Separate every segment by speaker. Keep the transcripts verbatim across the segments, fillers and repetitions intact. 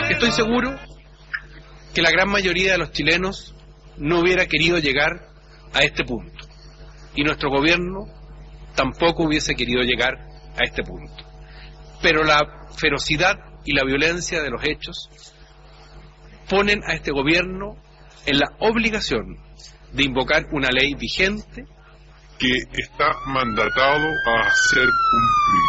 Speaker 1: Estoy seguro que la gran mayoría de los chilenos no hubiera querido llegar a este punto, y nuestro gobierno tampoco hubiese querido llegar a este punto. Pero la ferocidad y la violencia de los hechos ponen a este gobierno en la obligación de invocar una ley vigente
Speaker 2: que está mandatado a hacer cumplir.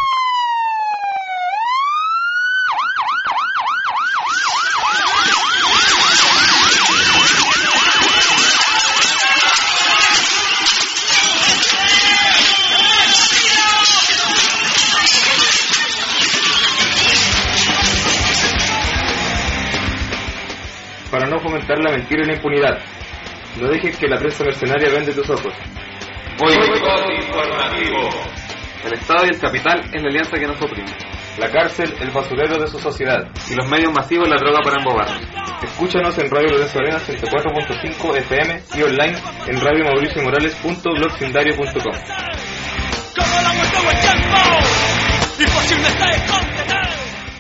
Speaker 3: Para no fomentar la mentira y la impunidad, no dejes que la prensa mercenaria vende tus ojos.
Speaker 4: Boicot informativo.
Speaker 3: El Estado y el capital es la alianza que nos oprime. La cárcel, el basurero de su sociedad. Y los medios masivos, la droga para embobarnos. Escúchanos en Radio Lorenzo Arenas ciento cuatro punto cinco F M y online en radio mauricio morales punto blogsindario punto com.
Speaker 5: Como la muerte o el tiempo, imposible está de contener.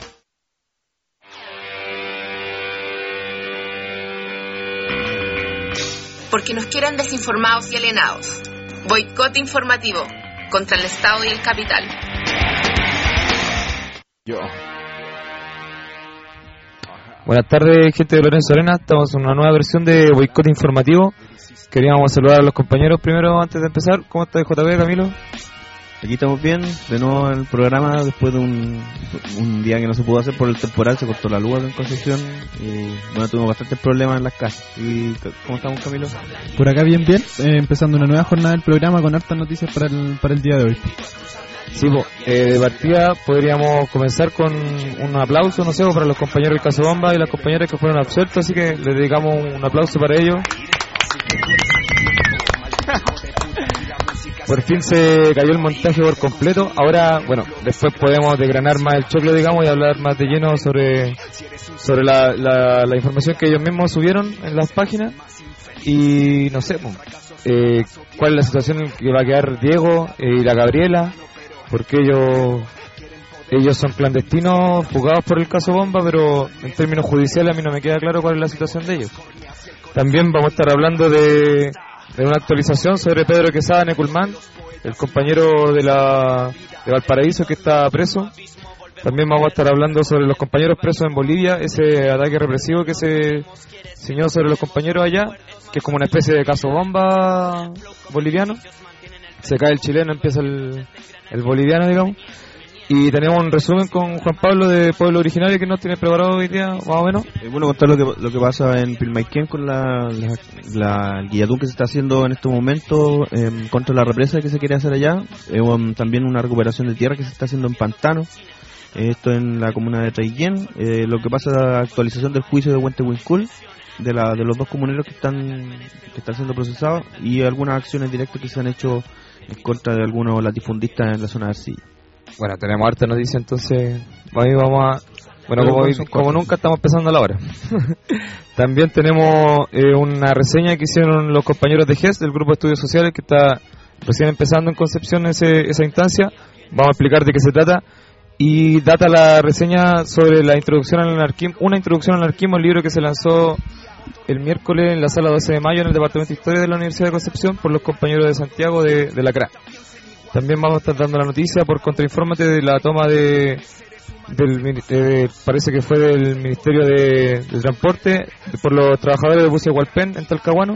Speaker 6: Porque nos quieren desinformados y alienados. Boicot informativo contra el Estado y el capital.
Speaker 7: Yo. Buenas tardes, gente de Lorenzo Arenas. Estamos en una nueva versión de Boicot informativo. Queríamos saludar a los compañeros primero antes de empezar. ¿Cómo está J P, Camilo?
Speaker 8: Aquí estamos bien, de nuevo en el programa después de un, un día que no se pudo hacer por el temporal, se cortó la luz en Concepción y bueno, tuvimos bastantes problemas en las casas. ¿Y cómo estamos, Camilo?
Speaker 9: Por acá bien, bien, eh, empezando una nueva jornada del programa con hartas noticias para el, para el día de hoy.
Speaker 7: Sí, pues, eh, de partida podríamos comenzar con un aplauso, no sé, para los compañeros del Caso Bomba y las compañeras que fueron absueltos, así que les dedicamos un aplauso para ellos. Por fin se cayó el montaje por completo. Ahora, bueno, después podemos desgranar más el choclo, digamos, y hablar más de lleno sobre sobre la, la, la información que ellos mismos subieron en las páginas. Y no sé, eh, cuál es la situación en que va a quedar Diego eh, y la Gabriela, porque ellos ellos son clandestinos, fugados por el Caso Bomba, pero en términos judiciales a mí no me queda claro cuál es la situación de ellos. También vamos a estar hablando de de una actualización sobre Pedro Quesada Neculmán, el compañero de la de Valparaíso que está preso. También vamos a estar hablando sobre los compañeros presos en Bolivia, ese ataque represivo que se ciñó sobre los compañeros allá, que es como una especie de caso bomba boliviano. Se cae el chileno, empieza el, el boliviano, digamos. Y tenemos un resumen con Juan Pablo de Pueblo Originario que nos tiene preparado hoy día, más o menos.
Speaker 8: Eh, bueno, contar lo que lo que pasa en Pilmaiquén con la, la, la el guillatún que se está haciendo en estos momentos eh, contra la represa que se quiere hacer allá. Eh, um, también una recuperación de tierra que se está haciendo en Pantano. Eh, esto en la comuna de Traiguén. Eh, lo que pasa es la actualización del juicio de Huentehuincul, de la de los dos comuneros que están que están siendo procesados, y algunas acciones directas que se han hecho en contra de algunos latifundistas en la zona de Arcilla.
Speaker 7: Bueno, tenemos harta noticia, entonces hoy vamos a... Bueno, como, hoy, como nunca estamos empezando a la hora. También tenemos eh, una reseña que hicieron los compañeros de G E S, del Grupo de Estudios Sociales, que está recién empezando en Concepción ese, esa instancia. Vamos a explicar de qué se trata. Y data la reseña sobre la introducción al anarquismo, una introducción al anarquismo, el libro que se lanzó el miércoles en la sala doce de mayo en el Departamento de Historia de la Universidad de Concepción por los compañeros de Santiago de, de la C R A. También vamos a estar dando la noticia por Contrainfórmate de la toma de, del de, parece que fue del Ministerio de, de Transporte de, por los trabajadores de Buses Hualpén en Talcahuano.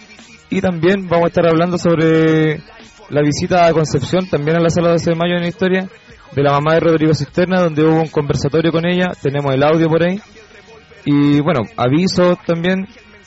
Speaker 7: Y también vamos a estar hablando sobre la visita a Concepción, también a la sala doce de mayo en la historia, de la mamá de Rodrigo Cisterna, donde hubo un conversatorio con ella. Tenemos el audio por ahí. Y bueno, avisos también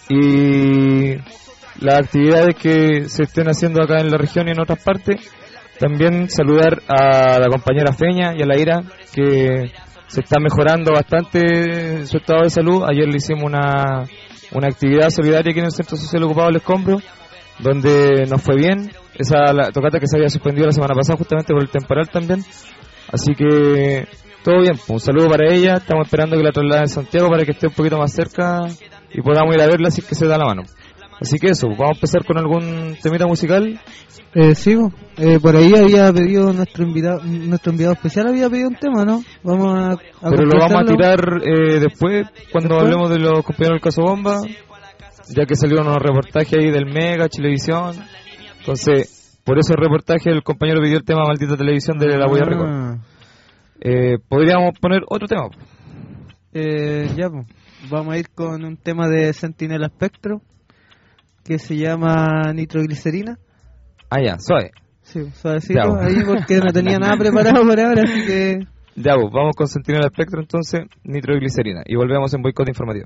Speaker 7: y las actividades que se estén haciendo acá en la región y en otras partes. También saludar a la compañera Feña y a la Ira, que se está mejorando bastante su estado de salud. Ayer le hicimos una, una actividad solidaria aquí en el Centro Social Ocupado del Escombro, donde nos fue bien. Esa la tocata que se había suspendido la semana pasada justamente por el temporal también. Así que todo bien, un saludo para ella. Estamos esperando que la trasladen en Santiago para que esté un poquito más cerca y podamos ir a verla si es que se da la mano. Así que eso, vamos a empezar con algún temita musical.
Speaker 10: Eh, sí, eh, por ahí había pedido nuestro invitado, nuestro enviado especial había pedido un tema, ¿no? Vamos a, a
Speaker 7: Pero lo vamos a tirar eh, después, cuando ¿Después? hablemos de los compañeros del Caso Bomba, ya que salieron unos reportajes ahí del Mega, Chilevisión. Entonces, por ese reportaje el compañero pidió el tema Maldita Televisión de la Boya Record. Eh, ¿Podríamos poner otro tema?
Speaker 10: Eh, ya, pues. Vamos a ir con un tema de Sentinela Spectro que se llama Nitroglicerina.
Speaker 7: Ah, ya, suave.
Speaker 10: Sí, suavecito ya, ahí porque no tenía nada preparado por ahora, así que...
Speaker 7: Ya, pues, vamos con Sentinela Spectro entonces, Nitroglicerina. Y volvemos en Boicot Informativo.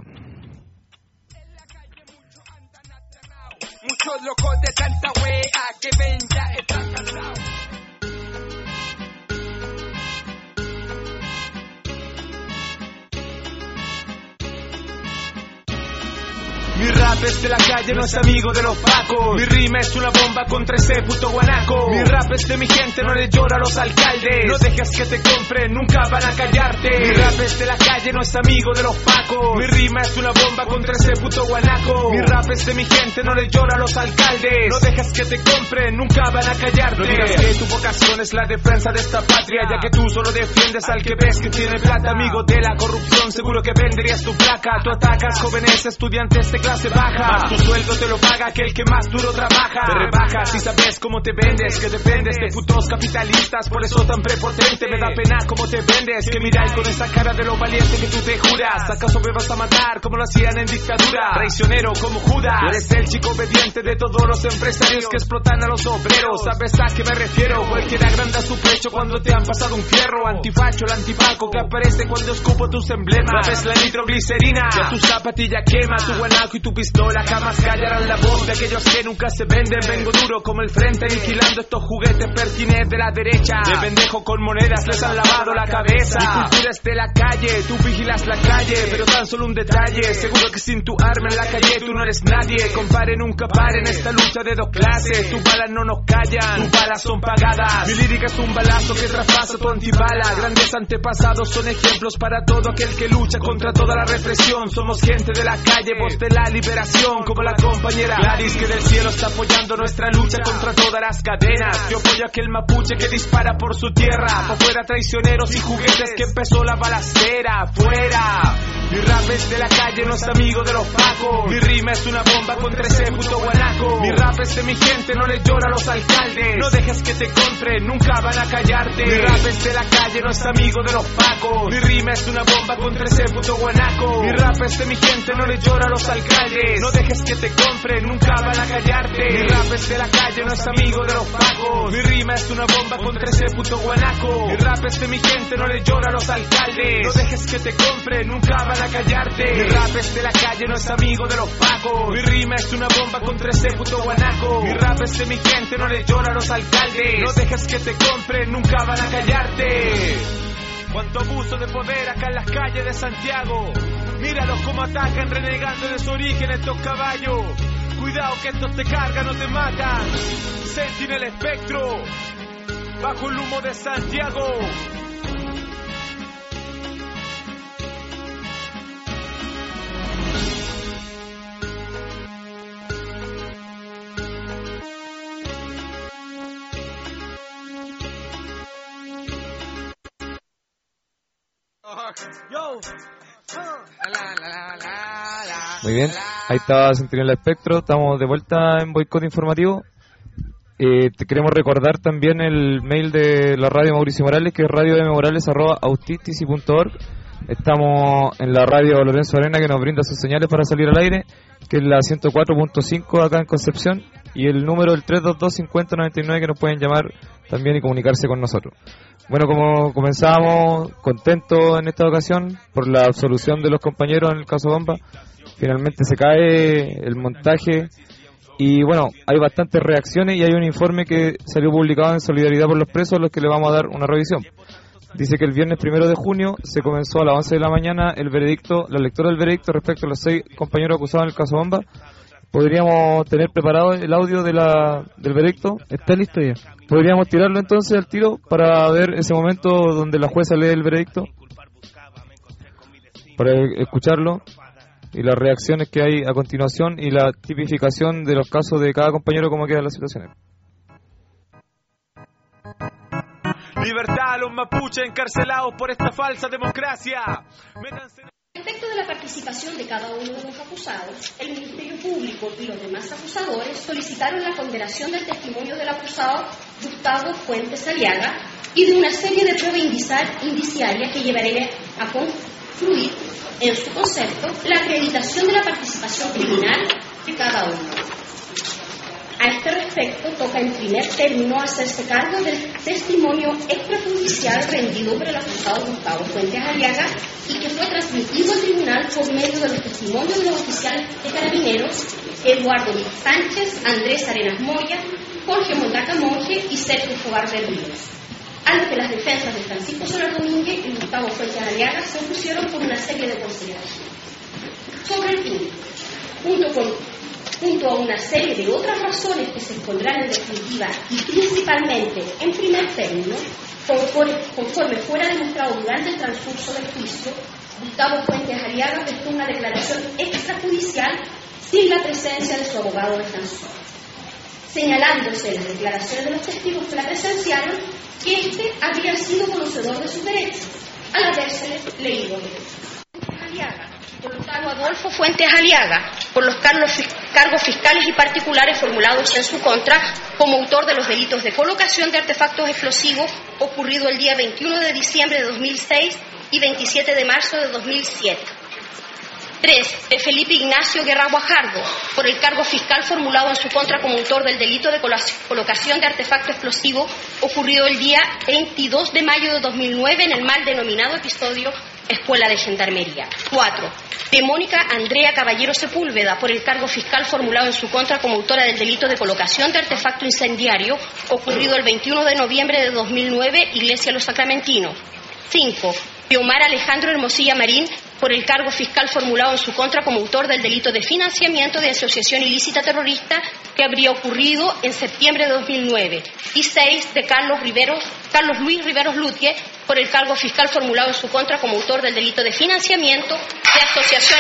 Speaker 5: Muchos locos de tanta wea que ven ya están cansados. Mi rap es de la calle, no es amigo de los pacos. Mi rima es una bomba contra ese puto guanaco. Mi rap es de mi gente, no le llora a los alcaldes. No dejes que te compren, nunca van a callarte. Mi rap es de la calle, no es amigo de los pacos. Mi rima es una bomba contra ese puto guanaco. Mi rap es de mi gente, no le llora a los alcaldes. No dejes que te compren, nunca van a callarte. No digas que tu vocación es la defensa de esta patria, ya que tú solo defiendes al que ves que tiene plata. Amigo de la corrupción, seguro que venderías tu placa. Tú atacas jóvenes estudiantes de clase baja, más tu sueldo te lo paga aquel que más duro trabaja. Te rebajas si sabes cómo te vendes, que dependes de putos capitalistas, por eso tan prepotente. Me da pena cómo te vendes, que miráis con esa cara de lo valiente que tú te juras. ¿Acaso me vas a matar como lo hacían en dictadura? Traicionero como Judas, tú eres el chico obediente de todos los empresarios que explotan a los obreros. ¿Sabes a qué me refiero? Cualquiera agranda su pecho cuando te han pasado un fierro. Antifacho, el antipaco que aparece cuando escupo tus emblemas. Sabes la nitroglicerina, que tu zapatilla quema, tu guanaco y tu pistola jamás callarán la voz de aquellos que nunca se venden. Vengo duro como el frente, aniquilando estos juguetes pertines de la derecha. De pendejo con monedas les han lavado la cabeza. Mi cultura es de la calle, tú vigilas la calle, pero tan solo un detalle, seguro que sin tu arma en la calle tú no eres nadie. Compare, nunca pare en esta lucha de dos clases. Tus balas no nos callan, tus balas son pagadas. Mi lírica es un balazo que traspasa tu antibala. Grandes antepasados son ejemplos para todo aquel que lucha contra toda la represión. Somos gente de la calle, voz de la liberación, como la compañera Gladys que del cielo está apoyando nuestra lucha contra todas las cadenas. Yo apoyo a aquel mapuche que dispara por su tierra. Pa' fuera traicioneros y juguetes que empezó la balacera. Fuera. Mi rap es de la calle, no es amigo de los pacos. Mi rima es una bomba contra ese puto guanaco. Mi rap es de mi gente, no le llora a los alcaldes. No dejes que te compren, nunca van a callarte. Mi rap es de la calle, no es amigo de los pacos. Mi rima es una bomba contra ese puto guanaco. Mi rap es de mi gente, no le llora a los alcaldes. No dejes que te compren, nunca van a callarte. Mi rap es de la calle, no es amigo de los pacos. Mi rima es una bomba contra ese puto guanaco. Mi rap es de mi gente, no le llora a los alcaldes. No dejes que te compren, nunca van a callarte. Mi rap es de la calle, no es amigo de los pacos. Mi rima es una bomba contra ese puto guanaco. Mi rap es de mi gente, no le llora a los alcaldes. No dejes que te compren, nunca van a callarte. Cuánto abuso de poder acá en las calles de Santiago. Míralos como atacan renegando de su origen estos caballos. Cuidado que estos te cargan, no te matan. Sentinela Spectro, bajo el humo de Santiago.
Speaker 7: Muy bien, ahí está Sentinela Espectro, estamos de vuelta en Boicot Informativo. Eh, te queremos recordar también el mail de la radio Mauricio Morales, que es radio m morales arroba autistici punto org. Estamos en la radio Lorenzo Arena, que nos brinda sus señales para salir al aire, que es la ciento cuatro punto cinco acá en Concepción, y el número del tres dos dos cincuenta noventa y nueve, que nos pueden llamar también y comunicarse con nosotros. Bueno, como comenzábamos, contentos en esta ocasión por la absolución de los compañeros en el caso Bomba. Finalmente se cae el montaje y bueno, hay bastantes reacciones y hay un informe que salió publicado en Solidaridad por los Presos, a los que le vamos a dar una revisión. Dice que el viernes primero de junio se comenzó a las once de la mañana el veredicto, la lectura del veredicto respecto a los seis compañeros acusados en el caso Bomba. Podríamos tener preparado el audio de la, del veredicto.
Speaker 10: Está listo ya.
Speaker 7: Podríamos tirarlo entonces al tiro para ver ese momento donde la jueza lee el veredicto, para escucharlo. y las reacciones que hay a continuación y la tipificación de los casos de cada compañero, cómo quedan las situaciones.
Speaker 5: Libertad a los mapuches encarcelados por esta falsa democracia.
Speaker 11: Respecto de la participación de cada uno de los acusados, el Ministerio Público y los demás acusadores solicitaron la ponderación del testimonio del acusado Gustavo Fuentes Aliaga y de una serie de pruebas indiciarias que llevarían a concluir, en su concepto, la acreditación de la participación criminal de cada uno. A este respecto, toca en primer término hacerse cargo del testimonio extrajudicial rendido por el acusado Gustavo Fuentes Aliaga y que fue transmitido al tribunal por medio de los testimonios de los oficiales de carabineros Eduardo Sánchez, Andrés Arenas Moya, Jorge Mondaca Monge y Sergio Escobar de Ríos, a lo que las defensas de Francisco Solar Domínguez y Gustavo Fuentes Aliaga se opusieron por una serie de consideraciones. Sobre el punto, junto con junto a una serie de otras razones que se expondrán en definitiva y principalmente en primer término, conforme, conforme fuera demostrado durante el transcurso del juicio, Gustavo Fuentes Aliaga prestó una declaración extrajudicial sin la presencia de su abogado defensor, señalándose en las declaraciones de los testigos que la presenciaron que éste había sido conocedor de sus derechos al habérseles leído Aliaga. Por los cargos Adolfo Fuentes Aliaga, por los cargos, cargos fiscales y particulares formulados en su contra como autor de los delitos de colocación de artefactos explosivos ocurrido el día veintiuno de diciembre de dos mil seis y veintisiete de marzo de dos mil siete. tres. De Felipe Ignacio Guerra Guajardo, por el cargo fiscal formulado en su contra como autor del delito de colocación de artefacto explosivo ocurrido el día veintidós de mayo de dos mil nueve en el mal denominado episodio Escuela de Gendarmería. cuatro. De Mónica Andrea Caballero Sepúlveda, por el cargo fiscal formulado en su contra como autora del delito de colocación de artefacto incendiario ocurrido el veintiuno de noviembre de dos mil nueve, Iglesia Los Sacramentinos. cinco. De Omar Alejandro Hermosilla Marín, por el cargo fiscal formulado en su contra como autor del delito de financiamiento de asociación ilícita terrorista que habría ocurrido en septiembre de dos mil nueve. Y seis. De Carlos Riveros, Carlos Luis Riveros Lutje, por el cargo fiscal formulado en su contra como autor del delito de financiamiento de asociación.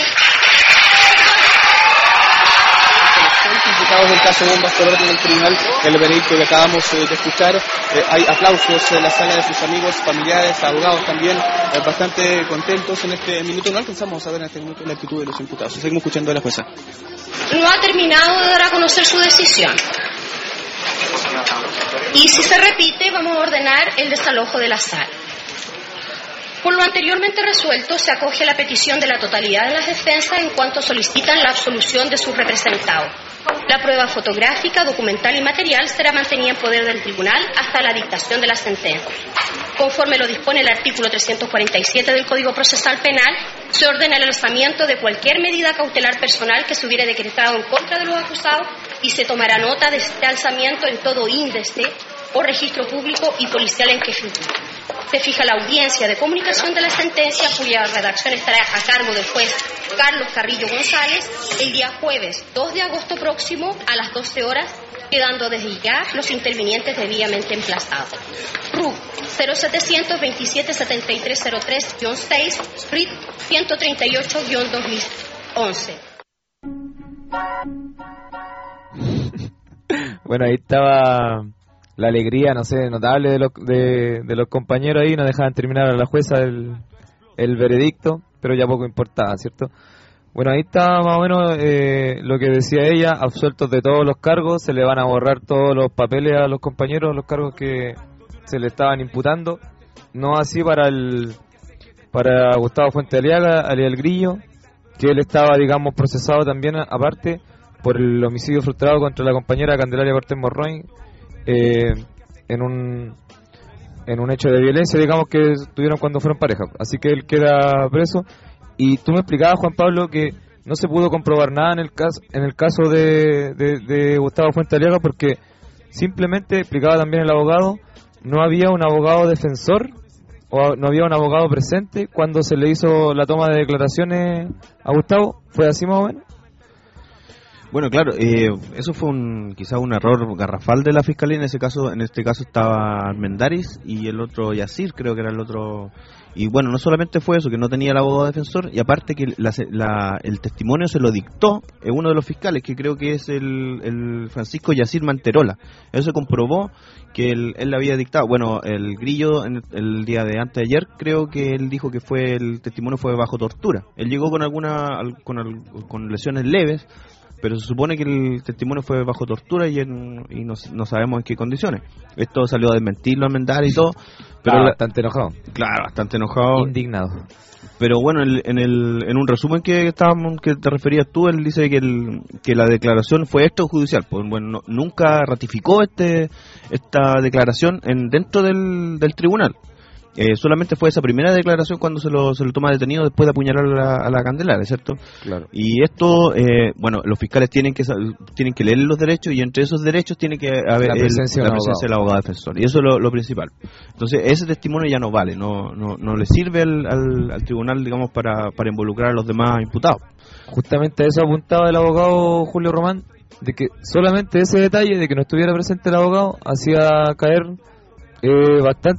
Speaker 12: Los imputados del caso Bombas por orden del tribunal, el veredicto que acabamos eh, de escuchar, eh, hay aplausos en la sala de sus amigos, familiares, abogados también, eh, bastante contentos en este minuto. No alcanzamos a ver en este minuto la actitud de los imputados. Seguimos escuchando a la jueza.
Speaker 11: No ha terminado de dar a conocer su decisión. Y si se repite, vamos a ordenar el desalojo de la sala. Por lo anteriormente resuelto, se acoge a la petición de la totalidad de las defensas en cuanto solicitan la absolución de sus representados. La prueba fotográfica, documental y material será mantenida en poder del tribunal hasta la dictación de la sentencia. Conforme lo dispone el artículo trescientos cuarenta y siete del Código Procesal Penal, se ordena el alzamiento de cualquier medida cautelar personal que se hubiera decretado en contra de los acusados y se tomará nota de este alzamiento en todo índice o registro público y policial en que figure. Se fija la audiencia de comunicación de la sentencia, cuya redacción estará a cargo del juez Carlos Carrillo González el día jueves dos de agosto próximo a las doce horas, quedando desde ya los intervinientes debidamente emplazados. R U cero setecientos veintisiete setenta y tres cero tres guion seis, R I T ciento treinta y ocho guion dos mil once.
Speaker 7: Bueno, ahí estaba la alegría, no sé, notable de los, de, de los compañeros ahí. No dejaban terminar a la jueza el, el veredicto, pero ya poco importaba, ¿cierto? Bueno, ahí está más o menos eh, lo que decía ella: absueltos de todos los cargos, se le van a borrar todos los papeles a los compañeros, los cargos que se le estaban imputando. No así para el para Gustavo Fuentes Aliaga, alias El Grillo, que él estaba, digamos, procesado también aparte por el homicidio frustrado contra la compañera Candelaria Cortés Morroy, eh, en un en un hecho de violencia, digamos, que tuvieron cuando fueron pareja. Así que él queda preso. Y tú me explicabas, Juan Pablo, que no se pudo comprobar nada en el caso en el caso de, de, de Gustavo Fuentes Aliaga, porque simplemente, explicaba también el abogado, no había un abogado defensor o no había un abogado presente cuando se le hizo la toma de declaraciones a Gustavo. ¿Fue así más o menos?
Speaker 8: Bueno, claro, eh, eso fue un quizá un error garrafal de la Fiscalía. En ese caso, en este caso estaba Armendáriz y el otro Yacir, creo que era el otro. Y bueno, no solamente fue eso, que no tenía el abogado defensor, y aparte que la, la, el testimonio se lo dictó eh, uno de los fiscales, que creo que es el, el Francisco Yacir Manterola. Eso se comprobó que él, él le había dictado. Bueno, el Grillo en el, el día de antes de ayer, creo que él dijo que fue el testimonio fue bajo tortura. Él llegó con alguna con, con lesiones leves, pero se supone que el testimonio fue bajo tortura y, en, y no, no sabemos en qué condiciones. Esto salió a desmentirlo, a enmendar y todo. Pero
Speaker 7: ah, bastante enojado.
Speaker 8: Claro, bastante enojado.
Speaker 7: Indignado.
Speaker 8: Pero bueno, en, en, el, en un resumen que estábamos que te referías tú, él dice que, el, que la declaración fue extrajudicial. Pues bueno, no, nunca ratificó este esta declaración en dentro del, del tribunal. Eh, solamente fue esa primera declaración cuando se lo, se lo toma detenido después de apuñalar a la, a la Candelaria, ¿cierto?
Speaker 7: Claro.
Speaker 8: Y esto, eh, bueno, los fiscales tienen que tienen que leer los derechos, y entre esos derechos tiene que haber
Speaker 7: la presencia,
Speaker 8: el,
Speaker 7: de,
Speaker 8: la presencia del abogado defensor. Y eso es lo, lo principal. Entonces, ese testimonio ya no vale, no no, no le sirve al, al, al tribunal, digamos, para, para involucrar a los demás imputados.
Speaker 7: Justamente a eso apuntaba el abogado Julio Román, de que solamente ese detalle de que no estuviera presente el abogado hacía caer Eh,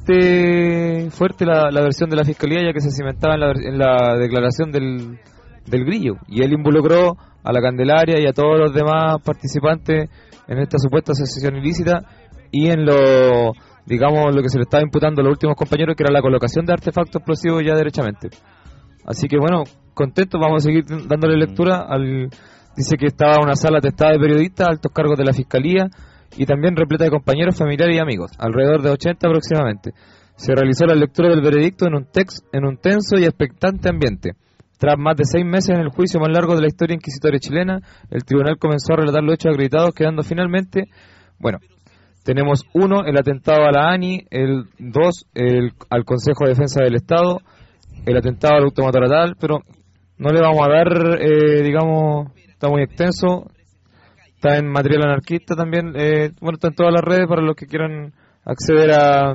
Speaker 7: bastante fuerte la, la versión de la Fiscalía, ya que se cimentaba en la, en la declaración del, del Grillo, y él involucró a la Candelaria y a todos los demás participantes en esta supuesta asociación ilícita y en lo, digamos, lo que se le estaba imputando a los últimos compañeros, que era la colocación de artefactos explosivos ya derechamente. Así que bueno, contentos, vamos a seguir dándole lectura al, dice que estaba una sala atestada de periodistas, altos cargos de la Fiscalía, y también repleta de compañeros, familiares y amigos, alrededor de ochenta aproximadamente. Se realizó la lectura del veredicto en un tex, en un tenso y expectante ambiente. Tras más de seis meses en el juicio más largo de la historia inquisitoria chilena, el tribunal comenzó a relatar los hechos acreditados, quedando finalmente, bueno, tenemos uno, el atentado a la ANI, el dos, el, al Consejo de Defensa del Estado, el atentado al automotoratal, pero no le vamos a dar, eh, digamos, está muy extenso. Está en material anarquista también, eh, bueno, está en todas las redes para los que quieran acceder a,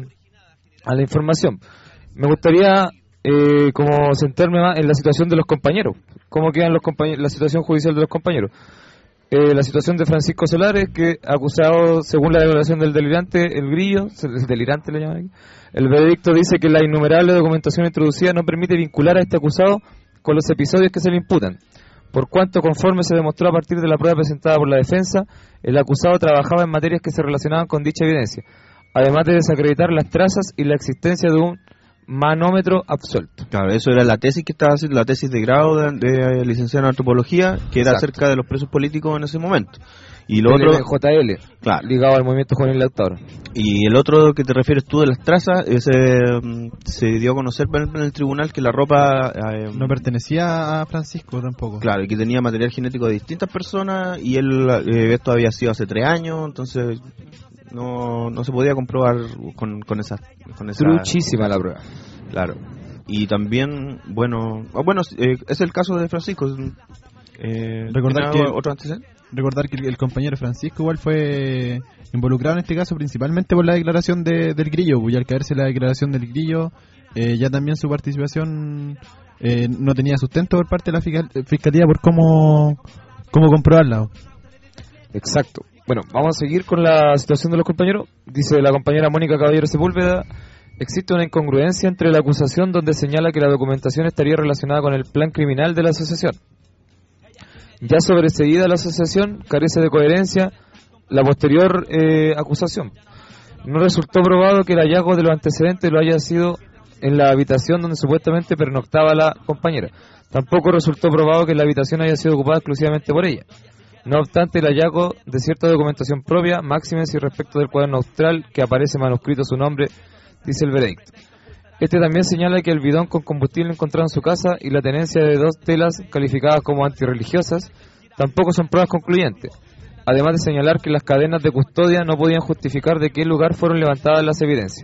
Speaker 7: a la información. Me gustaría, eh, como centrarme más en la situación de los compañeros, cómo quedan los compañeros, la situación judicial de los compañeros. Eh, la situación de Francisco Solares, que acusado, según la declaración del delirante, el Grillo, el delirante le llaman aquí, el veredicto dice que la innumerable documentación introducida no permite vincular a este acusado con los episodios que se le imputan. Por cuanto, conforme se demostró a partir de la prueba presentada por la defensa, el acusado trabajaba en materias que se relacionaban con dicha evidencia, además de desacreditar las trazas y la existencia de un manómetro absuelto.
Speaker 8: Claro, eso era la tesis que estaba haciendo, la tesis de grado de, de licenciado en antropología, que era Exacto. acerca de los presos políticos en ese momento. Y lo
Speaker 7: el
Speaker 8: otro,
Speaker 7: J L, claro, ligado al movimiento juvenil Lautaro.
Speaker 8: Y el otro que te refieres tú de las trazas, ese, se dio a conocer en el tribunal que la ropa
Speaker 9: eh, no pertenecía a Francisco tampoco.
Speaker 8: Claro, y que tenía material genético de distintas personas, y él eh, esto había sido hace tres años, entonces no no se podía comprobar con con esa con esa
Speaker 7: truchísima la prueba.
Speaker 8: Claro. Y también, bueno, bueno, eh, es el caso de Francisco. Eh,
Speaker 9: recordar que
Speaker 8: otro antecedente.
Speaker 9: Recordar que el, el compañero Francisco igual fue involucrado en este caso principalmente por la declaración de, del Grillo, y al caerse la declaración del Grillo, eh, ya también su participación eh, no tenía sustento por parte de la fiscal, Fiscalía por cómo, cómo comprobarla.
Speaker 7: Exacto. Bueno, vamos a seguir con la situación de los compañeros. Dice la compañera Mónica Caballero Sepúlveda: existe una incongruencia entre la acusación, donde señala que la documentación estaría relacionada con el plan criminal de la asociación. Ya sobreseída la asociación, carece de coherencia la posterior eh, acusación. No resultó probado que el hallazgo de los antecedentes lo haya sido en la habitación donde supuestamente pernoctaba la compañera. Tampoco resultó probado que la habitación haya sido ocupada exclusivamente por ella. No obstante, el hallazgo de cierta documentación propia, máxime si respecto del cuaderno austral que aparece manuscrito su nombre, dice el veredicto. Este también señala que el bidón con combustible encontrado en su casa y la tenencia de dos telas calificadas como antirreligiosas tampoco son pruebas concluyentes, además de señalar que las cadenas de custodia no podían justificar de qué lugar fueron levantadas las evidencias.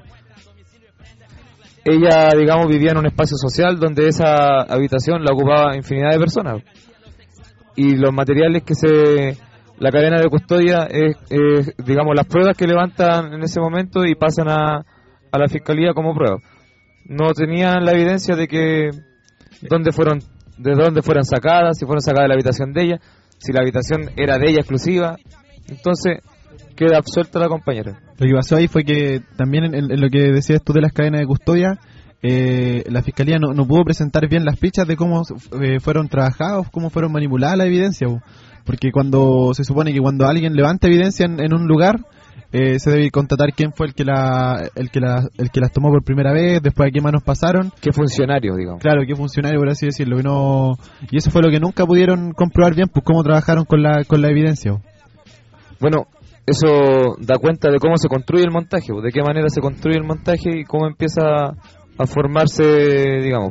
Speaker 7: Ella, digamos, vivía en un espacio social donde esa habitación la ocupaba infinidad de personas, y los materiales que se... la cadena de custodia es, es digamos, las pruebas que levantan en ese momento y pasan a, a la Fiscalía como prueba. No tenían la evidencia de que dónde fueron, de dónde fueran sacadas, si fueron sacadas de la habitación de ella. si la habitación era de ella exclusiva. Entonces queda absuelta la compañera.
Speaker 9: Lo que pasó ahí fue que también en, en lo que decías tú de las cadenas de custodia, eh, la fiscalía no, no pudo presentar bien las fichas de cómo eh, fueron trabajados, cómo fueron manipuladas la evidencia, po. Porque cuando se supone que cuando alguien levanta evidencia en, en un lugar, eh, se debe constatar quién fue el que la el que la, el que las tomó por primera vez, después a qué manos pasaron,
Speaker 7: qué funcionario, digamos.
Speaker 9: Claro, qué funcionario, por así decirlo. Y, no, y eso fue lo que nunca pudieron comprobar bien, pues cómo trabajaron con la con la evidencia, po.
Speaker 7: Bueno, eso da cuenta de cómo se construye el montaje, de qué manera se construye el montaje y cómo empieza a formarse, digamos.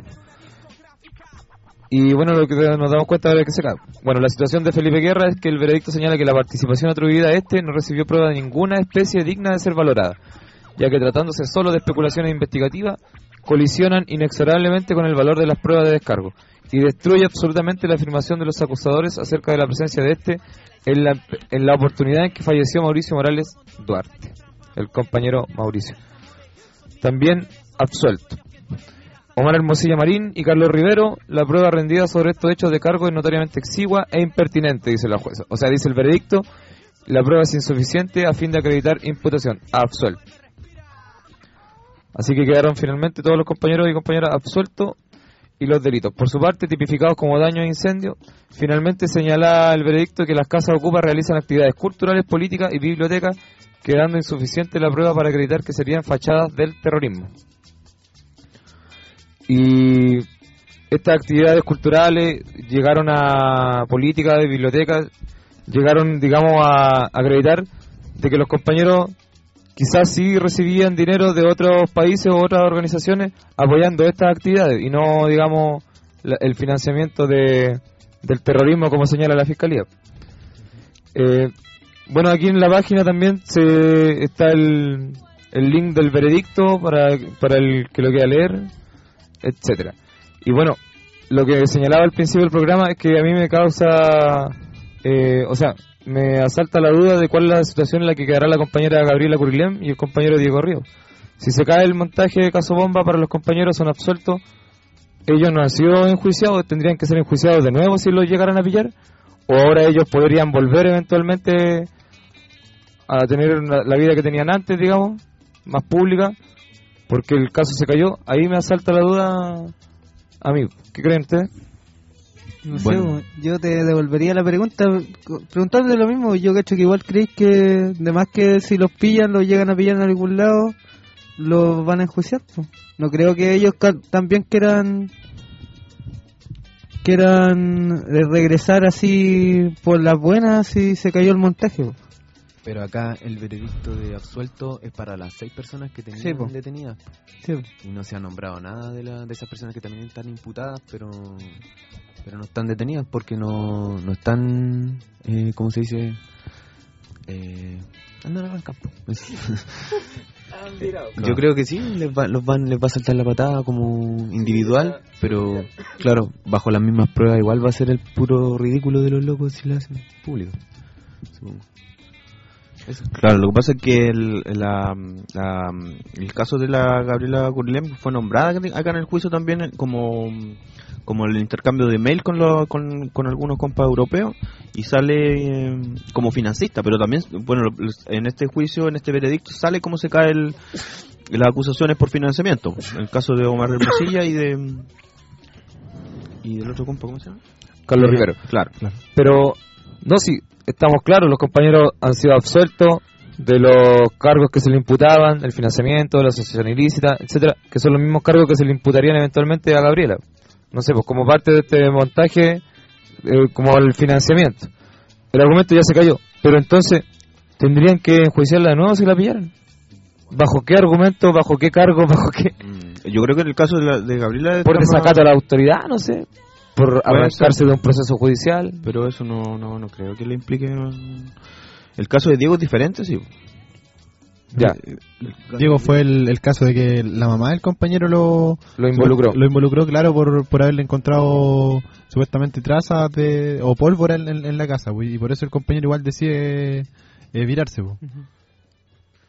Speaker 7: Y bueno, lo que nos damos cuenta ahora es que se cae. Bueno, la situación de Felipe Guerra es que el veredicto señala que la participación atribuida a este no recibió prueba de ninguna especie digna de ser valorada, ya que tratándose solo de especulaciones investigativas, colisionan inexorablemente con el valor de las pruebas de descargo y destruye absolutamente la afirmación de los acusadores acerca de la presencia de este en la, en la oportunidad en que falleció Mauricio Morales Duarte, el compañero Mauricio. También absuelto Omar Hermosilla Marín y Carlos Rivero. La prueba rendida sobre estos hechos de cargo es notoriamente exigua e impertinente, dice la jueza. O sea, dice el veredicto, la prueba es insuficiente a fin de acreditar imputación. Absuelto. Así que quedaron finalmente todos los compañeros y compañeras absueltos y los delitos, por su parte, tipificados como daño e incendio. Finalmente señala el veredicto que las casas ocupas realizan actividades culturales, políticas y bibliotecas, quedando insuficiente la prueba para acreditar que serían fachadas del terrorismo. Y estas actividades culturales llegaron a políticas de bibliotecas, llegaron, digamos, a acreditar de que los compañeros quizás sí recibían dinero de otros países o otras organizaciones apoyando estas actividades y no, digamos, la, el financiamiento de, del terrorismo como señala la Fiscalía. Eh, bueno, aquí en la página también se está el, el link del veredicto para, para el que lo quiera leer, etcétera. Y bueno, lo que señalaba al principio del programa es que a mí me causa, eh, o sea, me asalta la duda de cuál es la situación en la que quedará la compañera Gabriela Curilem y el compañero Diego Ríos. Si se cae el montaje de caso bomba para los compañeros, son absueltos, ellos no han sido enjuiciados, tendrían que ser enjuiciados de nuevo si los llegaran a pillar, o ahora ellos podrían volver eventualmente a tener la vida que tenían antes, digamos, más pública, porque el caso se cayó. Ahí me asalta la duda a mí. ¿Qué creen ustedes?
Speaker 10: No
Speaker 7: Bueno.
Speaker 10: sé, yo te devolvería la pregunta preguntándote lo mismo. Yo cacho que igual creéis que de más que si los pillan, los llegan a pillar en algún lado, los van a enjuiciar, po. No creo que ellos ca- también quieran quieran eh, regresar así por las buenas si se cayó el montaje, po.
Speaker 8: Pero acá el veredicto de absuelto es para las seis personas que tenían
Speaker 10: Sí, po.
Speaker 8: detenidas.
Speaker 10: Sí.
Speaker 8: Y no se ha nombrado nada de, la, de esas personas que también están imputadas, pero pero no están detenidas porque no, no están, eh, ¿cómo se dice? Eh, andan al campo. Yo creo que sí, les va, los van, les va a saltar la patada como individual, pero claro, bajo las mismas pruebas igual va a ser el puro ridículo de los locos si lo hacen público, supongo. Eso.
Speaker 13: Claro, lo que pasa es que el, la, la, el caso de la Gabriela Curilem fue nombrada acá en el juicio también como, como el intercambio de mail con, lo, con, con algunos compas europeos y sale eh, como financista, pero también, bueno, en este juicio, en este veredicto, sale cómo se cae el, las acusaciones por financiamiento. El caso de Omar Hermosilla y de y del otro compa, ¿cómo se llama?
Speaker 7: Carlos Rivero.
Speaker 13: Claro, claro.
Speaker 7: Pero, no, sí, estamos claros, los compañeros han sido absueltos de los cargos que se le imputaban, el financiamiento, la asociación ilícita, etcétera, que son los mismos cargos que se le imputarían eventualmente a Gabriela. No sé, pues como parte de este montaje, eh, como el financiamiento. El argumento ya se cayó, pero entonces, ¿tendrían que enjuiciarla de nuevo si la pillaran? ¿Bajo qué argumento, bajo qué cargo, bajo qué...?
Speaker 13: Yo creo que en el caso de, la, de Gabriela...
Speaker 7: Por desacato a la autoridad, no sé. Por arrancarse de un proceso judicial.
Speaker 13: Pero eso no, no, no creo que le implique... El caso de Diego es diferente, sí.
Speaker 7: Ya.
Speaker 9: Diego fue el, el caso de que la mamá del compañero lo...
Speaker 7: Lo involucró.
Speaker 9: Lo involucró, claro, por, por haberle encontrado supuestamente trazas de, o pólvora en, en, en la casa, pues, y por eso el compañero igual decide eh, virarse, pues.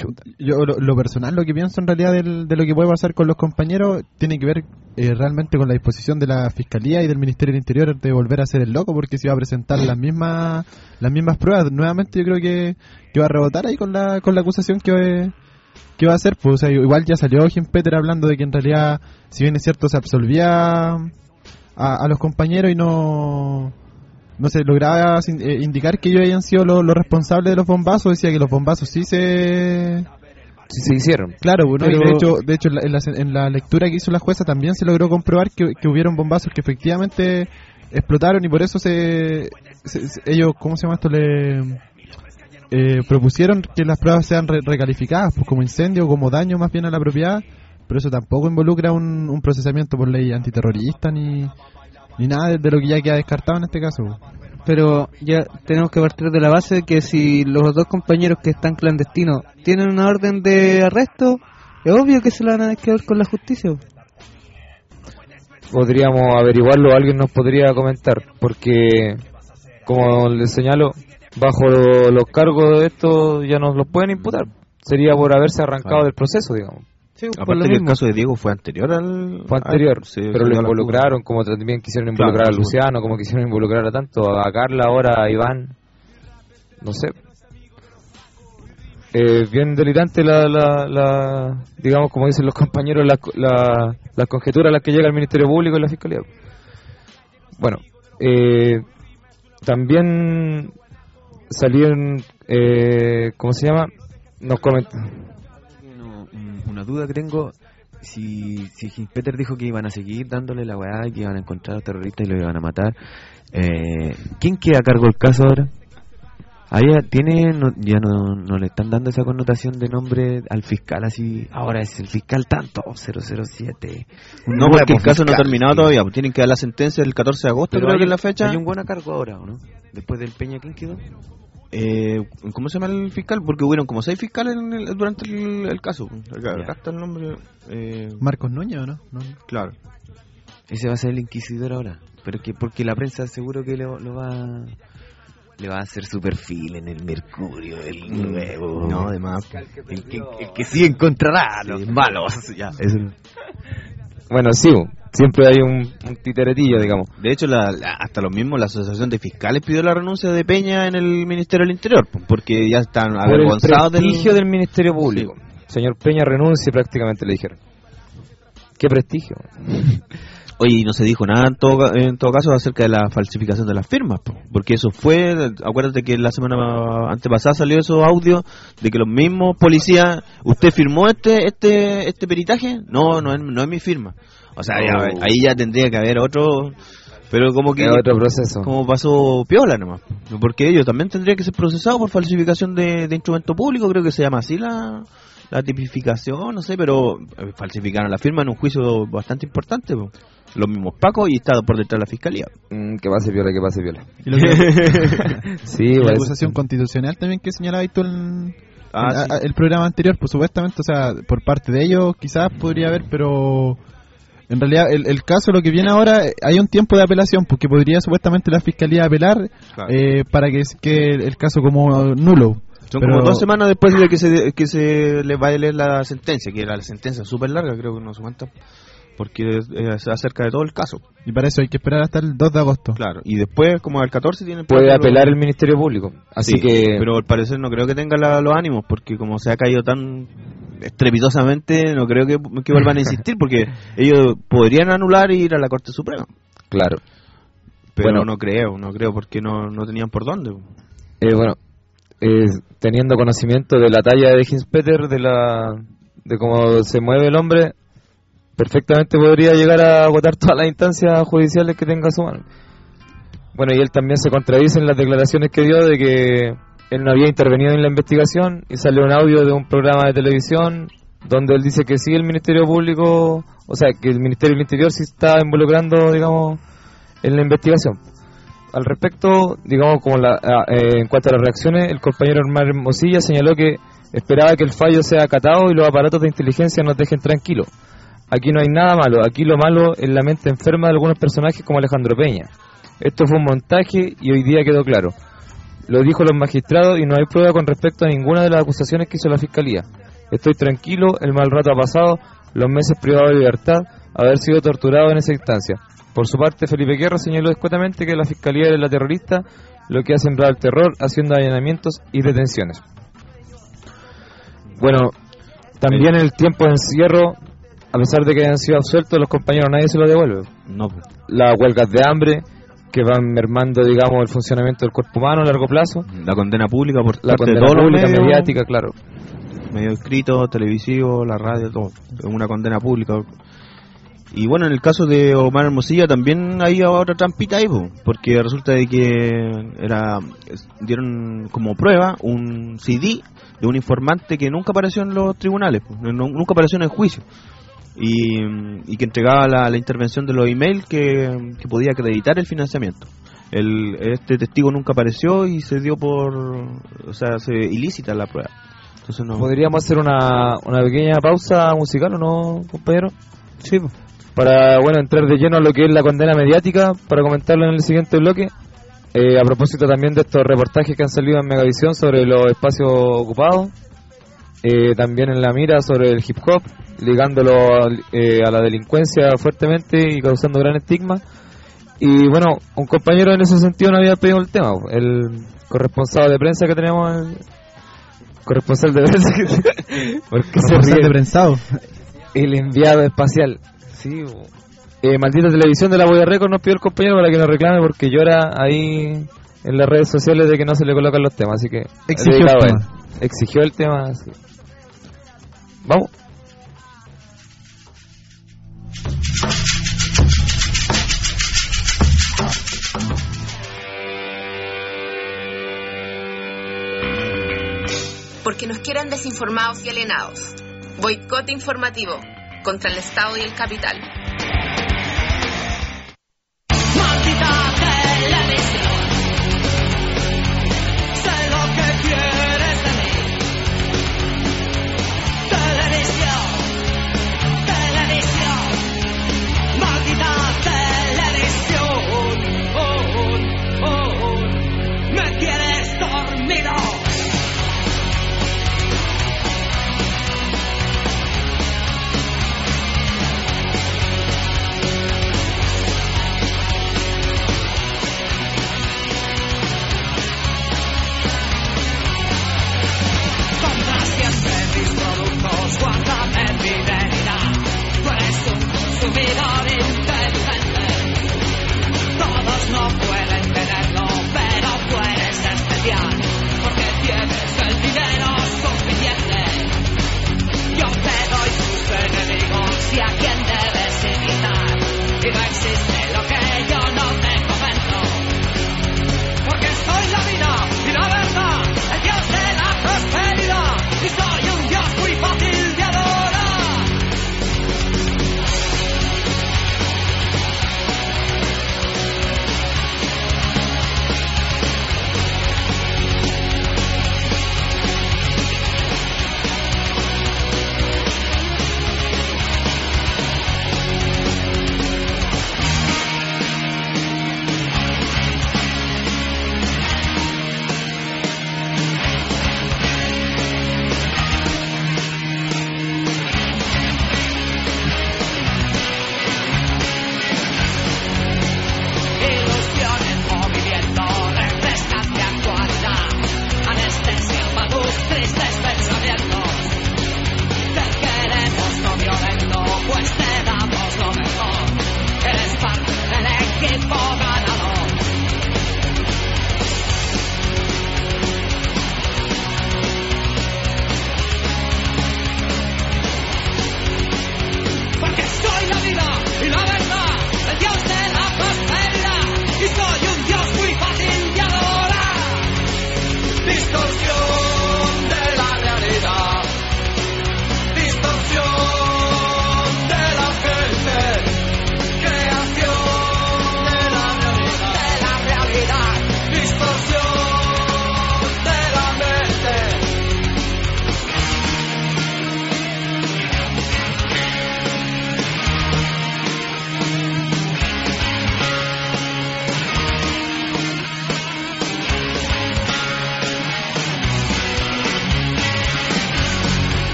Speaker 7: chuta.
Speaker 9: Yo lo, lo personal, lo que pienso en realidad del, de lo que puede pasar con los compañeros, tiene que ver eh, realmente con la disposición de la Fiscalía y del Ministerio del Interior de volver a ser el loco, porque si va a presentar las mismas las mismas pruebas, nuevamente yo creo que, que va a rebotar ahí con la con la acusación que, que va a hacer. Pues, o sea, igual ya salió Gimpeter hablando de que en realidad, si bien es cierto, se absolvía a, a los compañeros y no... no se lograba eh, indicar que ellos hayan sido los, los responsables de los bombazos. Decía que los bombazos sí se
Speaker 7: sí se hicieron.
Speaker 9: Claro, ¿no?
Speaker 7: Pero...
Speaker 9: y de hecho, de hecho en, la, en, la, en la lectura que hizo la jueza también se logró comprobar que, que hubieron bombazos que efectivamente explotaron, y por eso se, se, se ellos, ¿cómo se llama esto? Le eh, propusieron que las pruebas sean re, recalificadas, pues como incendio o como daño más bien a la propiedad, pero eso tampoco involucra un, un procesamiento por ley antiterrorista ni ni nada de lo que ya queda descartado en este caso.
Speaker 10: Pero ya tenemos que partir de la base de que si los dos compañeros que están clandestinos tienen una orden de arresto, es obvio que se la van a quedar con la justicia.
Speaker 7: Podríamos averiguarlo, alguien nos podría comentar, porque como les señalo, bajo los cargos de esto ya nos los pueden imputar. Sería por haberse arrancado ah. del proceso, digamos.
Speaker 8: Sí, aparte que el caso de Diego fue anterior al...
Speaker 7: Fue anterior,
Speaker 8: al, sí,
Speaker 7: pero lo involucraron, como también quisieron involucrar claro, a Luciano, como quisieron involucrar a tanto, a Carla, ahora a Iván, no sé. Eh, bien delirante la, la, la, digamos, como dicen los compañeros, las la, la conjeturas a las que llega el Ministerio Público y la Fiscalía. Bueno, eh, también salieron, eh, ¿cómo se llama? Nos comentan...
Speaker 13: Una duda que tengo, si, si Gimpeter dijo que iban a seguir dándole la weá y que iban a encontrar a los terroristas y los iban a matar, eh, ¿quién queda a cargo del caso ahora? Ahí ya tiene, no, ya no, no le están dando esa connotación de nombre al fiscal así, ahora es el fiscal tanto, cero cero siete.
Speaker 8: No, porque el caso no ha terminado todavía, pues tienen que dar la sentencia el catorce de agosto,
Speaker 13: pero
Speaker 8: creo
Speaker 13: hay,
Speaker 8: que es la fecha.
Speaker 13: Hay un buen a cargo ahora, ¿o no? Después del Peña, ¿quién quedó?
Speaker 8: Eh, ¿Cómo se llama el fiscal? Porque hubieron como seis fiscales en el, durante el, el caso. Acá, acá está el nombre. Eh...
Speaker 9: Marcos Núñez, ¿o no? no?
Speaker 8: Claro.
Speaker 13: Ese va a ser el inquisidor ahora. Pero que porque la prensa seguro que lo, lo va le va a hacer su perfil en el Mercurio, el nuevo.
Speaker 8: No, además.
Speaker 13: El que, el que sí encontrará los sí, malos. Ya, eso.
Speaker 7: Bueno, sí. Siempre hay un, un titeretillo, digamos.
Speaker 8: De hecho, la, la, hasta los mismos, la Asociación de Fiscales pidió la renuncia de Peña en el Ministerio del Interior, porque ya están avergonzados
Speaker 7: del prestigio del Ministerio Público. Sí. Señor Peña, renuncie, prácticamente le dijeron. ¿Qué prestigio?
Speaker 8: Oye, no se dijo nada en todo, en todo caso acerca de la falsificación de las firmas, porque eso fue, acuérdate que la semana antepasada salió esos audios de que los mismos policías, ¿usted firmó este este este peritaje? No, no es, no es mi firma. O sea, ya, ahí ya tendría que haber otro, pero como que
Speaker 7: otro proceso,
Speaker 8: como pasó piola nomás, porque ellos también tendrían que ser procesados por falsificación de, de instrumento público, creo que se llama así la, la tipificación, no sé, pero falsificaron la firma en un juicio bastante importante, po. Los mismos pacos y está por detrás de la fiscalía.
Speaker 7: Mm, que pase piola, que pase piola.
Speaker 9: ¿Y lo que... sí, y la acusación constitucional también que señalaba tú en... Ah, el, sí. el programa anterior, pues supuestamente, o sea, por parte de ellos quizás podría haber, pero en realidad el, el caso, lo que viene ahora, hay un tiempo de apelación, porque podría supuestamente la fiscalía apelar, claro, eh, para que, que el caso como nulo.
Speaker 8: Son pero... como dos semanas después de que se que se les vaya a leer la sentencia, que era la sentencia súper larga, creo que no se cuenta, porque es acerca de todo el caso.
Speaker 9: Y para eso hay que esperar hasta el dos de agosto.
Speaker 8: Claro, y después, como el catorce, tiene
Speaker 7: puede apelar el Ministerio Público. Así sí, que...
Speaker 8: Pero al parecer no creo que tenga la, los ánimos, porque como se ha caído tan estrepitosamente, no creo que, que vuelvan a insistir, porque ellos podrían anular e ir a la Corte Suprema.
Speaker 7: Claro.
Speaker 8: Pero
Speaker 7: bueno,
Speaker 8: no creo, no creo, porque no, no tenían por dónde.
Speaker 7: Eh, bueno, eh, teniendo conocimiento de la talla de Gimpeter, de, la, de cómo se mueve el hombre, perfectamente podría llegar a agotar todas las instancias judiciales que tenga a su mano. Bueno, y él también se contradice en las declaraciones que dio de que él no había intervenido en la investigación, y salió un audio de un programa de televisión donde él dice que sí, el Ministerio Público, o sea, que el Ministerio del Interior sí está involucrando, digamos, en la investigación. Al respecto, digamos, como la, eh, en cuanto a las reacciones, el compañero Omar Hermosilla señaló que esperaba que el fallo sea acatado y los aparatos de inteligencia nos dejen tranquilos. Aquí no hay nada malo, aquí lo malo es la mente enferma de algunos personajes como Alejandro Peña. Esto fue un montaje y hoy día quedó claro. Lo dijo los magistrados y no hay prueba con respecto a ninguna de las acusaciones que hizo la Fiscalía. Estoy tranquilo, el mal rato ha pasado, los meses privados de libertad, haber sido torturado en esa instancia. Por su parte, Felipe Guerra señaló escuetamente que la Fiscalía era la terrorista, lo que ha sembrado el terror, haciendo allanamientos y detenciones. Bueno, también el tiempo de encierro, a pesar de que hayan sido absueltos, los compañeros nadie se lo devuelve.
Speaker 13: No.
Speaker 7: Las huelgas de hambre, que van mermando, digamos, el funcionamiento del cuerpo humano a largo plazo.
Speaker 13: La condena pública por
Speaker 7: la
Speaker 13: parte
Speaker 7: condena
Speaker 13: de todos
Speaker 7: pública,
Speaker 13: los medios,
Speaker 7: mediática, claro.
Speaker 13: Medio escrito, televisivo, la radio, todo. Es una condena pública. Y bueno, en el caso de Omar Hermosilla también hay otra trampita ahí, po, porque resulta de que era dieron como prueba un C D de un informante que nunca apareció en los tribunales, po, no, nunca apareció en el juicio. Y, y que entregaba la, la intervención de los emails que, que podía acreditar el financiamiento. El, este testigo nunca apareció y se dio por, o sea, se ilícita la prueba. Entonces no.
Speaker 7: ¿Podríamos hacer una, una pequeña pausa musical o no, compañero?
Speaker 10: Sí.
Speaker 7: Para, bueno, entrar de lleno a lo que es la condena mediática, para comentarlo en el siguiente bloque. Eh, a propósito también de estos reportajes que han salido en Megavisión sobre los espacios ocupados. Eh, también en la mira sobre el hip hop, ligándolo eh, a la delincuencia fuertemente y causando gran estigma. Y bueno, un compañero en ese sentido no había pedido el tema, el corresponsal de prensa que tenemos, el corresponsal de prensa que porque se ríe,
Speaker 9: de prensado,
Speaker 7: el enviado espacial, sí. Eh, maldita televisión de la Boya Record nos pidió el compañero para que nos reclame porque llora ahí en las redes sociales de que no se le colocan los temas, así que
Speaker 9: exigió el tema.
Speaker 7: exigió el tema, sí. Vamos.
Speaker 6: Porque nos quieren desinformados y alienados. Boicot informativo contra el Estado y el capital.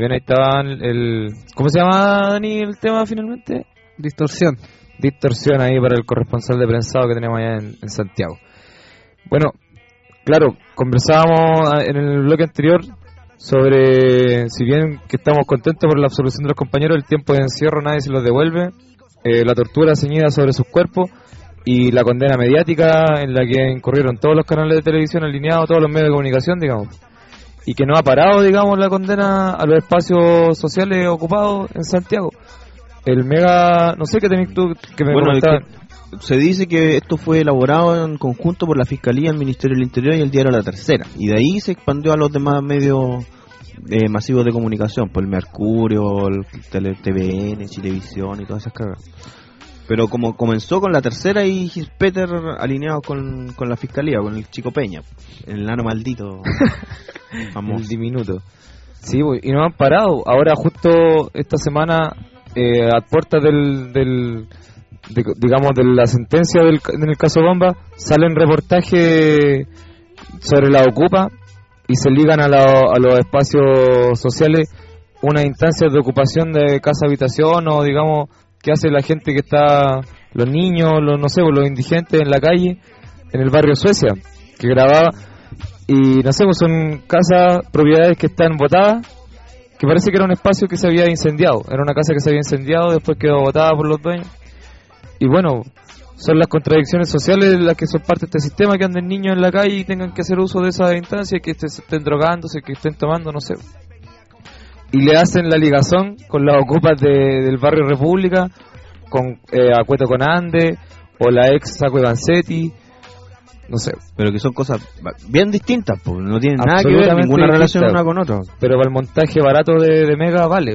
Speaker 7: También ahí estaban el... ¿Cómo se llama, Dani, el tema finalmente?
Speaker 10: Distorsión.
Speaker 7: Distorsión ahí para el corresponsal de prensado que tenemos allá en, en Santiago. Bueno, claro, conversábamos en el bloque anterior sobre, si bien que estamos contentos por la absolución de los compañeros, el tiempo de encierro nadie se los devuelve, eh, la tortura ceñida sobre sus cuerpos y la condena mediática en la que incurrieron todos los canales de televisión alineados, todos los medios de comunicación, digamos, y que no ha parado, digamos, la condena a los espacios sociales ocupados en Santiago. El Mega, no sé qué tenés tú que me
Speaker 8: bueno,
Speaker 7: comentabas.
Speaker 8: Se dice que esto fue elaborado en conjunto por la Fiscalía, el Ministerio del Interior y el diario La Tercera, y de ahí se expandió a los demás medios eh, masivos de comunicación, por el Mercurio, el Tele, T V N, Chilevisión y todas esas cargas. Pero como comenzó con La Tercera y Gispeter alineados con, con la Fiscalía, con el Chico Peña, el nano maldito famoso.
Speaker 7: El diminuto. Sí, y no han parado. Ahora justo esta semana, eh, a puertas del... del De, digamos, de la sentencia del, en el caso Bomba, salen reportajes sobre la Ocupa y se ligan a, la, a los espacios sociales unas instancias de ocupación de casa habitación, o digamos que hace la gente que está, los niños, los no sé, los indigentes en la calle, en el barrio Suecia, que grababa, y no sé, pues son casas, propiedades que están botadas, que parece que era un espacio que se había incendiado, era una casa que se había incendiado, después quedó botada por los dueños. Y bueno, son las contradicciones sociales las que son parte de este sistema, que anden niños en la calle y tengan que hacer uso de esa instancia, que se estén drogándose, que estén tomando, no sé. Y le hacen la ligazón con las ocupas de, del barrio República, con eh, Acueto con Ande, o la ex Saco y Vanzetti, no sé.
Speaker 8: Pero que son cosas bien distintas, pues no tienen nada que ver, ninguna relación una con otra.
Speaker 7: Pero para el montaje barato de, de Mega vale.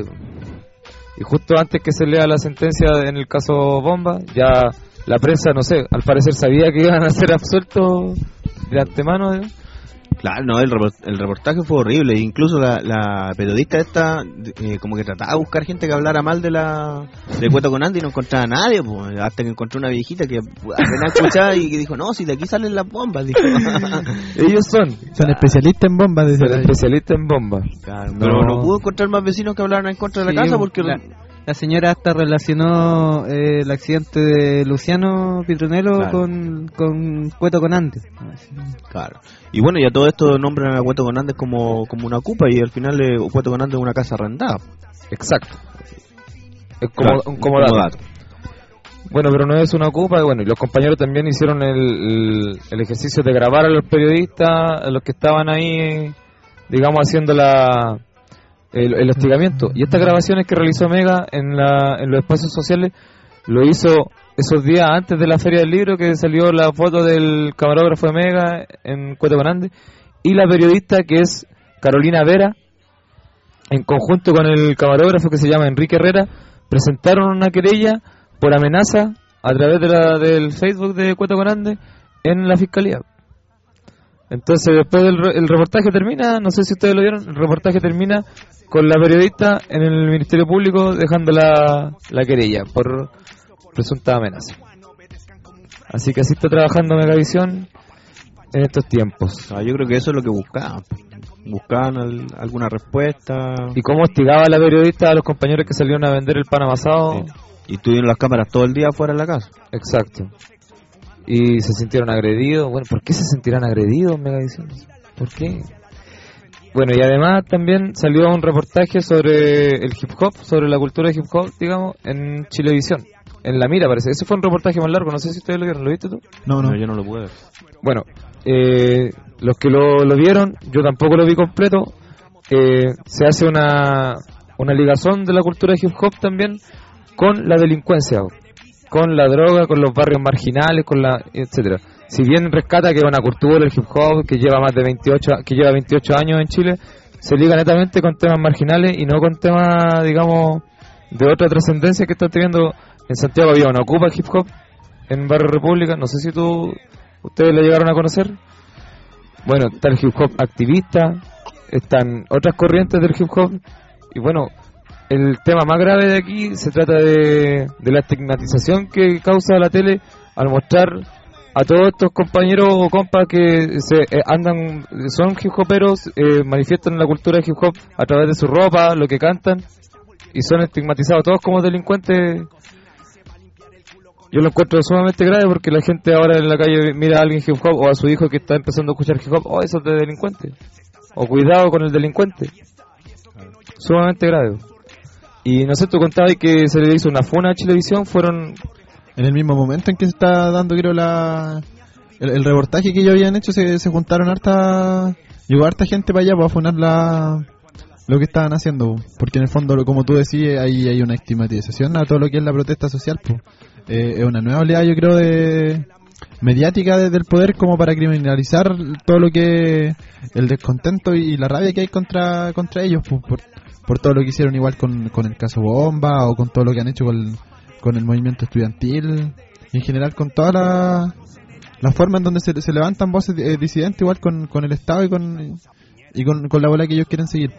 Speaker 7: Y justo antes que se lea la sentencia en el caso Bomba, ya la prensa, no sé, al parecer sabía que iban a ser absueltos de antemano, ¿eh?
Speaker 8: Claro, no, el, el reportaje fue horrible. Incluso la, la periodista esta, eh, como que trataba de buscar gente que hablara mal de la de Cueto con Andy y no encontraba a nadie, pues, hasta que encontró una viejita que apenas escuchaba y que dijo, no, si de aquí salen las bombas, dijo.
Speaker 7: Ellos son
Speaker 9: son especialistas en bombas,
Speaker 7: son especialistas en bombas.
Speaker 8: Claro, no. Pero no pudo encontrar más vecinos que hablaran en contra de la sí, casa porque...
Speaker 10: La, la señora hasta relacionó eh, el accidente de Luciano Pitronello claro. con, con Cueto con Andes.
Speaker 8: Claro. Y bueno, ya todo esto nombran a Cueto con Andes como, como una ocupa, y al final eh, Cueto con Andes es una casa arrendada.
Speaker 7: Exacto. Es como
Speaker 8: claro,
Speaker 7: un comodato. Bueno, pero no es una ocupa. Y bueno, y los compañeros también hicieron el, el, el ejercicio de grabar a los periodistas, a los que estaban ahí, digamos, haciendo la... El, el hostigamiento. Y estas grabaciones que realizó Mega en, la, en los espacios sociales lo hizo esos días antes de la Feria del Libro, que salió la foto del camarógrafo de Mega en Cueto con Andes, y la periodista que es Carolina Vera, en conjunto con el camarógrafo que se llama Enrique Herrera, presentaron una querella por amenaza a través de la, del Facebook de Cueto con Andes en la Fiscalía. Entonces después del el reportaje termina, no sé si ustedes lo vieron, el reportaje termina con la periodista en el Ministerio Público dejando la, la querella por presunta amenaza. Así que así está trabajando Megavisión en estos tiempos.
Speaker 8: Ah, yo creo que eso es lo que buscaban. Buscaban al, alguna respuesta.
Speaker 7: ¿Y cómo hostigaba a la periodista a los compañeros que salieron a vender el pan amasado?
Speaker 8: Sí. Y tuvieron las cámaras todo el día fuera de la casa.
Speaker 7: Exacto. Y se sintieron agredidos. Bueno, ¿por qué se sentirán agredidos, Megavisión? ¿Por qué? Bueno, y además también salió un reportaje sobre el hip hop, sobre la cultura de hip hop, digamos, en Chilevisión. En La Mira, parece. Ese fue un reportaje más largo, no sé si ustedes lo vieron. ¿Lo viste tú?
Speaker 9: No, no,
Speaker 8: no yo no lo pude ver.
Speaker 7: Bueno, eh, los que lo, lo vieron, yo tampoco lo vi completo. Eh, se hace una, una ligazón de la cultura de hip hop también con la delincuencia, con la droga, con los barrios marginales, con la etcétera. Si bien rescata que es una cultura el hip hop que lleva más de veintiocho, que lleva veintiocho años en Chile, se liga netamente con temas marginales y no con temas, digamos, de otra trascendencia que está teniendo. En Santiago había una ocupa hip hop en Barrio República, no sé si tú ustedes la llegaron a conocer. Bueno, está el hip hop activista, están otras corrientes del hip hop, y bueno, el tema más grave de aquí se trata de, de la estigmatización que causa la tele al mostrar a todos estos compañeros o compas que se eh, andan, son hip hoperos, eh, manifiestan la cultura de hip hop a través de su ropa, lo que cantan, y son estigmatizados todos como delincuentes. Yo lo encuentro sumamente grave porque la gente ahora en la calle mira a alguien hip hop o a su hijo que está empezando a escuchar hip hop, oh, eso es de delincuente, o cuidado con el delincuente. Sumamente grave. Y no sé, tú contabas que se le hizo una funa a Chilevisión, fueron...
Speaker 9: En el mismo momento en que se está dando, creo, la el, el reportaje que ellos habían hecho, se, se juntaron harta... Llegó harta gente para allá para funar la, lo que estaban haciendo. Porque en el fondo, como tú decías, hay, hay una estigmatización a todo lo que es la protesta social. Pues. Eh, es una nueva oleada, yo creo, de mediática desde el poder como para criminalizar todo lo que el descontento y la rabia que hay contra contra ellos. Pues, por, por todo lo que hicieron igual con, con el caso Bomba o con todo lo que han hecho con... con el movimiento estudiantil y en general con toda la, la forma en donde se, se levantan voces eh, disidentes igual con, con el Estado y con y con, con la bola que ellos quieren seguir.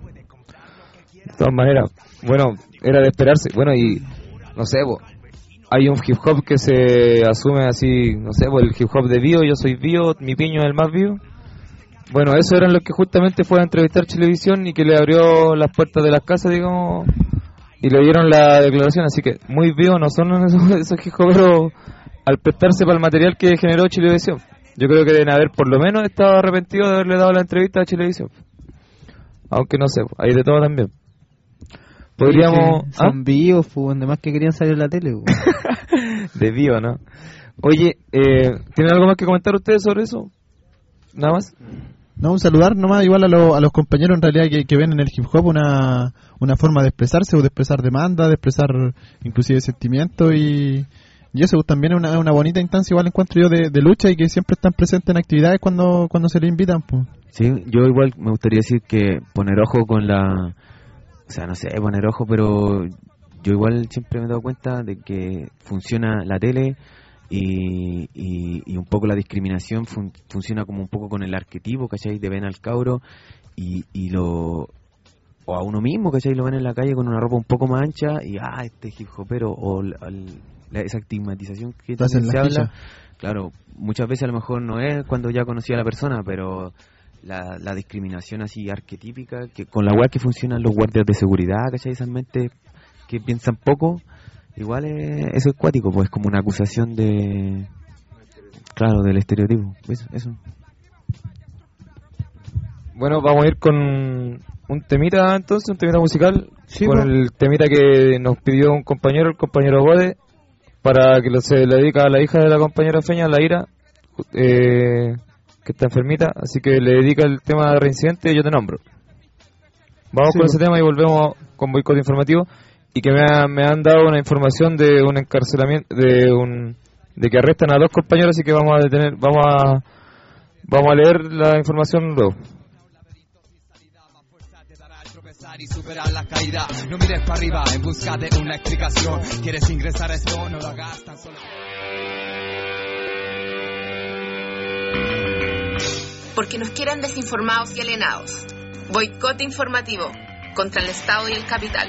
Speaker 7: De todas maneras, bueno, era de esperarse. Bueno, y no sé, bo, hay un hip hop que se asume así, no sé, bo, el hip hop de Bio, yo soy Bio, mi piño es el más Bio. Bueno, eso eran los que justamente fue a entrevistar Chilevisión y que le abrió las puertas de las casas, digamos, y le dieron la declaración, así que muy vivos no son esos, esos hijoperos al prestarse para el material que generó Chilevisión. Yo creo que deben haber por lo menos estado arrepentidos de haberle dado la entrevista a Chilevisión. Aunque no sé, hay de todo también. Podríamos...
Speaker 10: Sí, son ¿ah? vivos, pues, además que querían salir en la tele.
Speaker 7: De vivo, ¿no? Oye, eh, ¿tienen algo más que comentar ustedes sobre eso? ¿Nada más?
Speaker 9: No, un saludar nomás igual a, lo, a los compañeros en realidad que, que ven en el hip hop una, una forma de expresarse o de expresar demanda, de expresar inclusive sentimientos y, y eso también es una, una bonita instancia igual encuentro yo de, de lucha y que siempre están presentes en actividades cuando, cuando se les invitan. Pues.
Speaker 13: Sí, yo igual me gustaría decir que poner ojo con la, o sea, no sé, poner ojo, pero yo igual siempre me he dado cuenta de que funciona la tele. Y, y, y un poco la discriminación fun, funciona como un poco con el arquetipo, ¿cachai? De ven al cabro y, y lo o a uno mismo, ¿cachai? Lo ven en la calle con una ropa un poco más ancha y ah, este hip hopero o la, la, esa estigmatización que se habla, ficha. Claro, muchas veces a lo mejor no es cuando ya conocía a la persona, pero la, la discriminación así arquetípica, que con la weá que funcionan los guardias de seguridad, ¿cachai? Esas mentes que piensan poco. Igual es, eso es cuático, pues como una acusación de, claro, del estereotipo, eso, eso.
Speaker 7: Bueno, vamos a ir con un temita entonces, un temita musical,
Speaker 10: sí,
Speaker 7: con
Speaker 10: bueno.
Speaker 7: el temita que nos pidió un compañero, el compañero Bode, para que lo, se le dedica a la hija de la compañera Feña, la Ira, eh, que está enfermita, así que le dedica el tema de Reincidente, Yo Te Nombro. Vamos sí, con bueno. ese tema y volvemos con Boicot Informativo. Y que me, ha, me han dado una información de un encarcelamiento, de un de que arrestan a dos compañeros, así que vamos a detener, vamos a vamos a leer la información luego.
Speaker 14: Y superar la caída, no mires para arriba en busca de una explicación. ¿Quieres ingresar a esto? No lo hagas tan solo.
Speaker 6: Porque nos quieren desinformados y alienados. Boicot informativo contra el Estado y el capital.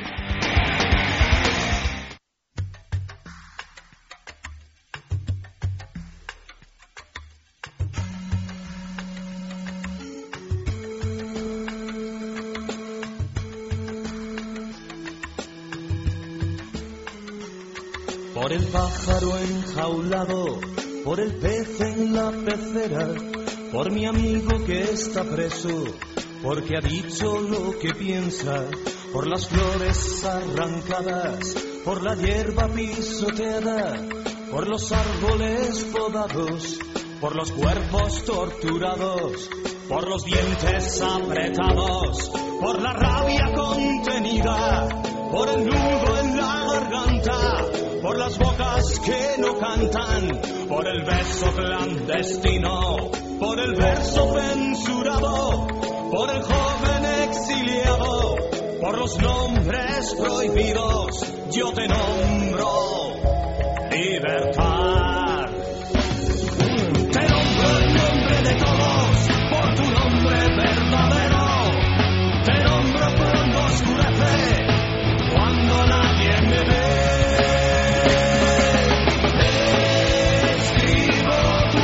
Speaker 15: Por el pájaro enjaulado, por el pez en la pecera, por mi amigo que está preso, porque ha dicho lo que piensa, por las flores arrancadas, por la hierba pisoteada, por los árboles podados, por los cuerpos torturados, por los dientes apretados, por la rabia contenida, por el nudo en la garganta, por las bocas que no cantan, por el beso clandestino, por el verso censurado, por el joven exiliado, por los nombres prohibidos, yo te nombro libertad. Te nombro el nombre de todos, por tu nombre verdadero, te nombro cuando oscurece, cuando nadie me ve. Escribo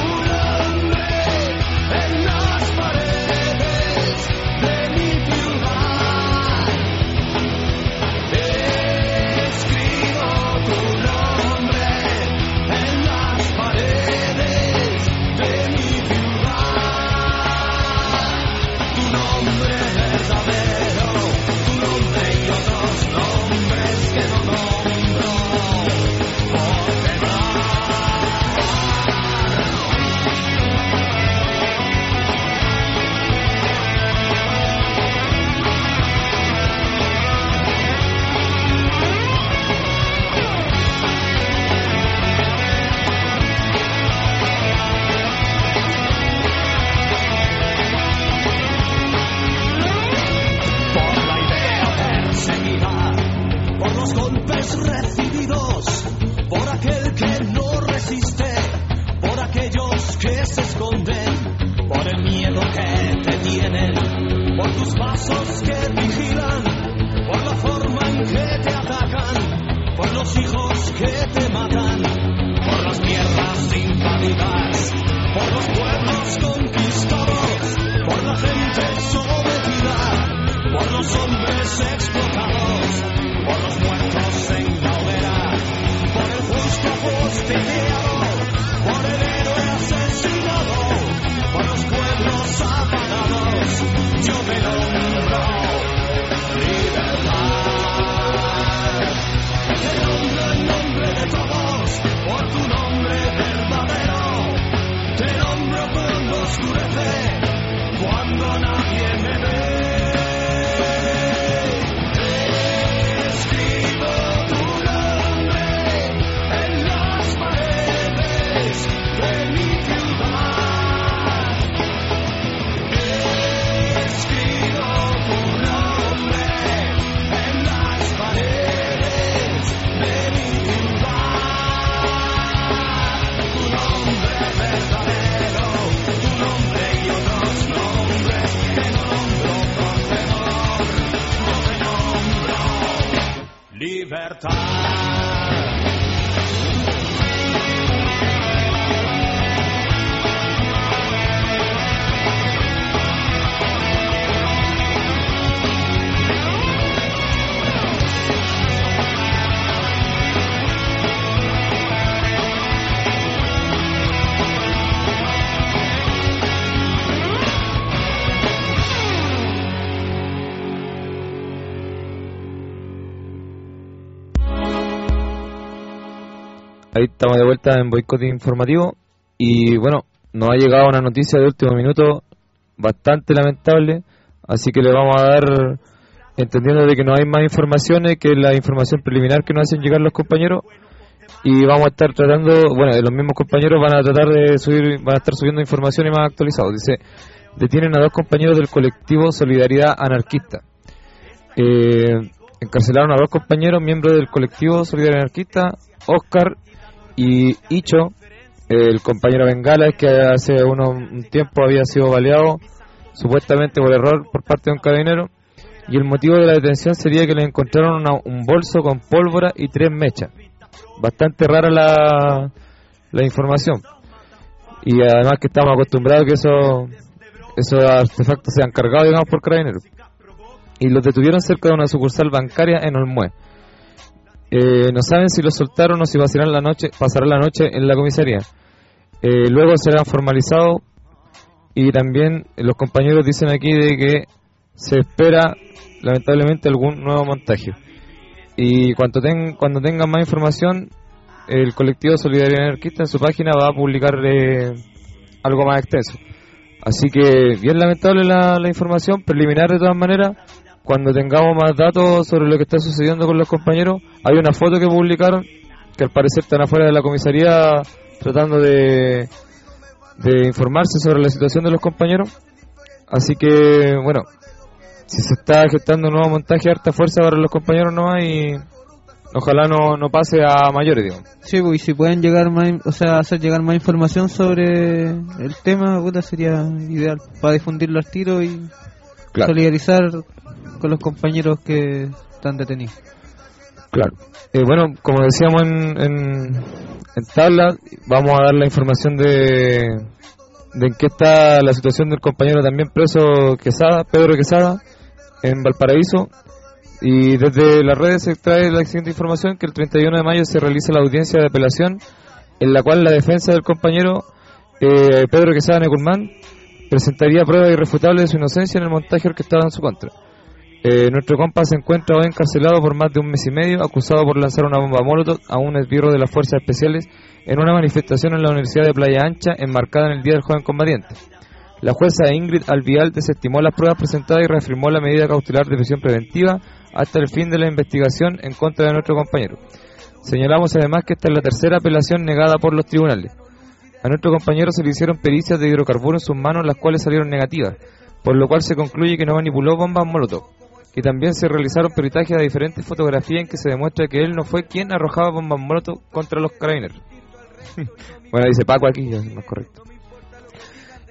Speaker 15: que se esconden, por el miedo que te tienen, por tus pasos que vigilan, por la forma en que te atacan, por los hijos que te matan, por las tierras invadidas, por los pueblos conquistados, por la gente sometida, por los hombres explotados, por los muertos en la hoguera, por el justo apostillado, por el héroe asesinado, por los pueblos apagados, yo te nombro libertad. Te nombro en nombre de todos, por tu nombre verdadero, te nombro cuando oscurece, cuando nadie me ve.
Speaker 7: Ahí estamos de vuelta en Boicot Informativo y bueno, nos ha llegado una noticia de último minuto bastante lamentable, así que le vamos a dar, entendiendo de que no hay más informaciones que la información preliminar que nos hacen llegar los compañeros, y vamos a estar tratando, bueno, los mismos compañeros van a tratar de subir, van a estar subiendo informaciones más actualizadas. Dice, detienen a dos compañeros del colectivo Solidaridad Anarquista. Eh, encarcelaron a dos compañeros miembros del colectivo Solidaridad Anarquista, Oscar y Icho, el compañero Bengala, que hace uno, un tiempo había sido baleado supuestamente por error por parte de un carabinero, y el motivo de la detención sería que le encontraron una, un bolso con pólvora y tres mechas. Bastante rara la, la información, y además que estamos acostumbrados a que eso, esos artefactos sean cargados, digamos, por carabineros, y los detuvieron cerca de una sucursal bancaria en Olmué. Eh, no saben si los soltaron o si pasarán la noche, pasarán la noche en la comisaría. Eh, luego serán formalizados, y también los compañeros dicen aquí de que se espera lamentablemente algún nuevo montaje. Y cuando, ten, cuando tengan más información, el colectivo Solidaridad Anarquista en su página va a publicar eh, algo más extenso. Así que bien lamentable la, la información preliminar de todas maneras. Cuando tengamos más datos sobre lo que está sucediendo con los compañeros, hay una foto que publicaron que al parecer están afuera de la comisaría tratando de, de informarse sobre la situación de los compañeros. Así que, bueno, si se está gestando un nuevo montaje, harta fuerza para los compañeros nomás, y ojalá no, no pase a mayores, digamos.
Speaker 10: Sí, pues, y si pueden llegar más, o sea, hacer llegar más información sobre el tema, puta, sería ideal para difundirlo al tiro y claro, solidarizar con los compañeros que están detenidos.
Speaker 7: Claro. Eh, bueno, como decíamos en, en, en tabla, vamos a dar la información de, de en qué está la situación del compañero también preso Quesada, Pedro Quesada, en Valparaíso. Y desde las redes se trae la siguiente información, que el treinta y uno de mayo se realiza la audiencia de apelación, en la cual la defensa del compañero eh, Pedro Quesada Necurmán presentaría pruebas irrefutables de su inocencia en el montaje orquestado en su contra. Eh, nuestro compa se encuentra hoy encarcelado por más de un mes y medio, acusado por lanzar una bomba molotov a un esbirro de las fuerzas especiales en una manifestación en la Universidad de Playa Ancha, enmarcada en el Día del Joven Combatiente. La jueza Ingrid Alvial desestimó las pruebas presentadas y reafirmó la medida cautelar de prisión preventiva hasta el fin de la investigación en contra de nuestro compañero. Señalamos además que esta es la tercera apelación negada por los tribunales. A nuestro compañero se le hicieron pericias de hidrocarburos en sus manos, las cuales salieron negativas, por lo cual se concluye que no manipuló bombas molotov. Que también se realizaron peritajes de diferentes fotografías en que se demuestra que él no fue quien arrojaba bombas molotov contra los carabineros. Bueno, dice Paco aquí, ya es más correcto.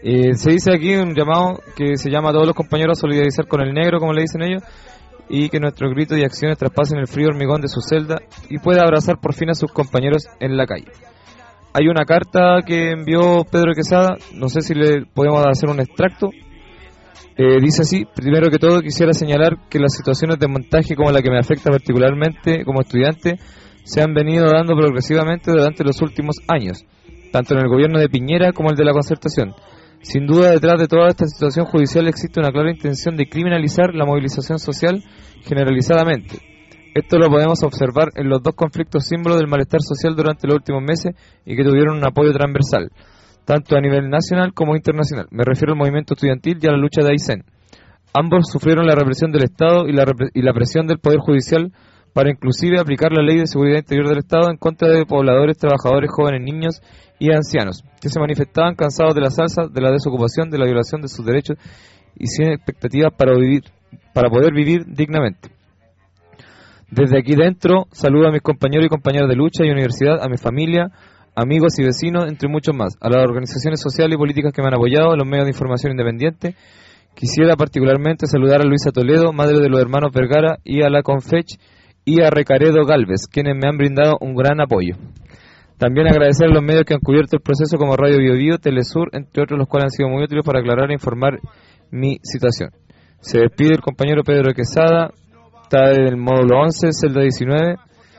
Speaker 7: Eh, se dice aquí un llamado que se llama a todos los compañeros a solidarizar con el negro, como le dicen ellos, y que nuestros gritos y acciones traspasen el frío hormigón de su celda y pueda abrazar por fin a sus compañeros en la calle. Hay una carta que envió Pedro Quesada, no sé si le podemos hacer un extracto. Eh, dice así: primero que todo quisiera señalar que las situaciones de montaje como la que me afecta particularmente como estudiante se han venido dando progresivamente durante los últimos años, tanto en el gobierno de Piñera como el de la Concertación. Sin duda, detrás de toda esta situación judicial existe una clara intención de criminalizar la movilización social generalizadamente. Esto lo podemos observar en los dos conflictos símbolos del malestar social durante los últimos meses y que tuvieron un apoyo transversal, tanto a nivel nacional como internacional. Me refiero al movimiento estudiantil y a la lucha de Aysén. Ambos sufrieron la represión del Estado y la, y la presión del Poder Judicial para inclusive aplicar la Ley de Seguridad Interior del Estado en contra de pobladores, trabajadores, jóvenes, niños y ancianos, que se manifestaban cansados de la salsa, de la desocupación, de la violación de sus derechos y sin expectativas para vivir, para poder vivir dignamente. Desde aquí dentro, saludo a mis compañeros y compañeras de lucha y universidad, a mi familia, amigos y vecinos, entre muchos más, a las organizaciones sociales y políticas que me han apoyado, a los medios de información independientes. Quisiera particularmente saludar a Luisa Toledo, madre de los hermanos Vergara, y a la Confech y a Recaredo Galvez, quienes me han brindado un gran apoyo. También agradecer a los medios que han cubierto el proceso como Radio Bio Bio, Telesur, entre otros, los cuales han sido muy útiles para aclarar e informar mi situación. Se despide el compañero Pedro Quesada, está en el módulo once, celda diecinueve,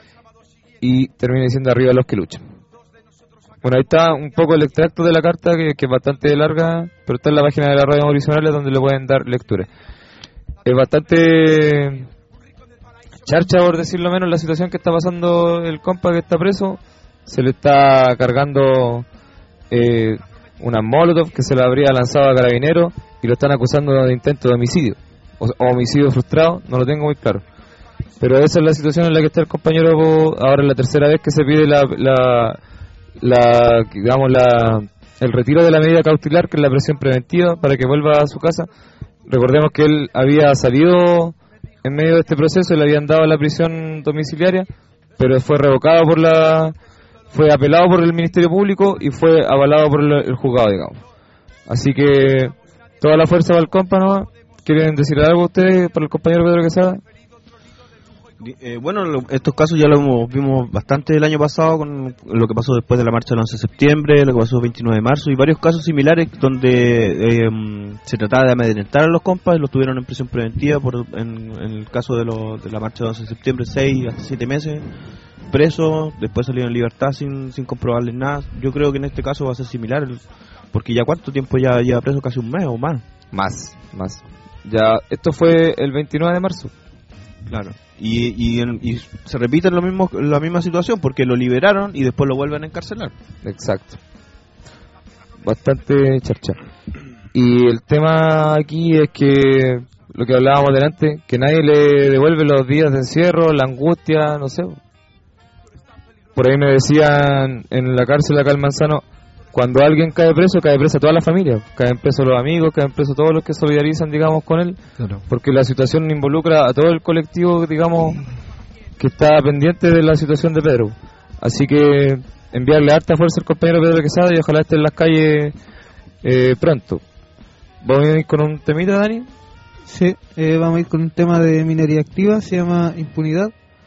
Speaker 7: y termina diciendo: arriba los que luchan. Bueno, ahí está un poco el extracto de la carta, que, que es bastante larga, pero está en la página de la Radio Mauricional, donde le pueden dar lectura. Es bastante charcha, por decirlo menos, la situación que está pasando el compa que está preso. Se le está cargando eh, una molotov que se le habría lanzado a Carabineros y lo están acusando de intento de homicidio o, o homicidio frustrado, no lo tengo muy claro, pero esa es la situación en la que está el compañero. Ahora es la tercera vez que se pide la, la, la digamos la el retiro de la medida cautelar, que es la prisión preventiva, para que vuelva a su casa. Recordemos que él había salido en medio de este proceso y le habían dado la prisión domiciliaria, pero fue revocado por la fue apelado por el Ministerio Público y fue avalado por el, el juzgado, digamos. Así que toda la fuerza va al compa, ¿no? ¿Quieren decir algo ustedes para el compañero Pedro Quesada?
Speaker 8: Eh, bueno, lo, estos casos ya lo hemos, vimos bastante el año pasado con lo que pasó después de la marcha del once de septiembre, lo que pasó el veintinueve de marzo y varios casos similares donde eh, se trataba de amedrentar a los compas y los tuvieron en prisión preventiva por, en, en el caso de, lo, de la marcha del once de septiembre, seis hasta siete meses presos, después salieron en libertad sin, sin comprobarles nada. Yo creo que en este caso va a ser similar, porque ya cuánto tiempo ya lleva preso, casi un mes o más.
Speaker 7: Más, más. Ya, esto fue el veintinueve de marzo.
Speaker 8: Claro. Y, y, y se repite lo mismo, la misma situación, porque lo liberaron y después lo vuelven a encarcelar.
Speaker 7: Exacto. Bastante charcha. Y el tema aquí es que lo que hablábamos delante, que nadie le devuelve los días de encierro, la angustia, no sé. Por ahí me decían en la cárcel acá en Manzano, cuando alguien cae preso, cae presa toda la familia, caen presos los amigos, caen presos todos los que solidarizan, digamos, con él, claro. Porque la situación involucra a todo el colectivo, digamos, que está pendiente de la situación de Pedro. Así que enviarle harta fuerza al compañero Pedro Quesada y ojalá esté en las calles eh, pronto. ¿Vamos a ir con un temita, Dani?
Speaker 10: Sí, eh, vamos a ir con un tema de minería activa, se llama Impunidad,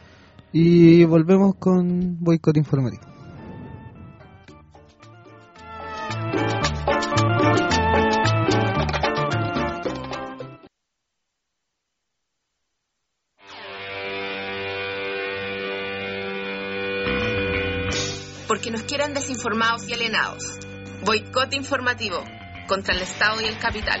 Speaker 10: y volvemos con boicot informativo.
Speaker 6: Porque nos quieren desinformados y alienados. Boicot informativo contra el Estado y el capital.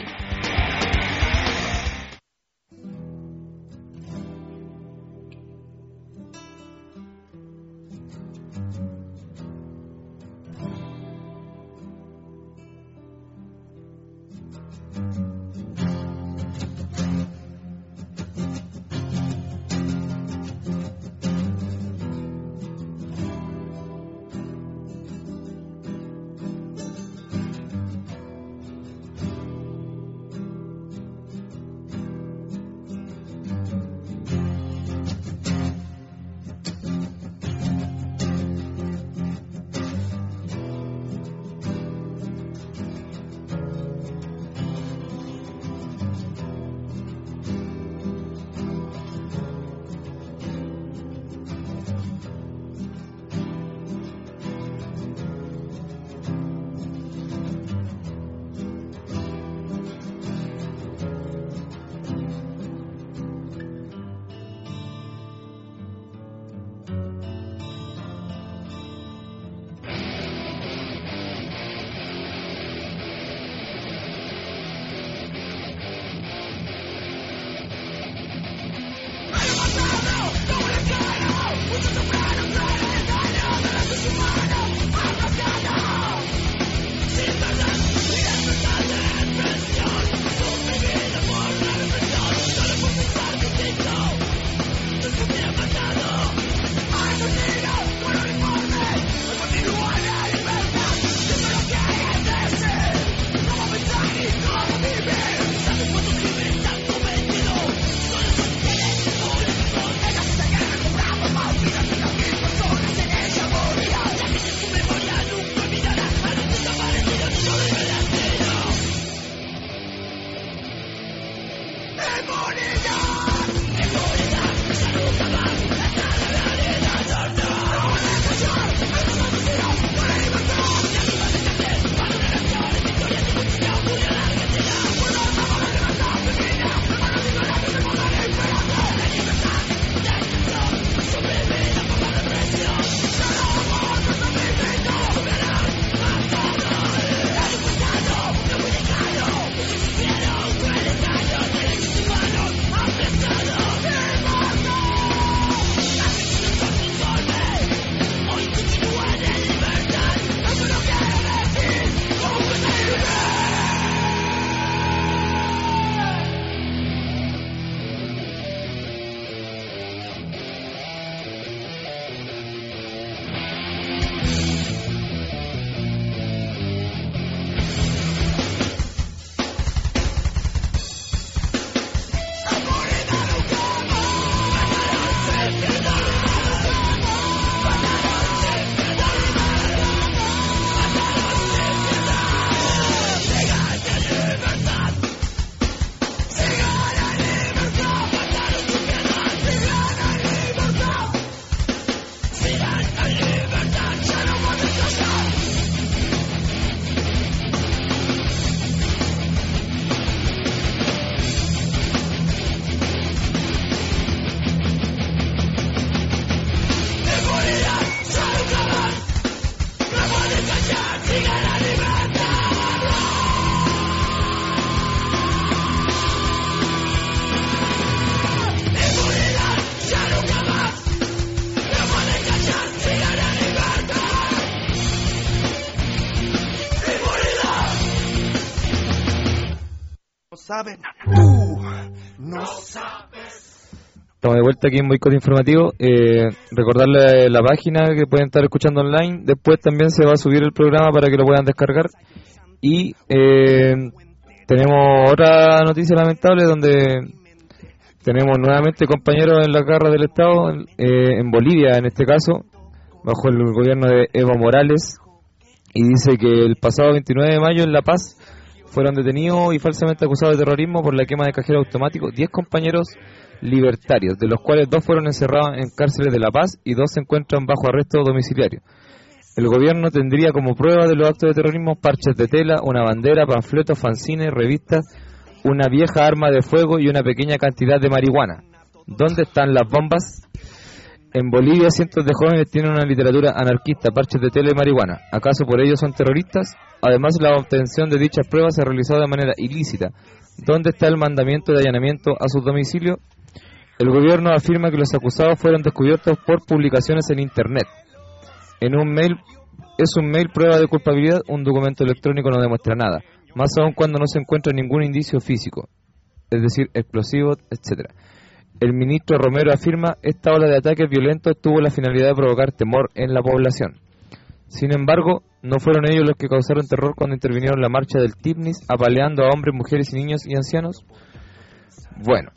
Speaker 16: sabes, tú no sabes.
Speaker 7: Estamos de vuelta aquí en Boicot Informativo. Eh, recordarle la página que pueden estar escuchando online. Después también se va a subir el programa para que lo puedan descargar. Y eh, tenemos otra noticia lamentable donde tenemos nuevamente compañeros en la garra del Estado, eh, en Bolivia en este caso, bajo el gobierno de Evo Morales. Y dice que el pasado veintinueve de mayo en La Paz fueron detenidos y falsamente acusados de terrorismo por la quema de cajero automático diez compañeros libertarios, de los cuales dos fueron encerrados en cárceles de La Paz y dos se encuentran bajo arresto domiciliario. El gobierno tendría como prueba de los actos de terrorismo parches de tela, una bandera, panfletos, fanzines, revistas, una vieja arma de fuego y una pequeña cantidad de marihuana. ¿Dónde están las bombas? En Bolivia cientos de jóvenes tienen una literatura anarquista, parches de tela y marihuana. ¿Acaso por ello son terroristas? Además, la obtención de dichas pruebas se ha realizado de manera ilícita. ¿Dónde está el mandamiento de allanamiento a sus domicilios? El gobierno afirma que los acusados fueron descubiertos por publicaciones en Internet. En un mail, es un mail prueba de culpabilidad, un documento electrónico no demuestra nada, más aún cuando no se encuentra ningún indicio físico, es decir, explosivos, etcétera. El ministro Romero afirma, esta ola de ataques violentos tuvo la finalidad de provocar temor en la población. Sin embargo, no fueron ellos los que causaron terror cuando intervinieron en la marcha del Tipnis, apaleando a hombres, mujeres y niños y ancianos. Bueno,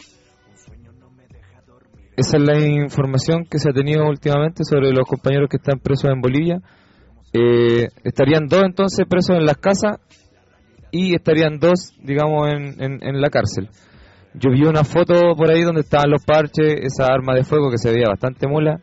Speaker 7: esa es la información que se ha tenido últimamente sobre los compañeros que están presos en Bolivia. Eh, estarían dos entonces presos en las casas y estarían dos, digamos, en, en, en la cárcel. Yo vi una foto por ahí donde estaban los parches, esa arma de fuego que se veía bastante mula,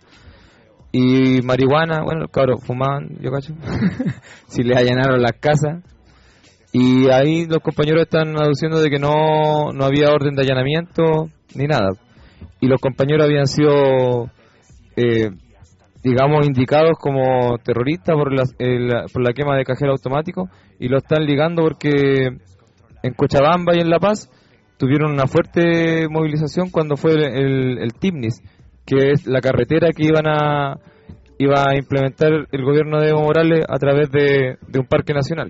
Speaker 7: y marihuana, bueno, los cabros fumaban, yo cacho, si les allanaron las casas. Y ahí los compañeros están aduciendo de que no, no había orden de allanamiento ni nada. Y los compañeros habían sido, eh, digamos, indicados como terroristas por la, el, por la quema de cajero automático, y lo están ligando porque en Cochabamba y en La Paz tuvieron una fuerte movilización cuando fue el, el, el Tipnis, que es la carretera que iban a iba a implementar el gobierno de Evo Morales a través de, de un parque nacional.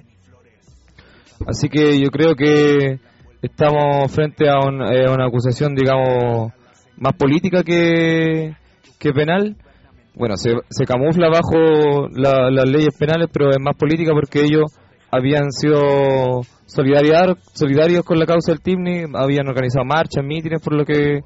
Speaker 7: Así que yo creo que estamos frente a, un, a una acusación, digamos, más política que, que penal. Bueno, se, se camufla bajo la, las leyes penales, pero es más política porque ellos habían sido solidarios, solidarios con la causa del Tipni, habían organizado marchas, mítines, por lo que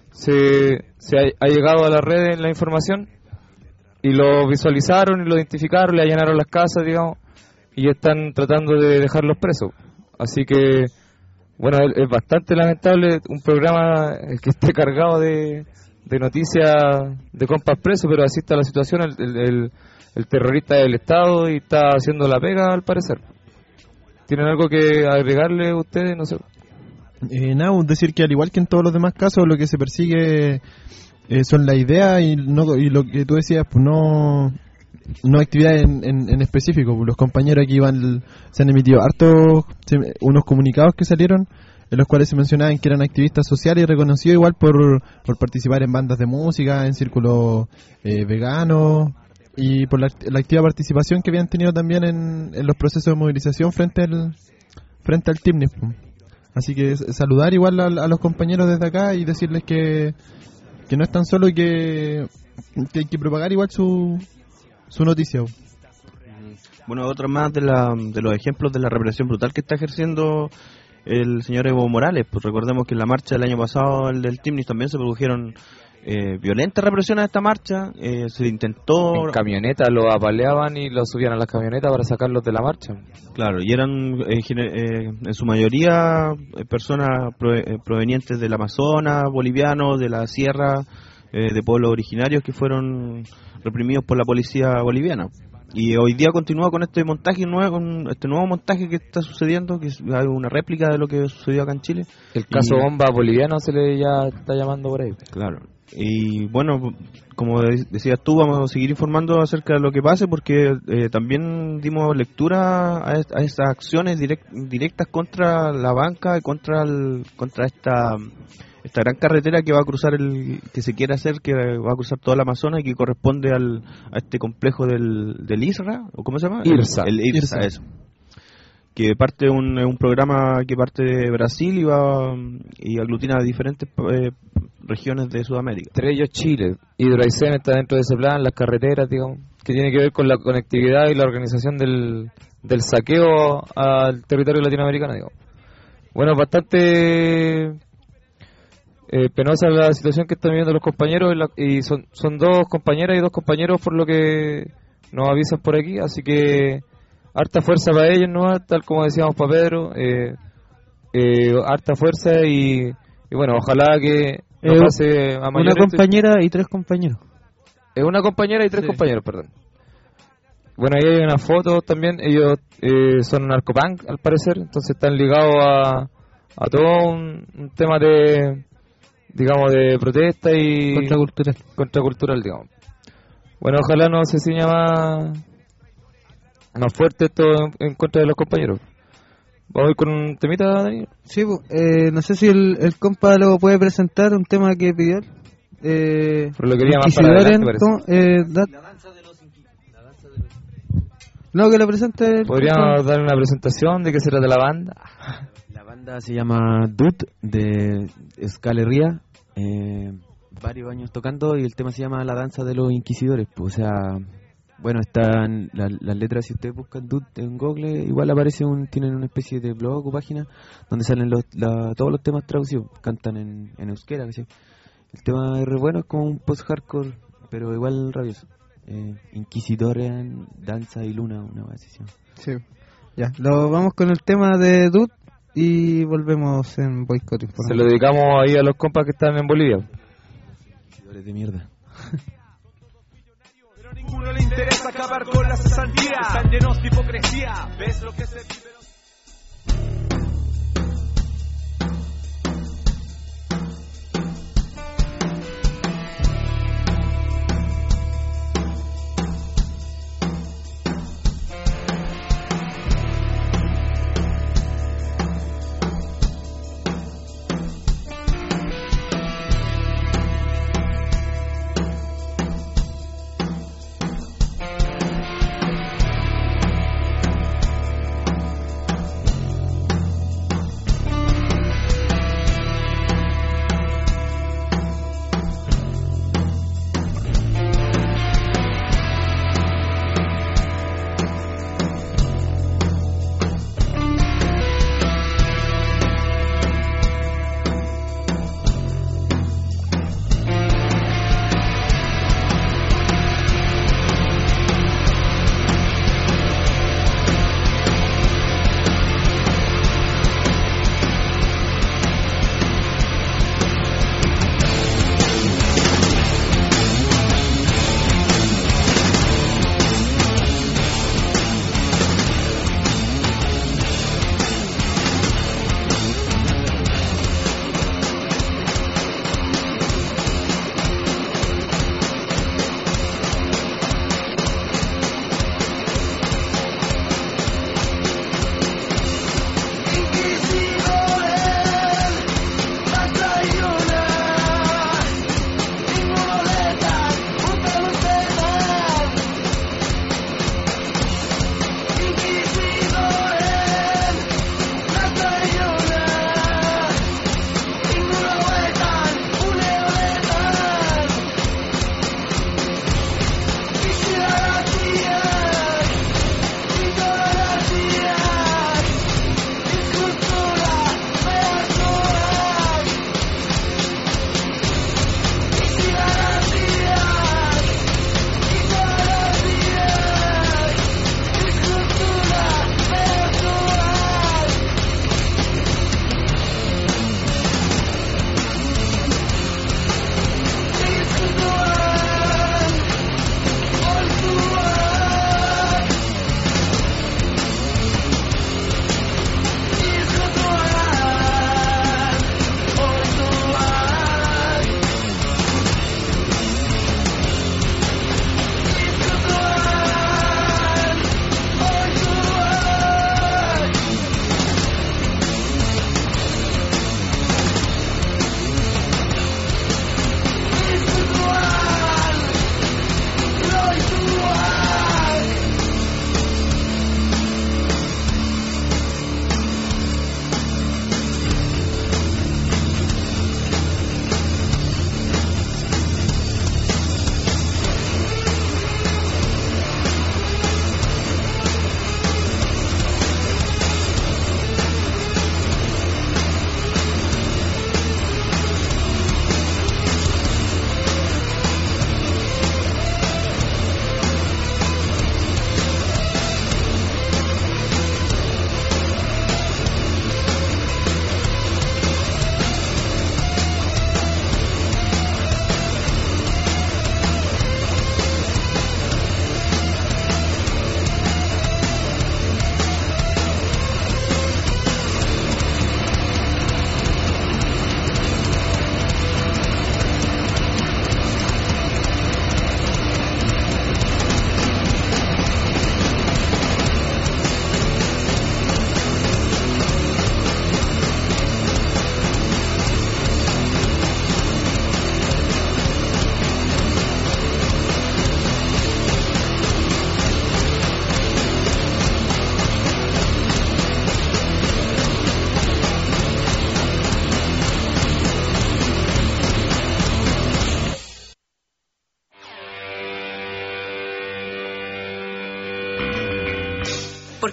Speaker 7: se, se ha, ha llegado a las redes la información, y lo visualizaron y lo identificaron, le allanaron las casas, digamos, y están tratando de dejarlos presos. Así que, bueno, es, es bastante lamentable un programa que esté cargado de, de noticias de compas presos, pero así está la situación. El, el, el, el terrorista del Estado y está haciendo la pega, al parecer. ¿Tienen algo que agregarle ustedes? No sé.
Speaker 9: Eh, nada, decir que al igual que en todos los demás casos, lo que se persigue eh, son la idea y, no, y lo que tú decías, pues no no actividades en, en, en específico. Pues los compañeros aquí van, se han emitido hartos, unos comunicados que salieron, en los cuales se mencionaban que eran activistas sociales y reconocidos igual por, por participar en bandas de música, en círculos eh, veganos, y por la, la activa participación que habían tenido también en, en los procesos de movilización frente al frente al Tipnis. Así que saludar igual a, a los compañeros desde acá y decirles que, que no están solos y que, que hay que propagar igual su, su noticia.
Speaker 8: Bueno, otra más de, la, de los ejemplos de la represión brutal que está ejerciendo el señor Evo Morales. Pues recordemos que en la marcha del año pasado, el del Tipnis, también se produjeron eh, violentas represiones a esta marcha. Eh, se intentó...
Speaker 7: En camionetas los apaleaban y los subían a las camionetas para sacarlos de la marcha.
Speaker 8: Claro, y eran eh, eh, en su mayoría eh, personas pro, eh, provenientes del Amazonas, bolivianos, de la sierra, eh, de pueblos originarios que fueron reprimidos por la policía boliviana. Y hoy día continúa con este montaje nuevo, con este nuevo montaje que está sucediendo, que es una réplica de lo que sucedió acá en Chile.
Speaker 7: El caso y, bomba boliviano se le ya está llamando por ahí.
Speaker 8: Claro. Y bueno, como decías tú, vamos a seguir informando acerca de lo que pase, porque eh, también dimos lectura a, a estas acciones direct, directas contra la banca y contra el, contra esta esta gran carretera que va a cruzar el que se quiere hacer, que va a cruzar toda la Amazonas y que corresponde al a este complejo del del ISRA, o ¿cómo se llama?
Speaker 7: IRSA.
Speaker 8: El, el IRSA, IRSA, eso. que parte un, un programa que parte de Brasil y va y aglutina a diferentes eh, regiones de Sudamérica.
Speaker 7: Entre ellos Chile. Hidroaicén está dentro de ese plan, las carreteras, digamos, que tiene que ver con la conectividad y la organización del, del saqueo al territorio latinoamericano, digamos. Bueno, bastante eh, penosa la situación que están viviendo los compañeros, y, la, y son, son dos compañeras y dos compañeros por lo que nos avisan por aquí, así que harta fuerza para ellos, ¿no? Tal como decíamos para Pedro, eh, eh, harta fuerza y, y bueno, ojalá que no
Speaker 10: eh,
Speaker 7: pase a mayor.
Speaker 10: Una compañera y tres compañeros.
Speaker 7: Es una compañera y tres
Speaker 10: sí.
Speaker 7: compañeros, perdón. Bueno, ahí hay una foto también, ellos eh, son narcopunk al parecer, entonces están ligados a, a todo un, un tema de, digamos, de protesta y...
Speaker 10: Contracultural.
Speaker 7: Contracultural, digamos. Bueno, ojalá no se ciña más, más fuerte esto en, en contra de los compañeros. ¿Vamos a ir con un temita, Daniel?
Speaker 10: Sí, eh, no sé si el, el compa lo puede presentar, un tema que pidió. Eh,
Speaker 7: Pero lo quería más para adelante, parece.
Speaker 10: Eh, da... La danza de los No, que lo presente.
Speaker 7: ¿Podríamos dar una presentación de qué será de la banda?
Speaker 17: La banda se llama Dut, de Escalería. Eh, varios años tocando y el tema se llama La danza de los inquisidores. Pues, o sea, bueno, están las la letras, si ustedes buscan Dut en Google, igual aparece un, tienen una especie de blog o página donde salen los, la, todos los temas traducidos. Cantan en, en euskera, ¿sí? El tema es re bueno, es como un post-hardcore, pero igual rabioso. Eh, Inquisidores, Danza y Luna, una decisión.
Speaker 10: Sí, ya, lo vamos con el tema de Dut y volvemos en Boicot Informativo.
Speaker 7: Se lo dedicamos ahí a los compas que están en Bolivia.
Speaker 17: Inquisidores de mierda.
Speaker 5: Pero a ninguno le interesa acabar con la cesantía. Están llenos de hipocresía. ¿Ves lo que se vive?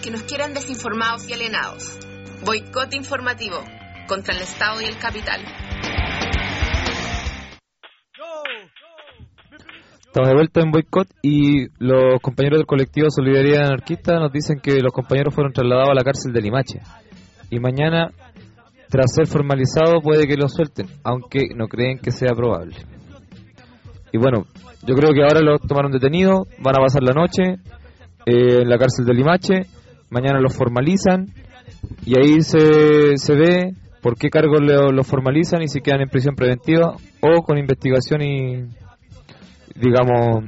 Speaker 6: porque nos quieran desinformados y alienados. Boicot informativo contra el Estado y el capital.
Speaker 7: Estamos de vuelta en Boicot y los compañeros del colectivo Solidaridad Anarquista nos dicen que los compañeros fueron trasladados a la cárcel de Limache y mañana, tras ser formalizado, puede que los suelten, aunque no creen que sea probable. Y bueno, yo creo que ahora los tomaron detenidos, van a pasar la noche eh, en la cárcel de Limache, mañana los formalizan y ahí se, se ve por qué cargos los lo formalizan y si quedan en prisión preventiva o con investigación y, digamos,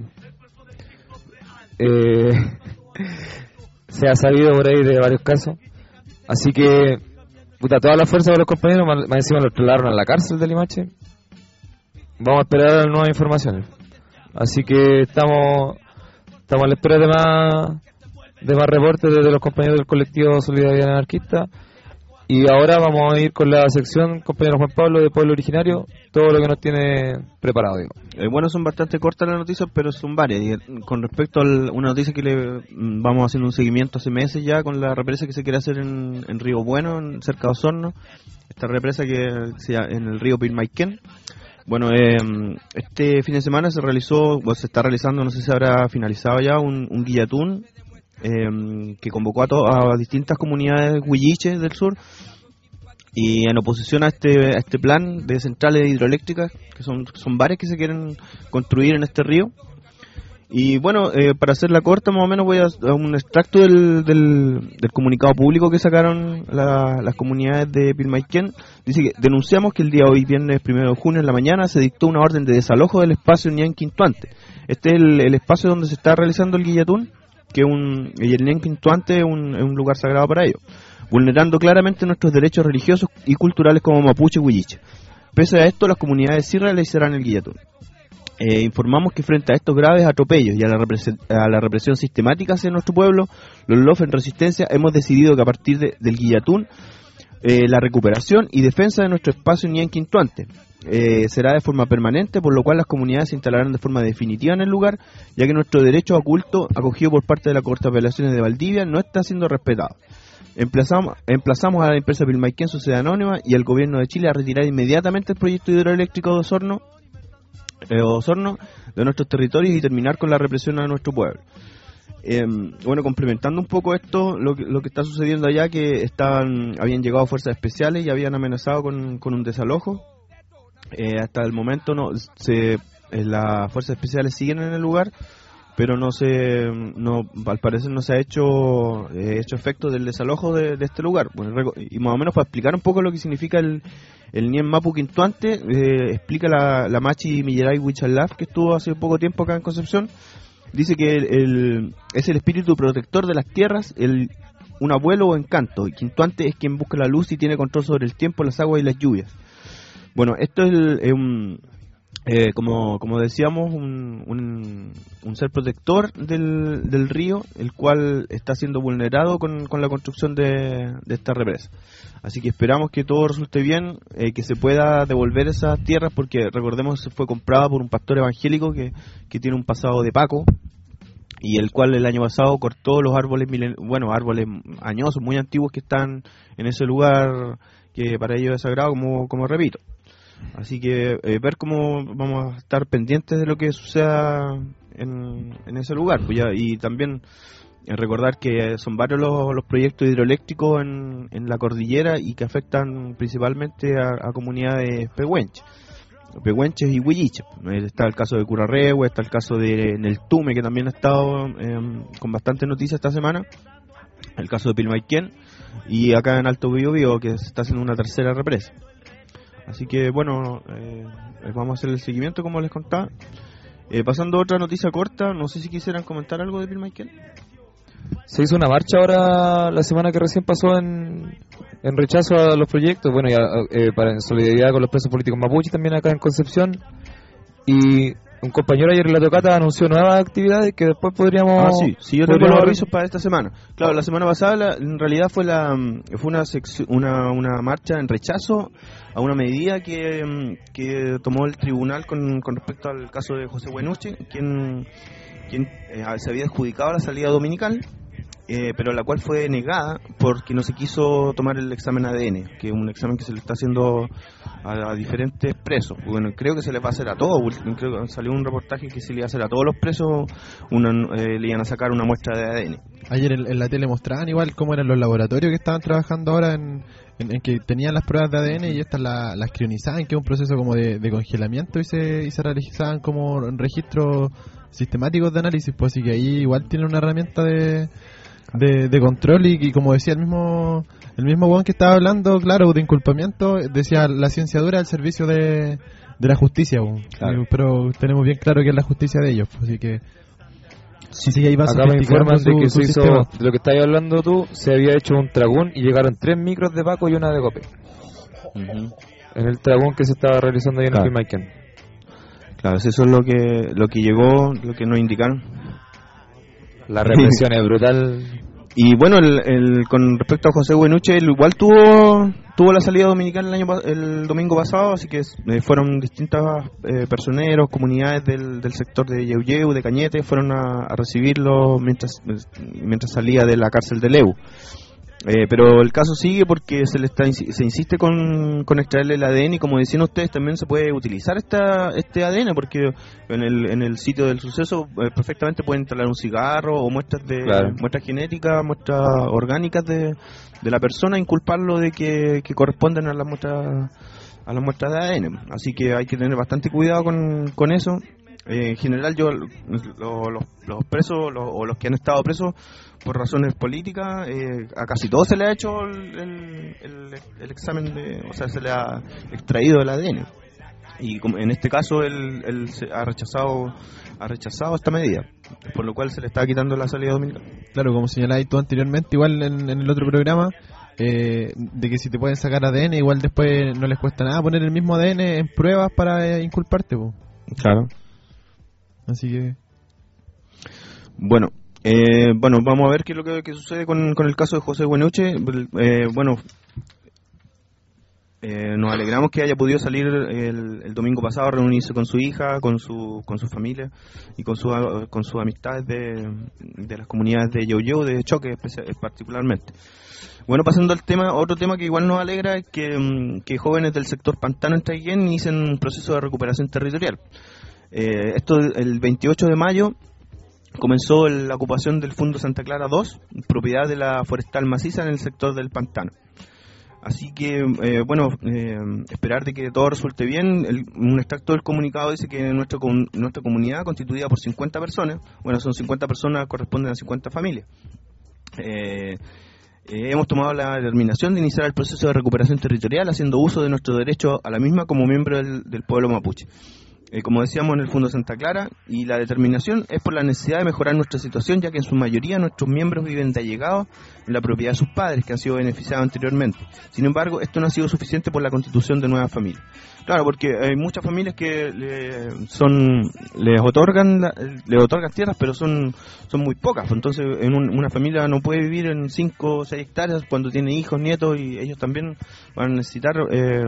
Speaker 7: eh, se ha sabido por ahí de varios casos. Así que, puta, toda la fuerza de los compañeros, más, más encima los trasladaron a la cárcel de Limache. Vamos a esperar a las nuevas informaciones. Así que estamos estamos a la espera de más de más reportes desde los compañeros del colectivo Solidaridad Anarquista. Y ahora vamos a ir con la sección, compañero Juan Pablo, de Pueblo Originario, todo lo que nos tiene preparado, digo.
Speaker 8: Eh, bueno, son bastante cortas las noticias, pero son varias. Y con respecto a una noticia que le vamos haciendo un seguimiento hace meses ya, con la represa que se quiere hacer en, en Río Bueno, en, cerca de Osorno, esta represa que se llama en el río Pilmaiquén. Bueno, eh, este fin de semana se realizó, o se está realizando, no sé si habrá finalizado ya, un, un guillatún eh, que convocó a, to- a distintas comunidades huilliches del sur y en oposición a este a este plan de centrales hidroeléctricas, que son, son varias que se quieren construir en este río. Y bueno, eh, para hacerla corta, más o menos voy a, a un extracto del, del, del comunicado público que sacaron la, las comunidades de Pilmaiquén. Dice que denunciamos que el día hoy, viernes primero de junio, en la mañana, se dictó una orden de desalojo del espacio Ñanquintuante. Este es el, el espacio donde se está realizando el guillatún, que un, y el Ñanquintuante es un, es un lugar sagrado para ellos, vulnerando claramente nuestros derechos religiosos y culturales como mapuche y huilliche. Pese a esto, las comunidades sí realizarán el guillatún. Eh, informamos que frente a estos graves atropellos y a la, repres- a la represión sistemática hacia nuestro pueblo, los L O F en Resistencia hemos decidido que a partir de, del guillatún, eh, la recuperación y defensa de nuestro espacio Ñanquintuante eh, será de forma permanente, por lo cual las comunidades se instalarán de forma definitiva en el lugar, ya que nuestro derecho a culto, acogido por parte de la Corte de Apelaciones de Valdivia, no está siendo respetado. Emplazamos, emplazamos a la empresa Pilmaiquén Sociedad Anónima y al gobierno de Chile a retirar inmediatamente el proyecto hidroeléctrico de Osorno Eh, Osorno de nuestros territorios y terminar con la represión a nuestro pueblo. Eh, bueno, complementando un poco esto, lo que, lo que está sucediendo allá, que estaban, habían llegado fuerzas especiales y habían amenazado con, con un desalojo. Eh, hasta el momento no se eh, las fuerzas especiales siguen en el lugar, pero no se no al parecer no se ha hecho eh, hecho efecto del desalojo de, de este lugar. Bueno, y más o menos para explicar un poco lo que significa el el Nien Mapu Quintuante, eh, explica la, la Machi Millaray Huichalaf, que estuvo hace poco tiempo acá en Concepción. Dice que el, el, es el espíritu protector de las tierras, el un abuelo o encanto, y Quintuante es quien busca la luz y tiene control sobre el tiempo, las aguas y las lluvias. Bueno, esto es el, eh, un Eh, como, como decíamos, un, un, un ser protector del, del río, el cual está siendo vulnerado con, con la construcción de, de esta represa. Así que esperamos que todo resulte bien, eh, que se pueda devolver esas tierras, porque recordemos que fue comprada por un pastor evangélico que, que tiene un pasado de Paco, y el cual el año pasado cortó los árboles, milen, bueno, árboles añosos, muy antiguos que están en ese lugar que para ellos es sagrado, como, como repito. Así que eh, ver cómo vamos a estar pendientes de lo que suceda en, en ese lugar, pues ya, y también eh, recordar que son varios los, los proyectos hidroeléctricos en, en la cordillera y que afectan principalmente a, a comunidades pehuenches, pehuenches y huilliches. Está el caso de Curarrehue, está el caso de en el Tume, que también ha estado eh, con bastante noticias esta semana, el caso de Pilmaiquén, y acá en Alto Biobío, que se está haciendo una tercera represa. Así que bueno, eh, vamos a hacer el seguimiento como les contaba. Eh, pasando a otra noticia corta, no sé si quisieran comentar algo de Pilmaiquén.
Speaker 7: Se hizo una marcha ahora la semana que recién pasó en, en rechazo a los proyectos, bueno, ya eh, para en solidaridad con los presos políticos mapuches también acá en Concepción. Y un compañero ayer en la tocata anunció nuevas actividades que después podríamos...
Speaker 8: Ah, sí, sí, yo tengo los avisos para esta semana. Claro, la semana pasada la, en realidad fue la fue una, sección, una una marcha en rechazo a una medida que, que tomó el tribunal con, con respecto al caso de José Buenuche, quien, quien eh, se había adjudicado la salida dominical eh, pero la cual fue negada porque no se quiso tomar el examen A D N, que es un examen que se le está haciendo a, a diferentes presos. Bueno, creo que se les va a hacer a todos. Creo que salió un reportaje que se le iba a hacer a todos los presos, una, eh, le iban a sacar una muestra de A D N.
Speaker 9: Ayer en, en la tele mostraban igual cómo eran los laboratorios que estaban trabajando ahora en, en, en que tenían las pruebas de A D N y estas las la crionizaban, que es un proceso como de, de congelamiento, y se, y se realizaban como registros sistemáticos de análisis, pues así que ahí igual tiene una herramienta de, de, de control y, y como decía el mismo el mismo Juan que estaba hablando, claro, de inculpamiento, decía la ciencia dura al servicio de, de la justicia, claro. eh, pero tenemos bien claro que es la justicia de ellos, pues, así que
Speaker 7: sí, sí, ahí vas acá me informan de que se hizo, de lo que estabas hablando tú, se había hecho un tragún y llegaron tres micros de Paco y una de Cope. Uh-huh. En el tragún que se estaba realizando ahí en claro. el Pilmaiquén.
Speaker 8: Claro, eso es lo que lo que llegó, lo que nos indicaron.
Speaker 7: La represión es brutal.
Speaker 8: Y bueno, el, el, con respecto a José Buenuche, él igual tuvo tuvo la salida dominical el año el domingo pasado, así que eh, fueron distintos eh, personeros, comunidades del, del sector de Yeuyeu, de Cañete, fueron a, a recibirlo mientras mientras salía de la cárcel de Leu. Eh, pero el caso sigue porque se le está se insiste con, con extraerle el A D N, y como decían ustedes, también se puede utilizar esta este A D N, porque en el en el sitio del suceso eh, perfectamente pueden instalar un cigarro o muestras de claro. muestras genéticas, muestras orgánicas de, de la persona, inculparlo de que, que corresponden a las muestras a las muestras de A D N. Así que hay que tener bastante cuidado con, con eso. Eh, en general, yo lo, lo, los presos lo, o los que han estado presos por razones políticas, eh, a casi todos se le ha hecho el, el, el, el examen de, o sea, se le ha extraído el A D N, y como en este caso él, él se ha rechazado ha rechazado esta medida, por lo cual se le está quitando la salida dominical.
Speaker 9: Claro, como señaláis tú anteriormente, igual en, en el otro programa, eh, de que si te pueden sacar A D N, igual después no les cuesta nada poner el mismo A D N en pruebas para eh, inculparte, po.
Speaker 8: Claro.
Speaker 9: Así que
Speaker 8: bueno, eh, bueno, vamos a ver qué es lo que, que sucede con, con el caso de José Buenuche. Eh, bueno, eh, nos alegramos que haya podido salir el, el domingo pasado a reunirse con su hija, con su con su familia y con su con sus amistades de, de las comunidades de Yeuyeu, de Choque particularmente. Bueno, pasando al tema, otro tema que igual nos alegra es que, que jóvenes del sector Pantano en Traiguén inician un proceso de recuperación territorial. Eh, esto el veintiocho de mayo comenzó la ocupación del Fundo Santa Clara dos, propiedad de la Forestal Maciza en el sector del Pantano. Así que, eh, bueno, eh, esperar de que todo resulte bien. El, un extracto del comunicado dice que nuestro, nuestra comunidad, constituida por cincuenta personas, bueno, son cincuenta personas, corresponden a cincuenta familias, eh, eh, hemos tomado la determinación de iniciar el proceso de recuperación territorial haciendo uso de nuestro derecho a la misma como miembro del, del pueblo mapuche. Eh, como decíamos, en el Fundo Santa Clara, y la determinación es por la necesidad de mejorar nuestra situación, ya que en su mayoría nuestros miembros viven de allegados en la propiedad de sus padres, que han sido beneficiados anteriormente. Sin embargo, esto no ha sido suficiente por la constitución de nuevas familias. Claro, porque hay muchas familias que le, son les otorgan les otorgan tierras, pero son son muy pocas. Entonces, en un, una familia no puede vivir en cinco o seis hectáreas cuando tiene hijos, nietos, y ellos también van a necesitar Eh,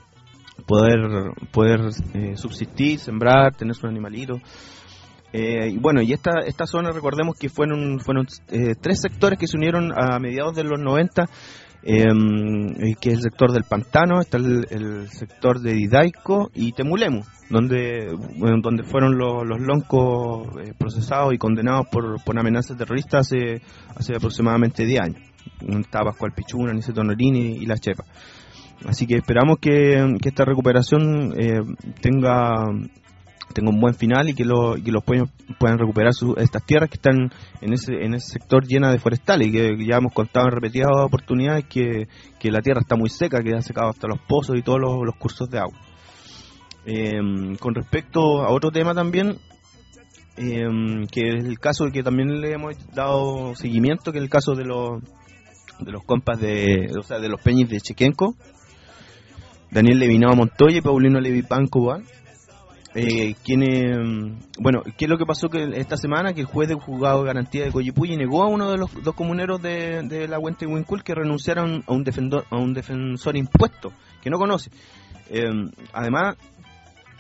Speaker 8: poder poder eh, subsistir, sembrar, tener sus animalitos. Eh, y bueno, y esta esta zona, recordemos que fueron fueron eh, tres sectores que se unieron a mediados de los noventa, eh, que es el sector del Pantano, está el, el sector de Didaico y Temulemu, donde bueno, donde fueron los, los loncos eh, procesados y condenados por, por amenazas terroristas hace, hace aproximadamente diez años. Estaba Pascual Pichuna, Niceto Norini y La Chepa. Así que esperamos que, que esta recuperación eh, tenga tenga un buen final y que, lo, y que los pueblos puedan recuperar su, estas tierras que están en ese en ese sector llena de forestales, y que ya hemos contado en repetidas oportunidades que, que la tierra está muy seca, que ha secado hasta los pozos y todos los, los cursos de agua. Eh, con respecto a otro tema también, eh, que es el caso que también le hemos dado seguimiento, que es el caso de los de los compas de, o sea, de los peñis de Chequenco, Daniel Levinado Montoya y Paulino Levipanco, eh, quienes, bueno, ¿qué es lo que pasó que esta semana? Que el juez del juzgado de garantía de Coyipulli negó a uno de los dos comuneros de, de la Huente Huincul que renunciaron a un defensor, a un defensor impuesto que no conoce. Eh, además,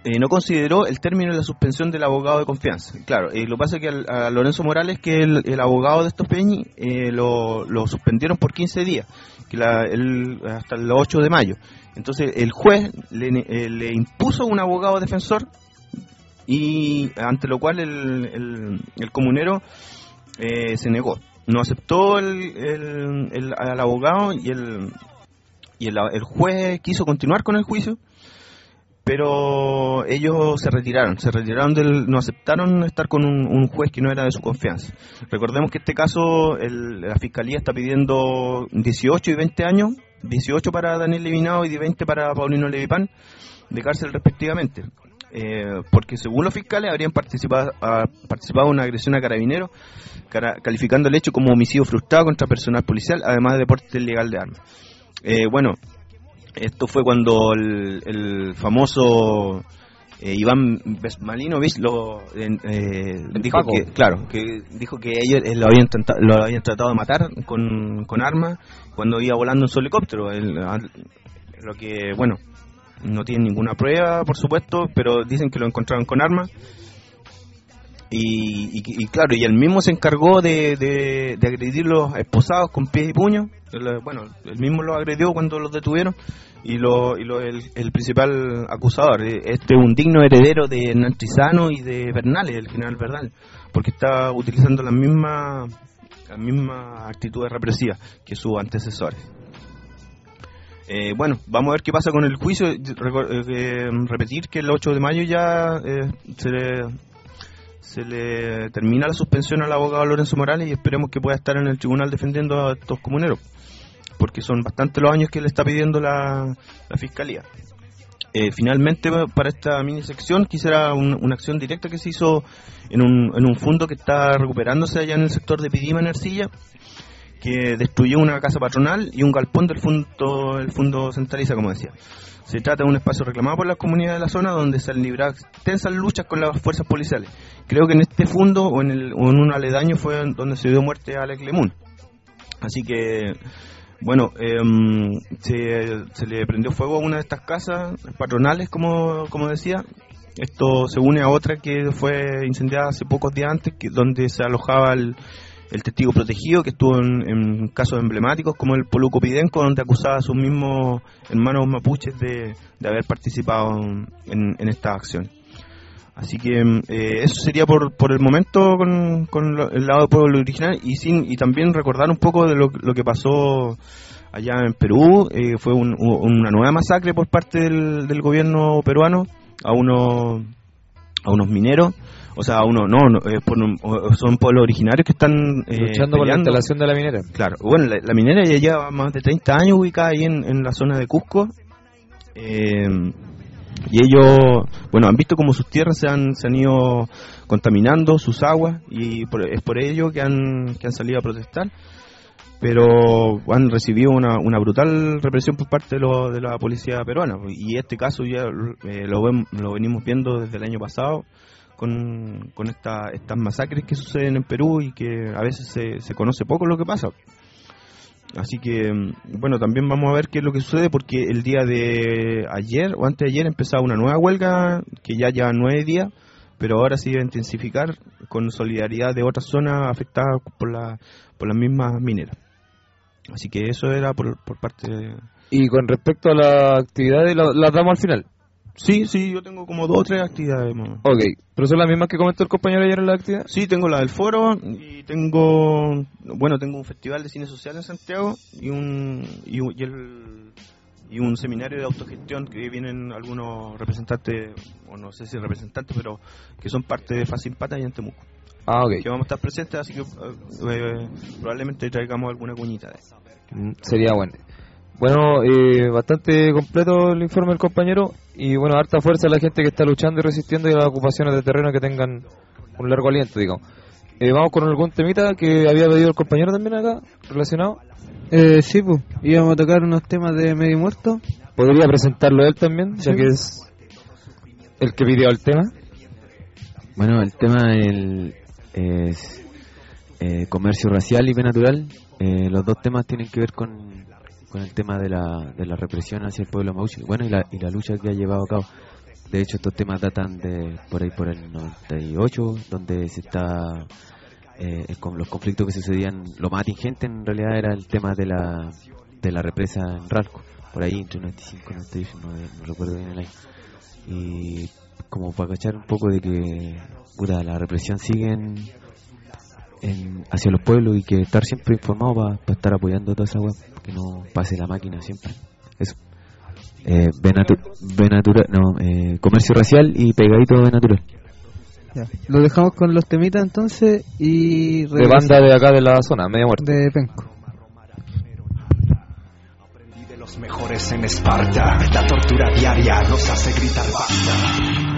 Speaker 13: eh, no consideró el término de la suspensión del abogado de confianza. Claro, eh, lo que pasa es que al, a Lorenzo Morales, que el, el abogado de estos Peñi, eh, lo, lo suspendieron por quince días, que la, el, hasta el ocho de mayo. Entonces el juez le, eh, le impuso un abogado defensor, y ante lo cual el, el, el comunero eh, se negó. No aceptó el, el, el, al abogado y el y el, el juez quiso continuar con el juicio, pero ellos se retiraron, se retiraron del, no aceptaron estar con un, un juez que no era de su confianza. Recordemos que en este caso el, la fiscalía está pidiendo dieciocho y veinte años, dieciocho para Daniel Levinado y veinte para Paulino Levipán, de cárcel respectivamente. Eh, porque según los fiscales habrían participado, ha participado en una agresión a carabineros, cara, calificando el hecho como homicidio frustrado contra personal policial, además de porte ilegal de armas. Eh, bueno, esto fue cuando el, el famoso eh, Iván Besmalinovich lo eh, dijo
Speaker 7: Paco.
Speaker 13: que, claro, que dijo que ellos eh, lo habían tratado, lo habían tratado de matar con, con armas cuando iba volando en su helicóptero. El, lo que, bueno, no tienen ninguna prueba, por supuesto, pero dicen que lo encontraron con armas. Y, y, y claro, y él mismo se encargó de, de, de agredir los esposados con pies y puños. El, bueno, él mismo los agredió cuando los detuvieron. Y, lo, y lo, el, el principal acusador, este es un digno heredero de Hernán Trizano y de Bernales, el general Bernal, porque está utilizando las mismas las mismas actitudes represivas que sus antecesores. Eh, bueno, vamos a ver qué pasa con el juicio. Recor- eh, repetir que el ocho de mayo ya eh, se le se le termina la suspensión al abogado Lorenzo Morales, y esperemos que pueda estar en el tribunal defendiendo a estos comuneros, porque son bastante los años que le está pidiendo la, la fiscalía. Eh, finalmente, para esta mini sección, quisiera un, una acción directa que se hizo en un, en un fondo que está recuperándose allá en el sector de Pidima, en Ercilla, que destruyó una casa patronal y un galpón del fondo, el fondo Centraliza, como decía. Se trata de un espacio reclamado por las comunidades de la zona, donde se han librado extensas luchas con las fuerzas policiales. Creo que en este fondo o en, el, o en un aledaño fue donde se dio muerte a Alex Lemun. Así que, bueno, eh, se, se le prendió fuego a una de estas casas patronales, como, como decía. Esto se une a otra que fue incendiada hace pocos días antes, que, donde se alojaba el, el testigo protegido, que estuvo en, en casos emblemáticos como el Poluco Pidenco, donde acusaba a sus mismos hermanos mapuches de, de haber participado en, en esta acción. Así que eh, eso sería por por el momento con, con lo, el lado del pueblo original, y sin y también recordar un poco de lo, lo que pasó allá en Perú. Eh, fue un, una nueva masacre por parte del, del gobierno peruano a unos a unos mineros. O sea, uno no, no eh, por, son pueblos originarios que están eh,
Speaker 7: luchando por la instalación de la minera.
Speaker 13: Claro, bueno, la, la minera ya lleva más de treinta años ubicada ahí en, en la zona de Cusco. Eh, y ellos, bueno, han visto como sus tierras se han, se han ido contaminando, sus aguas, y por, es por ello que han, que han salido a protestar. Pero han recibido una, una brutal represión por parte de, lo, de la policía peruana. Y este caso ya eh, lo, ven, lo venimos viendo desde el año pasado, con, con esta, estas masacres que suceden en Perú, y que a veces se, se conoce poco lo que pasa. Así que, bueno, también vamos a ver qué es lo que sucede, porque el día de ayer o antes de ayer empezaba una nueva huelga que ya lleva nueve días, pero ahora se iba a intensificar con solidaridad de otras zonas afectadas por, la, por las mismas mineras. Así que eso era por, por parte de...
Speaker 7: Y con respecto a las actividades, ¿las la damos al final?
Speaker 13: Sí, sí, yo tengo como dos o tres actividades. Man.
Speaker 7: Ok, ¿pero son las mismas que comentó el compañero ayer en la actividad?
Speaker 13: Sí, tengo la del foro, y tengo, bueno, tengo un festival de cine social en Santiago, y un y, un, y, el, y un seminario de autogestión que vienen algunos representantes, o no sé si representantes, pero que son parte de Facin Pata y en Temuco.
Speaker 7: Ah, ok.
Speaker 13: Que vamos a estar presentes, así que eh, probablemente traigamos alguna cuñita de eso.
Speaker 7: Mm, sería bueno. Bueno, eh, bastante completo el informe del compañero, y bueno, harta fuerza a la gente que está luchando y resistiendo, y a las ocupaciones de terreno que tengan un largo aliento, digamos. Eh, vamos con algún temita que había pedido el compañero también acá, relacionado.
Speaker 10: Eh, sí, pues, íbamos a tocar unos temas de Medio Muerto.
Speaker 7: ¿Podría presentarlo él también, ya
Speaker 10: sí,
Speaker 7: que es el que pidió el tema?
Speaker 17: Bueno, el tema el, es eh, comercio racial y bien natural. Eh, los dos temas tienen que ver con... con el tema de la, de la represión hacia el pueblo mapuche, bueno, y la, y la lucha que ha llevado a cabo. De hecho, estos temas datan de por ahí por el noventa y ocho, donde se está eh, con los conflictos que sucedían. Lo más atingente en realidad era el tema de la de la represa en Ralco, por ahí entre noventa y cinco y noventa y ocho, no, no recuerdo bien el año. Y como para cachar un poco de que puta, la represión sigue en, en, hacia los pueblos, y que estar siempre informado para pa estar apoyando toda esa web, que no pase la máquina siempre. Eso. Eh, B natural, no, eh, comercio racial y pegadito B natural.
Speaker 10: Ya. Lo dejamos con los temitas entonces y
Speaker 7: de banda de acá de la zona, media muerte.
Speaker 10: De Penco.
Speaker 16: Aprendí de los mejores en Esparta. La tortura diaria nos hace gritar basta.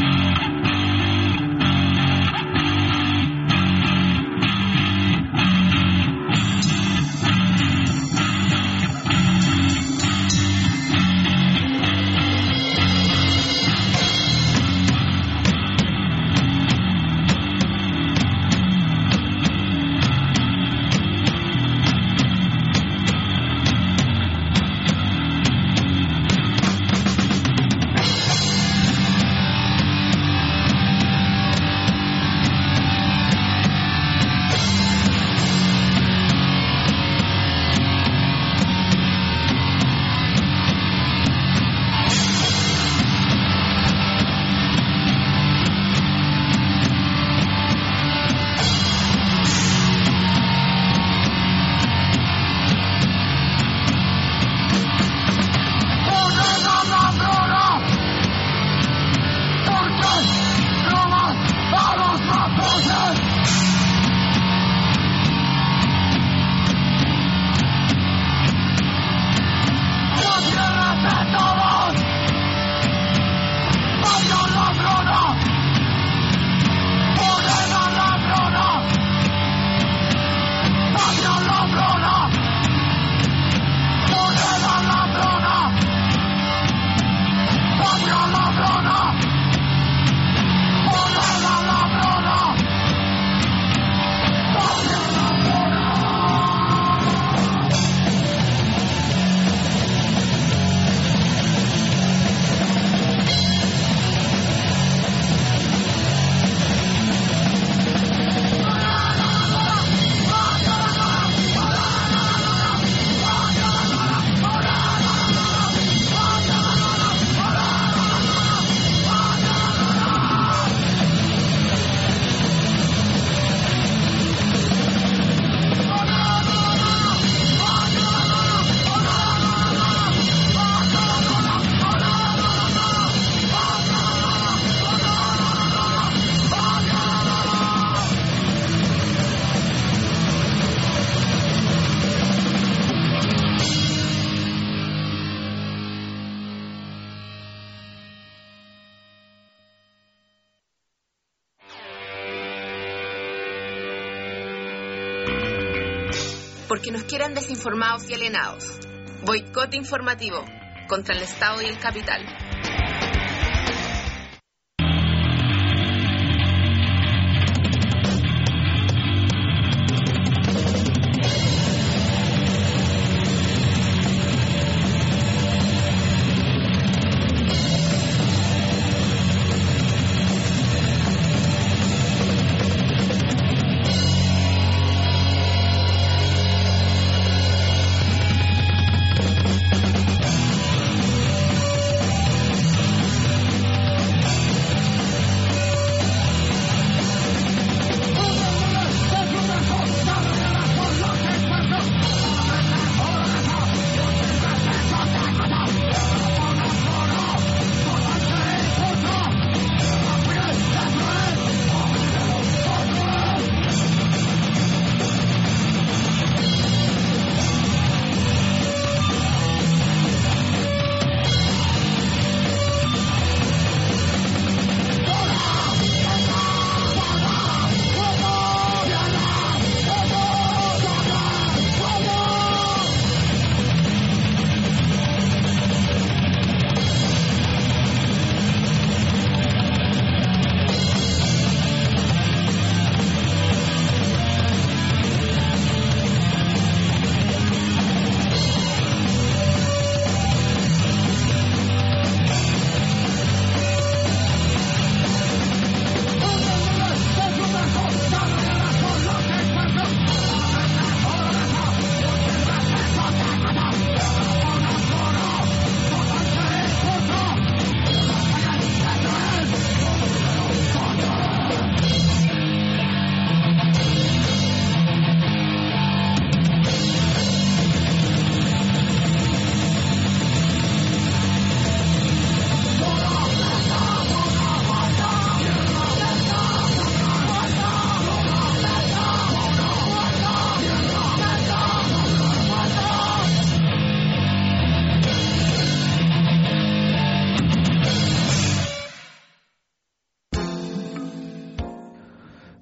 Speaker 6: Porque nos quieren desinformados y alienados. Boicot informativo contra el Estado y el capital.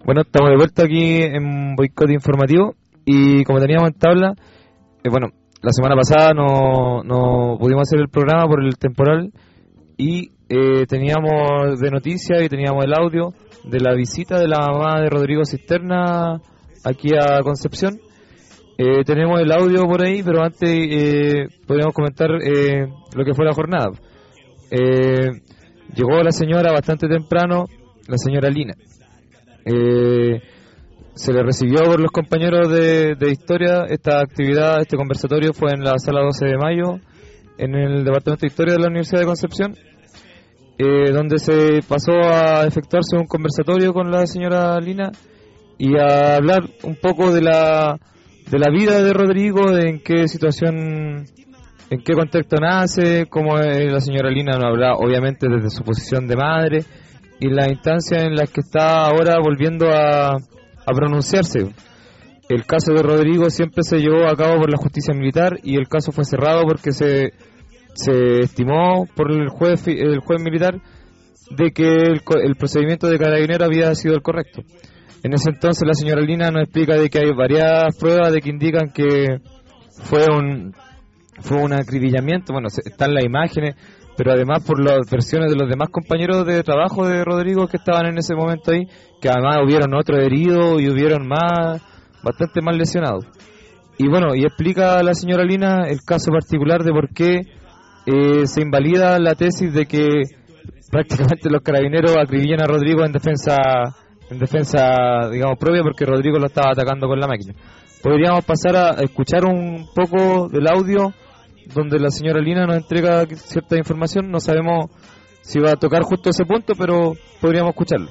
Speaker 7: Bueno, estamos de vuelta aquí en Boicot Informativo y como teníamos en tabla, eh, bueno, la semana pasada no, no pudimos hacer el programa por el temporal y eh, teníamos de noticias y teníamos el audio de la visita de la mamá de Rodrigo Cisterna aquí a Concepción. Eh, tenemos el audio por ahí, pero antes eh, podríamos comentar eh, lo que fue la jornada. Eh, llegó la señora bastante temprano, la señora Lina. Eh, se le recibió por los compañeros de, de historia. Esta actividad, este conversatorio fue en la sala doce de mayo, en el Departamento de Historia de la Universidad de Concepción, eh, donde se pasó a efectuarse un conversatorio con la señora Lina y a hablar un poco de la de la vida de Rodrigo, de en qué situación, en qué contexto nace, cómo es la señora Lina nos habla obviamente desde su posición de madre y la instancia en la que está ahora volviendo a, a pronunciarse. El caso de Rodrigo siempre se llevó a cabo por la justicia militar y el caso fue cerrado porque se se estimó por el juez el juez militar de que el, el procedimiento de Carabinero había sido el correcto. En ese entonces la señora Lina nos explica de que hay varias pruebas de que indican que fue un fue un acribillamiento. Bueno, están las imágenes, pero además por las versiones de los demás compañeros de trabajo de Rodrigo que estaban en ese momento ahí, que además hubieron otros heridos y hubieron más, bastante más lesionados. Y bueno, y explica la señora Lina el caso particular de por qué eh, se invalida la tesis de que prácticamente los carabineros acribillan a Rodrigo en defensa, en defensa, digamos, propia, porque Rodrigo lo estaba atacando con la máquina. Podríamos pasar a escuchar un poco del audio donde la señora Lina nos entrega cierta información. No sabemos si va a tocar justo ese punto, pero podríamos escucharlo.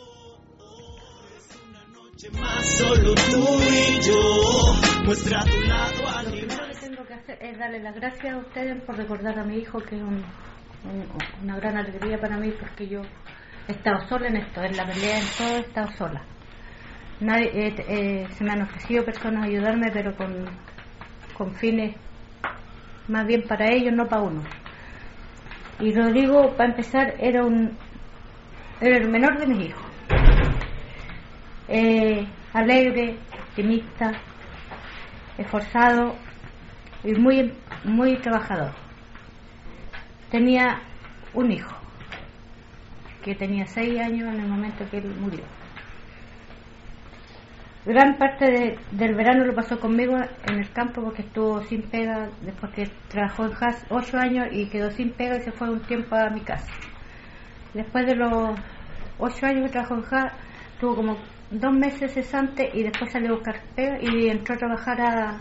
Speaker 18: Solo tú y yo, muestra tu lado a mí. Lo primero que tengo que hacer es darle las gracias a ustedes por recordar a mi hijo, que es un, un, una gran alegría para mí, porque yo he estado sola en esto, en la pelea, en todo he estado sola. Nadie, eh, eh, se me han ofrecido personas a ayudarme, pero con, con fines más bien para ellos, no para uno. Y Rodrigo, para empezar, era un era el menor de mis hijos. Eh, alegre, optimista, esforzado y muy muy trabajador. Tenía un hijo que tenía seis años en el momento que él murió. Gran parte de, del verano lo pasó conmigo en el campo, porque estuvo sin pega después que trabajó en Haas ocho años y quedó sin pega y se fue un tiempo a mi casa. Después de los ocho años que trabajó en Haas, tuvo como dos meses cesante y después salió a buscar pega y entró a trabajar a,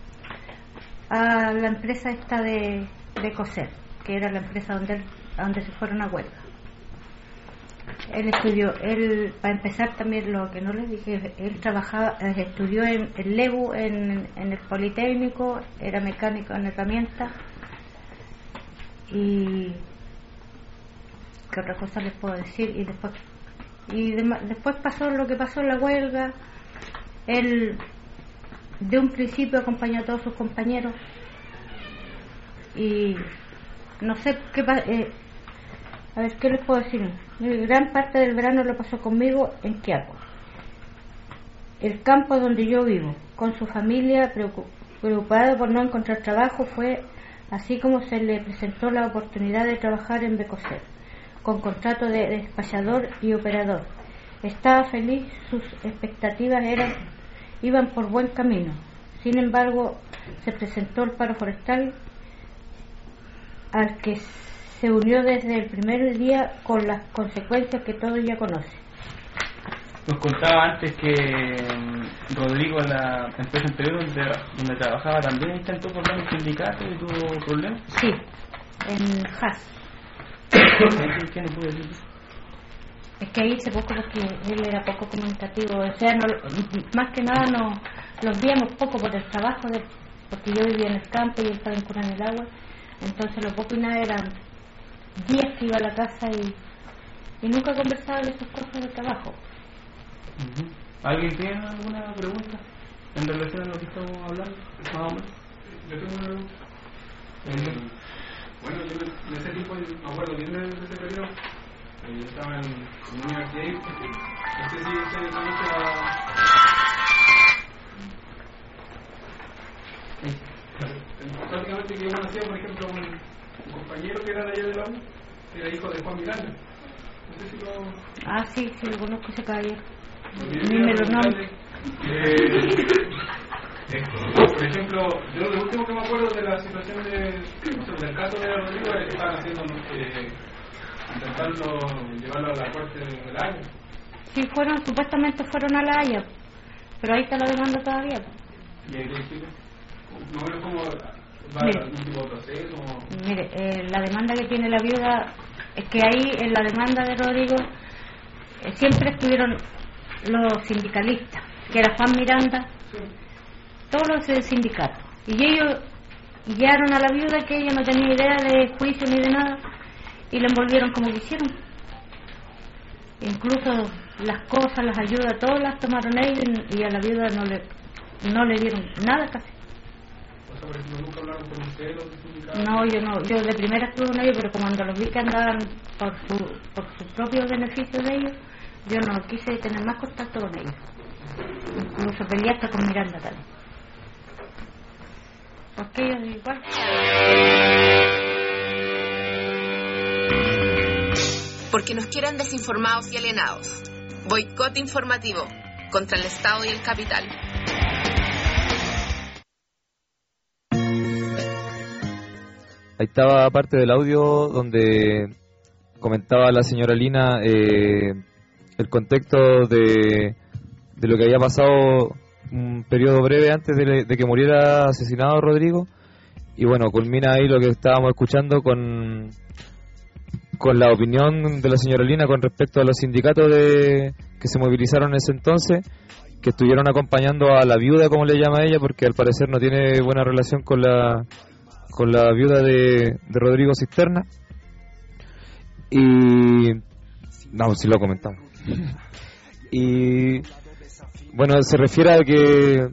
Speaker 18: a la empresa esta de, de coser, que era la empresa donde, él, donde se fueron a huelga. Él estudió, él, para empezar también lo que no les dije, él trabajaba, estudió en el Lebu, en, en el Politécnico, era mecánico en herramientas. Y qué otra cosa les puedo decir. Y después y de, después pasó lo que pasó en la huelga. Él de un principio acompañó a todos sus compañeros y no sé qué eh, a ver qué les puedo decir. Gran parte del verano lo pasó conmigo en Quiaco, el campo donde yo vivo, con su familia, preocupado por no encontrar trabajo. Fue así como se le presentó la oportunidad de trabajar en Becoser, con contrato de despachador y operador. Estaba feliz, sus expectativas eran iban por buen camino. Sin embargo, se presentó el paro forestal, al que se unió desde el primer día, con las consecuencias que todos ya conocen.
Speaker 19: Nos contaba antes que um, Rodrigo, en la empresa anterior donde, donde trabajaba, también intentó formar un sindicato y tuvo problemas.
Speaker 18: Sí, en Haas.
Speaker 19: ¿Qué no puede decir?
Speaker 18: Es que ahí hice poco porque él era poco comunicativo. O sea, no, más que nada no, los veíamos poco por el trabajo, de, porque yo vivía en el campo y él estaba en Cura en el agua. Entonces lo poco y nada eran días que iba a la casa y, y nunca conversaba de esas cosas de trabajo.
Speaker 19: Uh-huh. ¿Alguien tiene alguna pregunta en relación a lo que estamos hablando? Más o menos.
Speaker 20: Yo tengo una pregunta. Eh, bueno, yo en ese tiempo, me acuerdo bien de ese periodo, eh, yo estaba en, en una universidad y No sé si usted conoce a... Prácticamente que yo conocía, por ejemplo, un, un compañero que era de allá de la U, que era hijo de Juan Miranda. No sé si lo...
Speaker 18: Ah, sí, sí, lo conozco ese caballero. Ni me lo nombro.
Speaker 20: Eh, eh, por ejemplo, yo lo último que me acuerdo de la situación de, no sé, del caso de Rodrigo es que estaban haciendo, eh, intentando llevarlo a la corte de la Haya.
Speaker 18: Sí, fueron, supuestamente fueron a la Haya, pero ahí está la demanda todavía.
Speaker 20: ¿Y en qué sitio? ¿No es como va
Speaker 18: Mire,
Speaker 20: algún tipo de proceso?
Speaker 18: Mire, eh, la demanda que tiene la viuda es que ahí en la demanda de Rodrigo eh, siempre estuvieron los sindicalistas, que era Juan Miranda, todos los del sindicato, y ellos guiaron a la viuda, que ella no tenía idea de juicio ni de nada, y la envolvieron como quisieron. Incluso las cosas, las ayudas, todas las tomaron ellos, y a la viuda no le no le dieron nada casi.
Speaker 20: O sea, por ejemplo, ¿nunca hablaron con usted los sindicatos?
Speaker 18: No, yo no, yo de primera estuve con ellos, pero cuando los vi que andaban por su por su propio beneficio de ellos, yo no quise tener más contacto con ellos. Incluso peleé hasta con Miranda también. Porque ellos igual.
Speaker 6: Porque nos quieren desinformados y alienados. Boicot informativo contra el Estado y el capital.
Speaker 7: Ahí estaba parte del audio donde comentaba la señora Lina eh, el contexto de, de lo que había pasado un periodo breve antes de, de que muriera asesinado Rodrigo, y bueno, culmina ahí lo que estábamos escuchando con con la opinión de la señora Lina con respecto a los sindicatos de que se movilizaron en ese entonces, que estuvieron acompañando a la viuda, como le llama ella, porque al parecer no tiene buena relación con la con la viuda de, de Rodrigo Cisterna. Y no, si lo comentamos. Y bueno, se refiere a que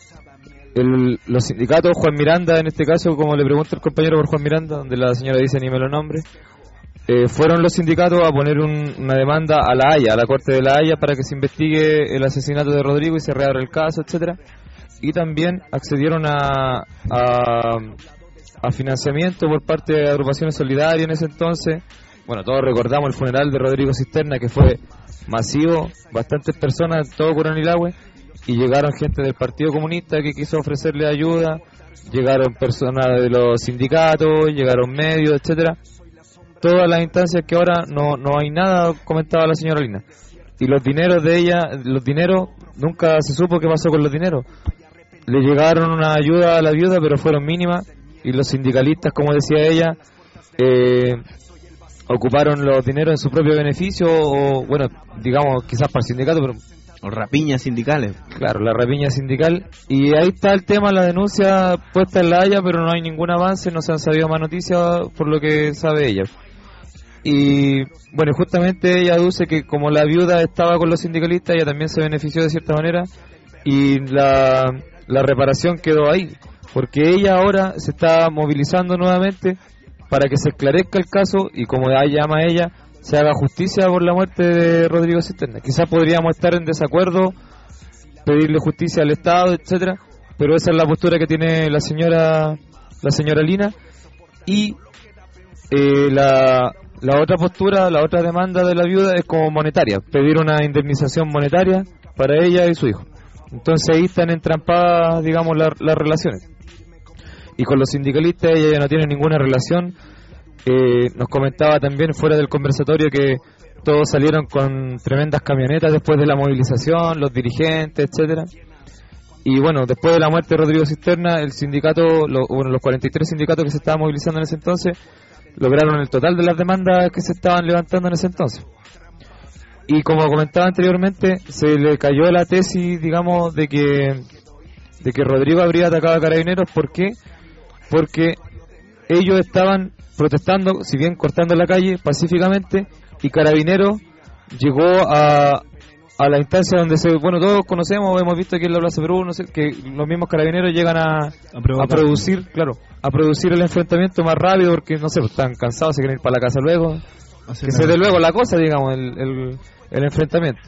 Speaker 7: el, los sindicatos, Juan Miranda en este caso, como le pregunta el compañero por Juan Miranda, donde la señora dice ni me lo nombre, eh, fueron los sindicatos a poner un, una demanda a la Haya, a la Corte de la Haya, para que se investigue el asesinato de Rodrigo y se reabra el caso, etcétera. Y también accedieron a, a a financiamiento por parte de agrupaciones solidarias en ese entonces. Bueno, todos recordamos el funeral de Rodrigo Cisterna, que fue masivo, bastantes personas, todo Curanilahue, y llegaron gente del Partido Comunista que quiso ofrecerle ayuda, llegaron personas de los sindicatos, llegaron medios, etcétera. Todas las instancias que ahora no, no hay nada, comentaba la señora Lina. Y los dineros de ella, los dineros, nunca se supo qué pasó con los dineros. Le llegaron una ayuda a la viuda, pero fueron mínimas. Y los sindicalistas, como decía ella, eh, ocuparon los dineros en su propio beneficio, o bueno, digamos, quizás para el sindicato, pero...
Speaker 8: O rapiñas sindicales.
Speaker 7: Claro, la rapiña sindical. Y ahí está el tema, la denuncia puesta en la Haya, pero no hay ningún avance, no se han sabido más noticias por lo que sabe ella. Y bueno, justamente ella aduce que como la viuda estaba con los sindicalistas, ella también se benefició de cierta manera, y la, la reparación quedó ahí. Porque ella ahora se está movilizando nuevamente para que se esclarezca el caso y, como llama ella, se haga justicia por la muerte de Rodrigo Cisterna. Quizás podríamos estar en desacuerdo, pedirle justicia al Estado, etcétera, pero esa es la postura que tiene la señora la señora Lina. Y eh, la, la otra postura, la otra demanda de la viuda es como monetaria, pedir una indemnización monetaria para ella y su hijo. Entonces ahí están entrampadas, digamos, la, las relaciones. Y con los sindicalistas ella ya no tiene ninguna relación. Eh, nos comentaba también fuera del conversatorio que todos salieron con tremendas camionetas después de la movilización, los dirigentes, etcétera. Y bueno, después de la muerte de Rodrigo Cisterna, el sindicato, lo, bueno, los cuarenta y tres sindicatos que se estaban movilizando en ese entonces, lograron el total de las demandas que se estaban levantando en ese entonces. Y como comentaba anteriormente, se le cayó la tesis, digamos, de que de que Rodrigo habría atacado a Carabineros. ¿Por qué? Porque ellos estaban protestando, si bien cortando la calle pacíficamente, y Carabineros llegó a, a la instancia donde se, bueno, todos conocemos, hemos visto aquí en la Plaza Perú, no sé, que los mismos Carabineros llegan a, a, a producir, claro, a producir el enfrentamiento más rápido, porque no sé, están cansados, se quieren ir para la casa luego, Hace que se dé luego la cosa, digamos, el, el, el enfrentamiento.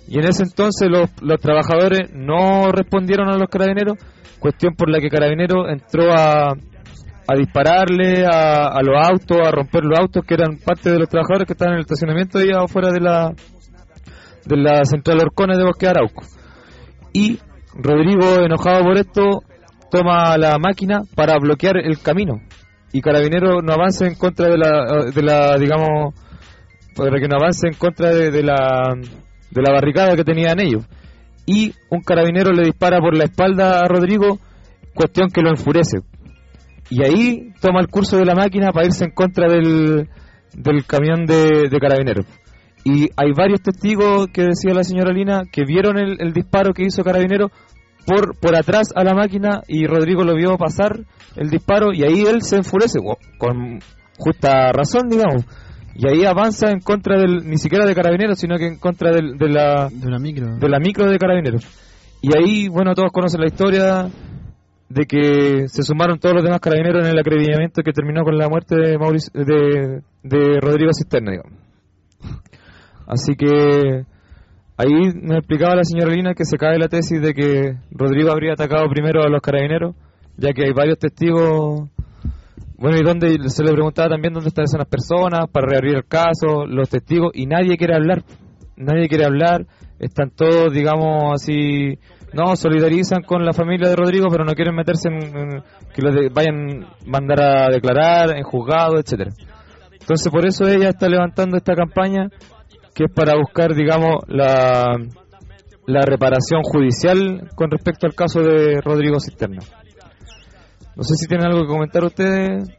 Speaker 7: Y en ese entonces los, los trabajadores no respondieron a los carabineros, cuestión por la que Carabineros entró a, a dispararle a, a los autos, a romper los autos que eran parte de los trabajadores que estaban en el estacionamiento ahí afuera de la de la central Orcones de Bosque Arauco. Y Rodrigo, enojado por esto, toma la máquina para bloquear el camino y Carabineros no avance en contra de la, de la digamos, para que no avance en contra de, de la de la barricada que tenían ellos. Y un carabinero le dispara por la espalda a Rodrigo, cuestión que lo enfurece. Y ahí toma el curso de la máquina para irse en contra del, del camión de, de Carabineros. Y hay varios testigos, que decía la señora Lina, que vieron el, el disparo que hizo Carabineros por, por atrás a la máquina, y Rodrigo lo vio pasar el disparo, y ahí él se enfurece, con justa razón, digamos. Y ahí avanza en contra del, ni siquiera de Carabineros, sino que en contra del, de la
Speaker 9: de una micro
Speaker 7: de la micro de Carabineros. Y ahí, bueno, todos conocen la historia de que se sumaron todos los demás carabineros en el acreditamiento que terminó con la muerte de Mauricio, de, de Rodrigo Cisterna, digamos. Así que ahí nos explicaba la señora Lina que se cae la tesis de que Rodrigo habría atacado primero a los carabineros, ya que hay varios testigos. Bueno, y donde se le preguntaba también dónde están esas personas para reabrir el caso, los testigos, y nadie quiere hablar, nadie quiere hablar, están todos, digamos, así, no, solidarizan con la familia de Rodrigo, pero no quieren meterse en, en que los de, vayan a mandar a declarar en juzgado, etcétera. Entonces por eso ella está levantando esta campaña, que es para buscar, digamos, la, la reparación judicial con respecto al caso de Rodrigo Cisterna. No sé si tienen algo que comentar ustedes.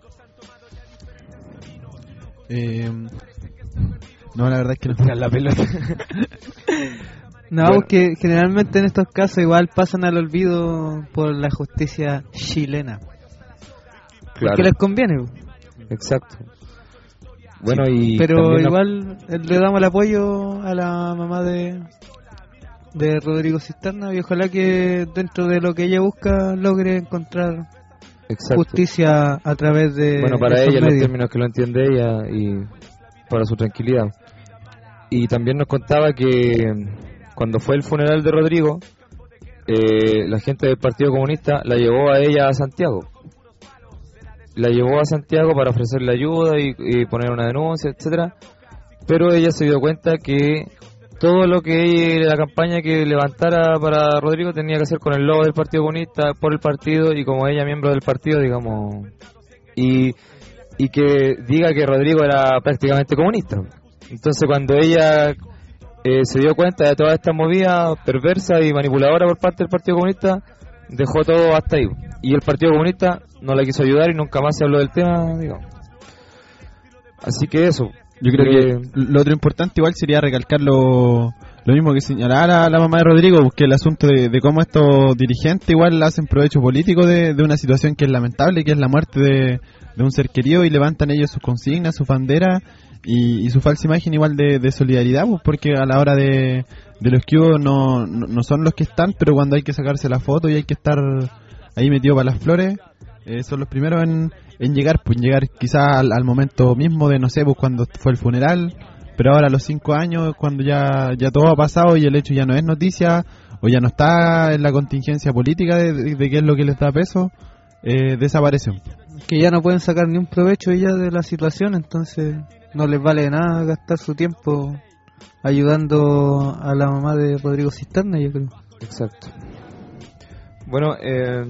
Speaker 9: Eh, no, la verdad es que no tiran la pelota.
Speaker 10: No, bueno, porque generalmente en estos casos igual pasan al olvido por la justicia chilena.
Speaker 7: Claro.
Speaker 10: Porque les conviene.
Speaker 7: Exacto. Bueno, y
Speaker 10: pero igual no... le damos el apoyo a la mamá de de Rodrigo Cisterna, y ojalá que dentro de lo que ella busca logre encontrar Exacto. justicia a través de
Speaker 7: bueno, para
Speaker 10: de
Speaker 7: ella,
Speaker 10: medios.
Speaker 7: Los términos que lo entiende ella y para su tranquilidad. Y también nos contaba que cuando fue el funeral de Rodrigo, eh, la gente del Partido Comunista la llevó a ella a Santiago. La llevó a Santiago para ofrecerle ayuda y, y poner una denuncia, etcétera. Pero ella se dio cuenta que todo lo que ella, la campaña que levantara para Rodrigo tenía que hacer con el logo del Partido Comunista, por el partido, y como ella miembro del partido, digamos, y, y que diga que Rodrigo era prácticamente comunista. Entonces cuando ella eh, se dio cuenta de toda esta movida perversa y manipuladora por parte del Partido Comunista, dejó todo hasta ahí. Y el Partido Comunista no la quiso ayudar y nunca más se habló del tema, digamos. Así que eso.
Speaker 9: Yo creo que, que lo otro importante igual sería recalcar lo, lo mismo que señalaba la, la mamá de Rodrigo, que el asunto de, de cómo estos dirigentes igual hacen provecho político de, de una situación que es lamentable, que es la muerte de, de un ser querido, y levantan ellos sus consignas, sus banderas y, y su falsa imagen igual de, de solidaridad, pues, porque a la hora de, de los que hubo no, no, no son los que están, pero cuando hay que sacarse la foto y hay que estar ahí metido para las flores, eh, son los primeros en, en llegar, pues llegar quizás al, al momento mismo de, no sé, pues cuando fue el funeral, pero ahora a los cinco años, cuando ya, ya todo ha pasado y el hecho ya no es noticia, o ya no está en la contingencia política de, de, de qué es lo que les da peso, eh, desaparecen.
Speaker 10: Que ya no pueden sacar ni un provecho ya de la situación, entonces no les vale nada gastar su tiempo ayudando a la mamá de Rodrigo Cisterna, yo creo.
Speaker 7: Exacto. Bueno, eh...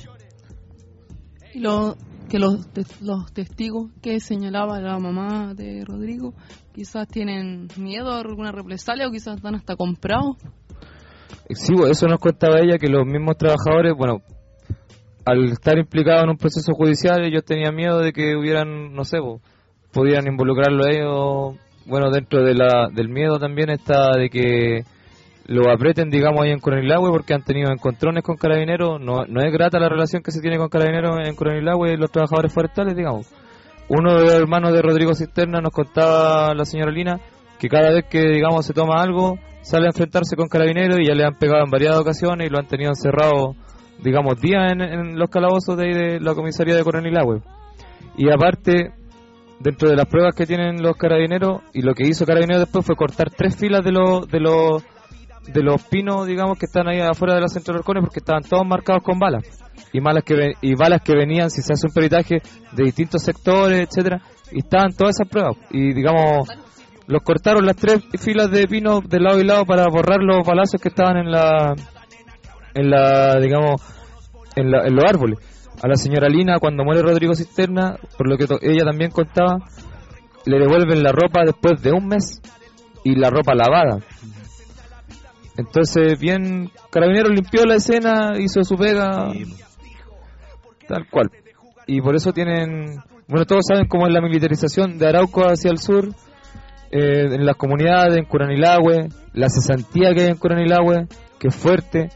Speaker 21: y lo que los, te, los testigos que señalaba la mamá de Rodrigo quizás tienen miedo a alguna represalia o quizás están hasta comprados.
Speaker 7: Sí, eso nos contaba ella, que los mismos trabajadores, bueno, al estar implicados en un proceso judicial, ellos tenían miedo de que hubieran, no sé, pues, pudieran involucrarlo a ellos. Bueno, dentro de la, del miedo también está de que lo apreten, digamos, ahí en Coronilahue, porque han tenido encontrones con Carabineros. No, no es grata la relación que se tiene con Carabineros en Coronilahue y los trabajadores forestales, digamos. Uno de los hermanos de Rodrigo Cisterna nos contaba la señora Lina que cada vez que, digamos, se toma algo, sale a enfrentarse con Carabineros, y ya le han pegado en varias ocasiones y lo han tenido encerrado, digamos, días en, en los calabozos de, ahí de la comisaría de Coronilahue. Y aparte, dentro de las pruebas que tienen los Carabineros, y lo que hizo Carabineros después fue cortar tres filas de los de los de los pinos, digamos, que están ahí afuera de la Central de Arcones, porque estaban todos marcados con balas. Y, malas que ven, y balas que venían, si se hace un peritaje, de distintos sectores, etcétera, y estaban todas esas pruebas. Y, digamos, los cortaron las tres filas de pino de lado y lado para borrar los balazos que estaban en la, en la digamos, en, la, en los árboles. A la señora Lina, cuando muere Rodrigo Cisterna, por lo que to- ella también contaba, le devuelven la ropa después de un mes y la ropa lavada. Entonces, bien, Carabineros limpió la escena, hizo su pega, tal cual. Y por eso tienen, bueno, todos saben cómo es la militarización de Arauco hacia el sur, eh, en las comunidades, en Curanilahue, la cesantía que hay en Curanilahue, que es fuerte.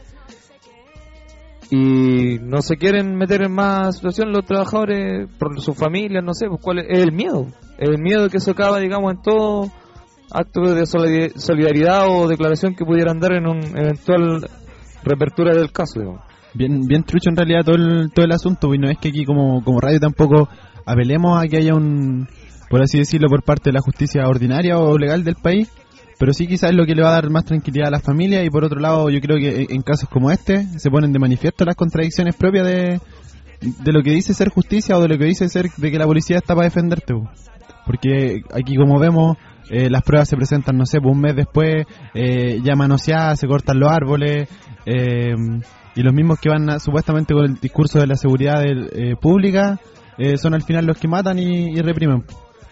Speaker 7: Y no se quieren meter en más situación los trabajadores por sus familias, no sé, pues cuál es, es el miedo, el miedo que socava, digamos, en todo acto de solidaridad o declaración que pudieran dar en un eventual reapertura del caso, digamos.
Speaker 9: Bien, bien trucho en realidad todo el, todo el asunto, y no es que aquí como, como radio tampoco apelemos a que haya un, por así decirlo, por parte de la justicia ordinaria o legal del país, pero sí quizás es lo que le va a dar más tranquilidad a las familias. Y por otro lado, yo creo que en casos como este se ponen de manifiesto las contradicciones propias de, de lo que dice ser justicia o de lo que dice ser de que la policía está para defenderte, porque aquí, como vemos, eh, las pruebas se presentan, no sé, pues un mes después, eh, ya manoseadas, se cortan los árboles, eh, y los mismos que van a, supuestamente con el discurso de la seguridad del, eh, pública, eh, son al final los que matan y, y reprimen.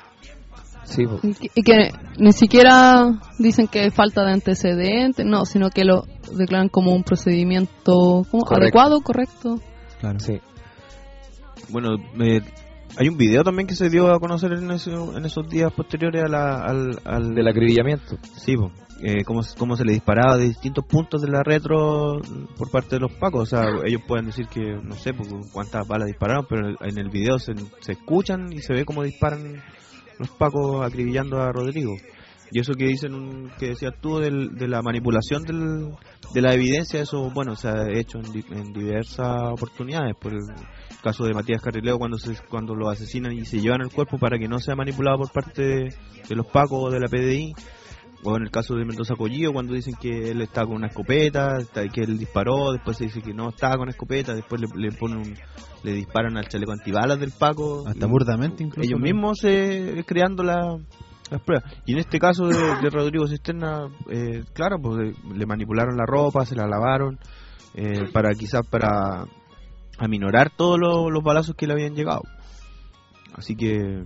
Speaker 7: Sí,
Speaker 21: y, que, y que ni siquiera dicen que hay falta de antecedentes, no, sino que lo declaran como un procedimiento ¿cómo? adecuado, correcto.
Speaker 8: Claro. Sí. Bueno, me... hay un video también que se dio a conocer en, eso, en esos días posteriores a la, al, al...
Speaker 7: del acribillamiento.
Speaker 8: Sí, pues, eh, cómo, cómo se le disparaba de distintos puntos de la retro por parte de los pacos. O sea, ellos pueden decir que, no sé, pues, cuántas balas dispararon, pero en el, en el video se, se escuchan y se ve cómo disparan los pacos acribillando a Rodrigo. Y eso que dicen, que decías tú, del, de la manipulación del, de la evidencia, eso, bueno, se ha hecho en, di, en diversas oportunidades. Por el caso de Matías Carrileo, cuando se, cuando lo asesinan y se llevan el cuerpo para que no sea manipulado por parte de, de los pacos o de la P D I. O en el caso de Mendoza Collillo, cuando dicen que él está con una escopeta, que él disparó, después se dice que no estaba con escopeta, después le, le ponen un, le disparan al chaleco antibalas del Paco.
Speaker 9: Hasta burdamente incluso.
Speaker 8: Ellos mismos eh, creando la, las pruebas. Y en este caso de, de Rodrigo Cisterna, eh, claro, pues le manipularon la ropa, se la lavaron, eh, para quizás para aminorar todos los, los balazos que le habían llegado. Así que...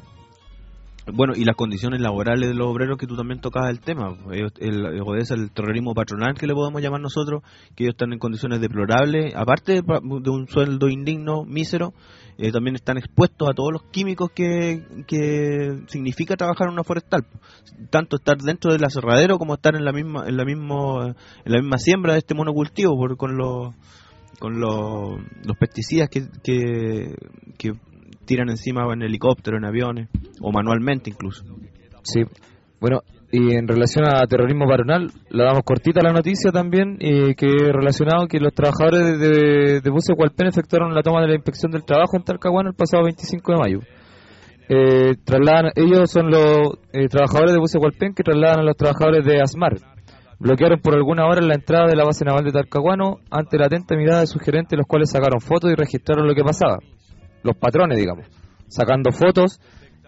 Speaker 8: Bueno, y las condiciones laborales de los obreros, que tú también tocabas el tema, ellos, el, el, el terrorismo patronal, que le podemos llamar nosotros, que ellos están en condiciones deplorables, aparte de, de un sueldo indigno, mísero, eh, también están expuestos a todos los químicos que, que significa trabajar en una forestal, tanto estar dentro del aserradero como estar en la misma en la mismo en la misma siembra de este monocultivo, por, con los con los, los pesticidas que, que, que tiran encima en helicóptero, en aviones, o manualmente incluso.
Speaker 7: Sí, bueno, y en relación a terrorismo patronal, la damos cortita la noticia también, eh, que es relacionado que los trabajadores de, de, de Buses Hualpén efectuaron la toma de la inspección del trabajo en Talcahuano el pasado veinticinco de mayo. Eh, trasladan, ellos son los eh, trabajadores de Buses Hualpén que trasladan a los trabajadores de ASMAR. Bloquearon por alguna hora la entrada de la base naval de Talcahuano ante la atenta mirada de sus gerentes, los cuales sacaron fotos y registraron lo que pasaba. Los patrones, digamos, sacando fotos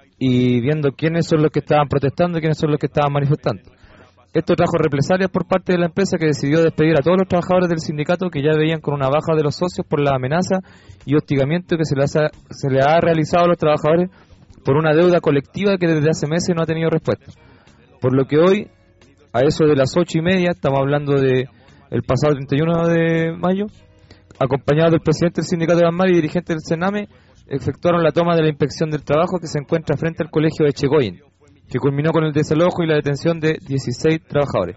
Speaker 7: y viendo quiénes son los que estaban protestando y quiénes son los que estaban manifestando. Esto trajo represalias por parte de la empresa, que decidió despedir a todos los trabajadores del sindicato, que ya veían con una baja de los socios por la amenaza y hostigamiento que se les ha, se le ha realizado a los trabajadores por una deuda colectiva que desde hace meses no ha tenido respuesta. Por lo que hoy, a eso de las ocho y media, estamos hablando de el pasado treinta y uno de mayo, acompañados del presidente del sindicato de ASMAR y dirigente del CENAME, efectuaron la toma de la inspección del trabajo que se encuentra frente al colegio de Chegoyen, que culminó con el desalojo y la detención de dieciséis trabajadores.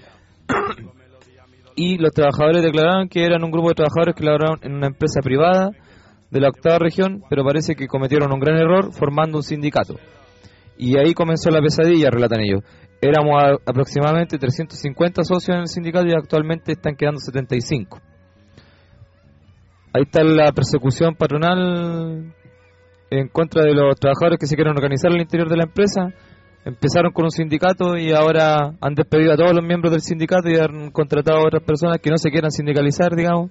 Speaker 7: Y los trabajadores declararon que eran un grupo de trabajadores que laboraron en una empresa privada de la octava región, pero parece que cometieron un gran error formando un sindicato. Y ahí comenzó la pesadilla, relatan ellos. Éramos a, aproximadamente trescientos cincuenta socios en el sindicato y actualmente están quedando setenta y cinco. Ahí está la persecución patronal en contra de los trabajadores que se quieren organizar al interior de la empresa, empezaron con un sindicato y ahora han despedido a todos los miembros del sindicato y han contratado a otras personas que no se quieran sindicalizar, digamos.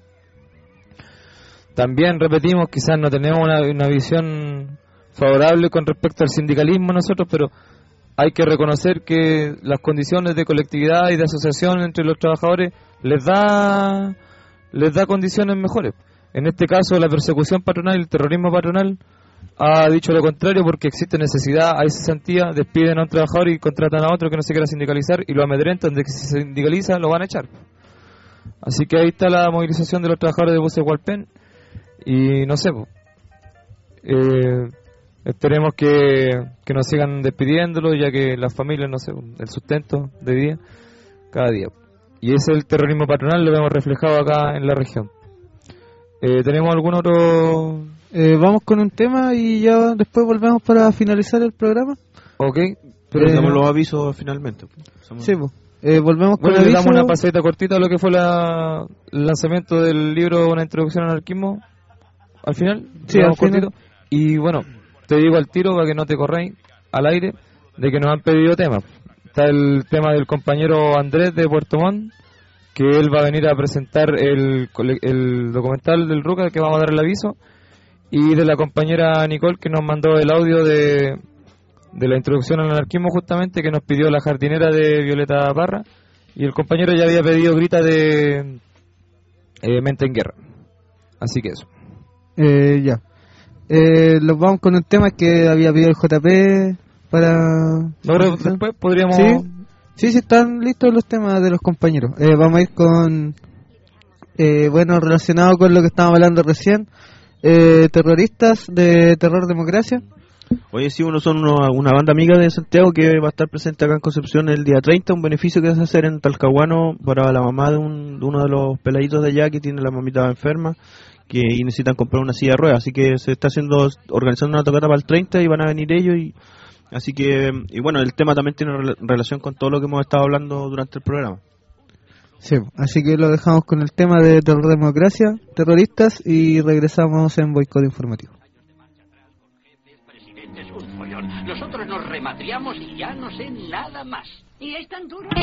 Speaker 7: También repetimos, quizás no tenemos una, una visión favorable con respecto al sindicalismo nosotros, pero hay que reconocer que las condiciones de colectividad y de asociación entre los trabajadores les da les da condiciones mejores. En este caso, la persecución patronal y el terrorismo patronal ha dicho lo contrario, porque existe necesidad, hay cesantía, despiden a un trabajador y contratan a otro que no se quiera sindicalizar y lo amedrentan de que si se sindicaliza lo van a echar. Así que ahí está la movilización de los trabajadores de buses Hualpén y no sé, eh, esperemos que, que nos sigan despidiéndolo, ya que las familias, no sé, el sustento de día cada día. Y ese es el terrorismo patronal, lo vemos reflejado acá en la región. Eh, ¿Tenemos algún otro...?
Speaker 10: Eh, vamos con un tema y ya después volvemos para finalizar el programa.
Speaker 7: Ok.
Speaker 8: Pero
Speaker 10: eh,
Speaker 8: damos los avisos finalmente. Somos...
Speaker 10: Sí, pues. Eh, volvemos
Speaker 7: bueno,
Speaker 10: con el
Speaker 7: le
Speaker 10: aviso.
Speaker 7: damos una pasadita cortita a lo que fue la, el lanzamiento del libro Una introducción al anarquismo. Al final,
Speaker 10: sí, al final.
Speaker 7: Cortito. Y bueno, te digo al tiro para que no te corráis al aire de que nos han pedido temas. Está el tema del compañero Andrés de Puerto Montt, que él va a venir a presentar el, el documental del Ruca, que vamos a dar el aviso, y de la compañera Nicole, que nos mandó el audio de, de la introducción al anarquismo, justamente, que nos pidió La jardinera de Violeta Parra, y el compañero ya había pedido Grita de eh, Mente en Guerra. Así que eso.
Speaker 10: Eh, ya. Eh, los vamos con un tema que había pedido el J P para...
Speaker 7: No, pero después podríamos...
Speaker 10: Sí, sí, sí, están listos los temas de los compañeros. Eh, vamos a ir con... Eh, bueno, relacionado con lo que estábamos hablando recién, eh, terroristas de Terror Democracia.
Speaker 8: Oye, sí, uno son uno, una banda amiga de Santiago que va a estar presente acá en Concepción el día treinta, un beneficio que se va a hacer en Talcahuano para la mamá de, un, de uno de los peladitos de allá que tiene la mamita enferma, que y necesitan comprar una silla de ruedas, así que se está haciendo organizando una tocata para el treinta y van a venir ellos, y así que, y bueno, el tema también tiene re- relación con todo lo que hemos estado hablando durante el programa.
Speaker 10: Sí, así que lo dejamos con el tema de Terror Democracia, terroristas, y regresamos en Boicot Informativo.
Speaker 1: Nosotros nos rematriamos y ya no sé nada más. Y es tan duro.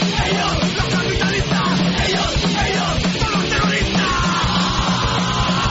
Speaker 5: Ellos, ellos, son los terroristas.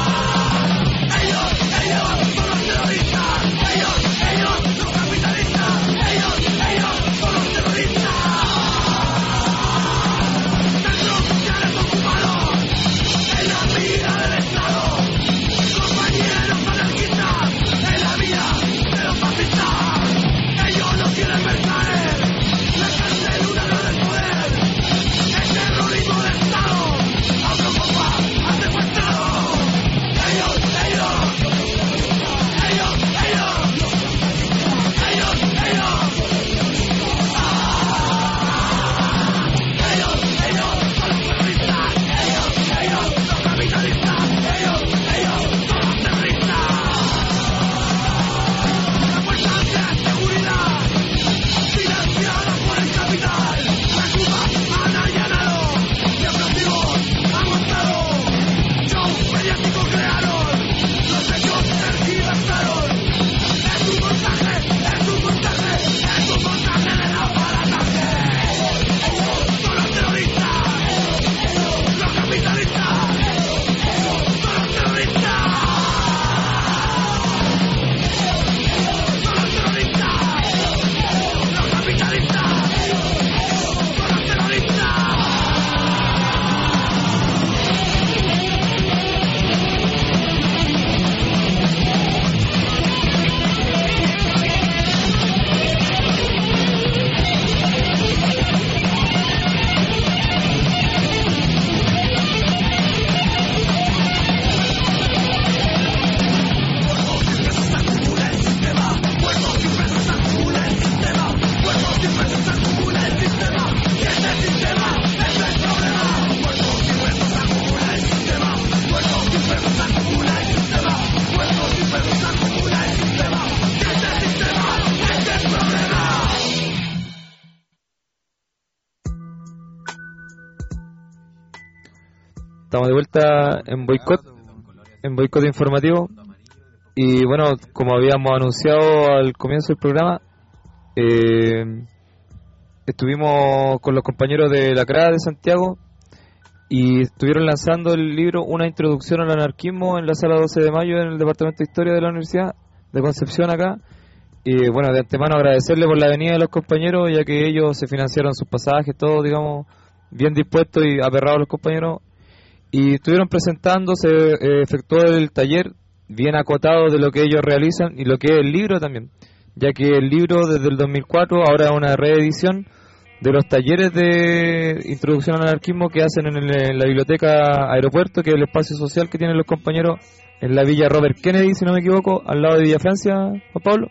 Speaker 7: estamos de vuelta en Boicot, en Boicot Informativo. Y bueno, como habíamos anunciado al comienzo del programa, eh, estuvimos con los compañeros de la C R A de Santiago y estuvieron lanzando el libro Una introducción al anarquismo en la sala doce de mayo en el Departamento de Historia de la Universidad de Concepción acá. Y bueno, de antemano agradecerle por la venida de los compañeros, ya que ellos se financiaron sus pasajes, todo, digamos, bien dispuestos y aperrados los compañeros. Y estuvieron presentando, se eh, efectuó el taller bien acotado de lo que ellos realizan y lo que es el libro también, ya que el libro desde el dos mil cuatro ahora es una reedición de los talleres de introducción al anarquismo que hacen en, el, en la biblioteca Aeropuerto, que es el espacio social que tienen los compañeros en la Villa Robert Kennedy, si no me equivoco, al lado de Villa Francia, Juan Pablo.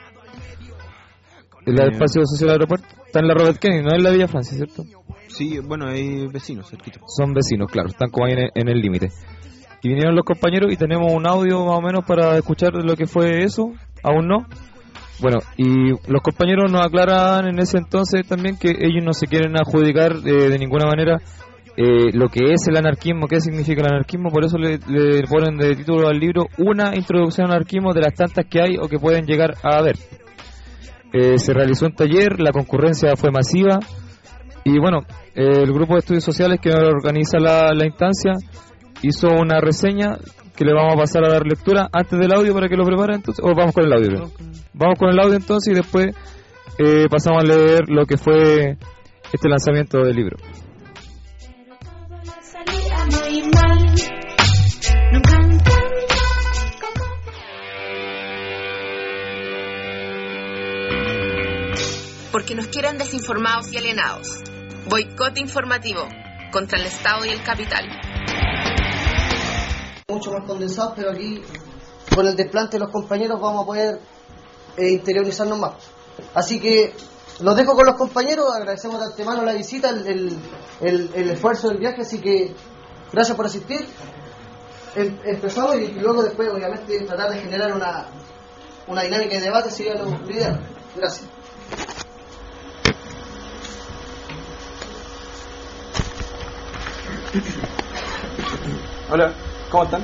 Speaker 7: El eh, espacio social Aeropuerto está en la Robert Kennedy, no en la Villa Francia, ¿cierto?
Speaker 8: Sí, bueno, hay vecinos cerquita.
Speaker 7: Son vecinos, claro, están como ahí en, en el límite. Y vinieron los compañeros y tenemos un audio más o menos para escuchar lo que fue eso, aún no. Bueno, y los compañeros nos aclaran en ese entonces también que ellos no se quieren adjudicar eh, de ninguna manera eh, lo que es el anarquismo, qué significa el anarquismo, por eso le, le ponen de título al libro Una introducción al anarquismo de las tantas que hay o que pueden llegar a haber. Eh, se realizó un taller, la concurrencia fue masiva y bueno, eh, el grupo de estudios sociales que organiza la, la instancia hizo una reseña que le vamos a pasar a dar lectura antes del audio para que lo preparen, entonces, o vamos con el audio. ¿No? Vamos con el audio entonces y después eh, pasamos a leer lo que fue este lanzamiento del libro.
Speaker 6: Porque nos quieren desinformados y alienados. Boicot informativo contra el Estado y el capital.
Speaker 2: Mucho más condensados, pero aquí con el desplante de los compañeros vamos a poder eh, interiorizarnos más. Así que los dejo con los compañeros, agradecemos de antemano la visita, el, el, el, el esfuerzo del viaje, así que gracias por asistir. Em, empezamos y, y luego después obviamente tratar de generar una, una dinámica de debate sería lo ideal. Gracias.
Speaker 22: Hola, ¿cómo están?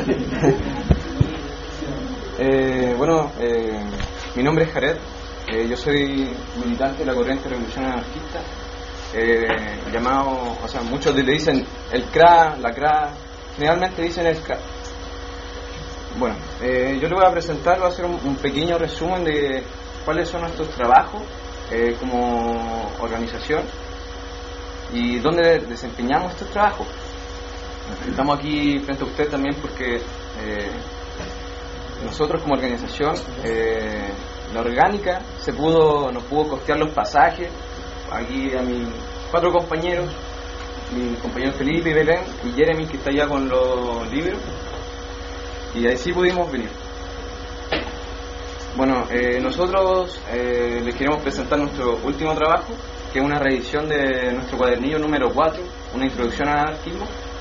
Speaker 22: eh, bueno, eh, mi nombre es Jared, eh, yo soy militante de la corriente revolucionaria anarquista, eh, llamado, o sea, muchos le dicen el C R A, la C R A, generalmente dicen el C R A. Bueno, eh, yo le voy a presentar, voy a hacer un, un pequeño resumen de cuáles son nuestros trabajos eh, como organización y dónde desempeñamos estos trabajos. Estamos aquí frente a usted también porque eh, nosotros como organización, eh, la orgánica se pudo, nos pudo costear los pasajes. Aquí a mis cuatro compañeros, mi compañero Felipe y Belén y Jeremy, que está allá con los libros, y ahí sí pudimos venir. Bueno, eh, nosotros eh, les queremos presentar nuestro último trabajo, que es una reedición de nuestro cuadernillo número cuatro, una introducción al anarquismo.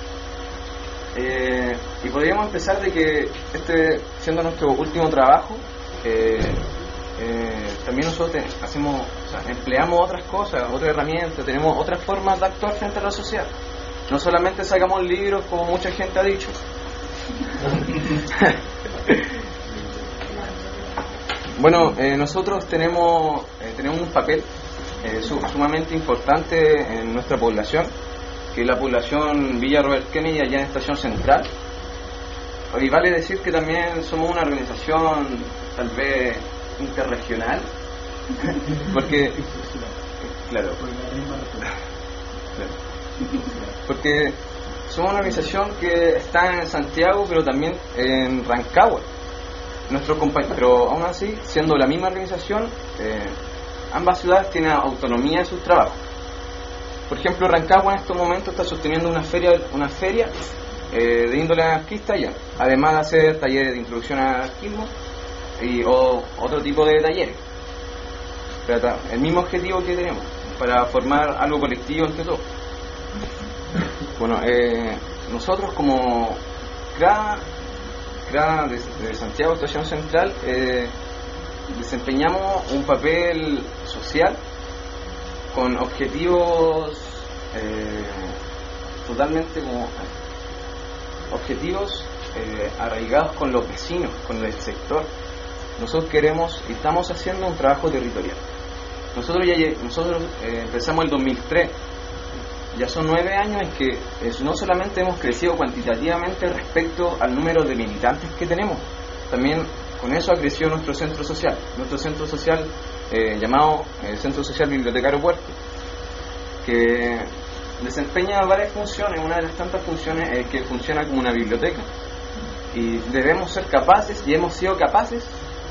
Speaker 22: Eh, y podríamos empezar de que este, siendo nuestro último trabajo, eh, eh, también nosotros hacemos, o sea, empleamos otras cosas, otras herramientas, tenemos otras formas de actuar frente a la sociedad. No solamente sacamos libros como mucha gente ha dicho. Bueno, eh, nosotros tenemos, eh, tenemos un papel eh, sumamente importante en nuestra población, que es la población Villa Robert Kennedy, allá en Estación Central. Y vale decir que también somos una organización tal vez interregional, porque, claro, porque somos una organización que está en Santiago, pero también en Rancagua. Nuestros compañeros, pero aún así, siendo la misma organización, eh, ambas ciudades tienen autonomía en sus trabajos. Por ejemplo, Rancagua en estos momentos está sosteniendo una feria, una feria eh, de índole anarquista allá, además de hacer talleres de introducción al anarquismo y o otro tipo de talleres. Pero el mismo objetivo que tenemos, para formar algo colectivo entre todos. Bueno, eh, nosotros como C R A, C R A de, de Santiago, Estación Central, eh, desempeñamos un papel social con objetivos eh, totalmente como objetivos eh, arraigados con los vecinos, con el sector. Nosotros queremos y estamos haciendo un trabajo territorial. Nosotros ya nosotros eh, empezamos el dos mil tres. Ya son nueve años en que eh, no solamente hemos crecido cuantitativamente respecto al número de militantes que tenemos, también con eso ha crecido nuestro centro social, nuestro centro social eh, llamado eh, Centro Social Bibliotecario Puerto, que desempeña varias funciones. Una de las tantas funciones es que funciona como una biblioteca, y debemos ser capaces, y hemos sido capaces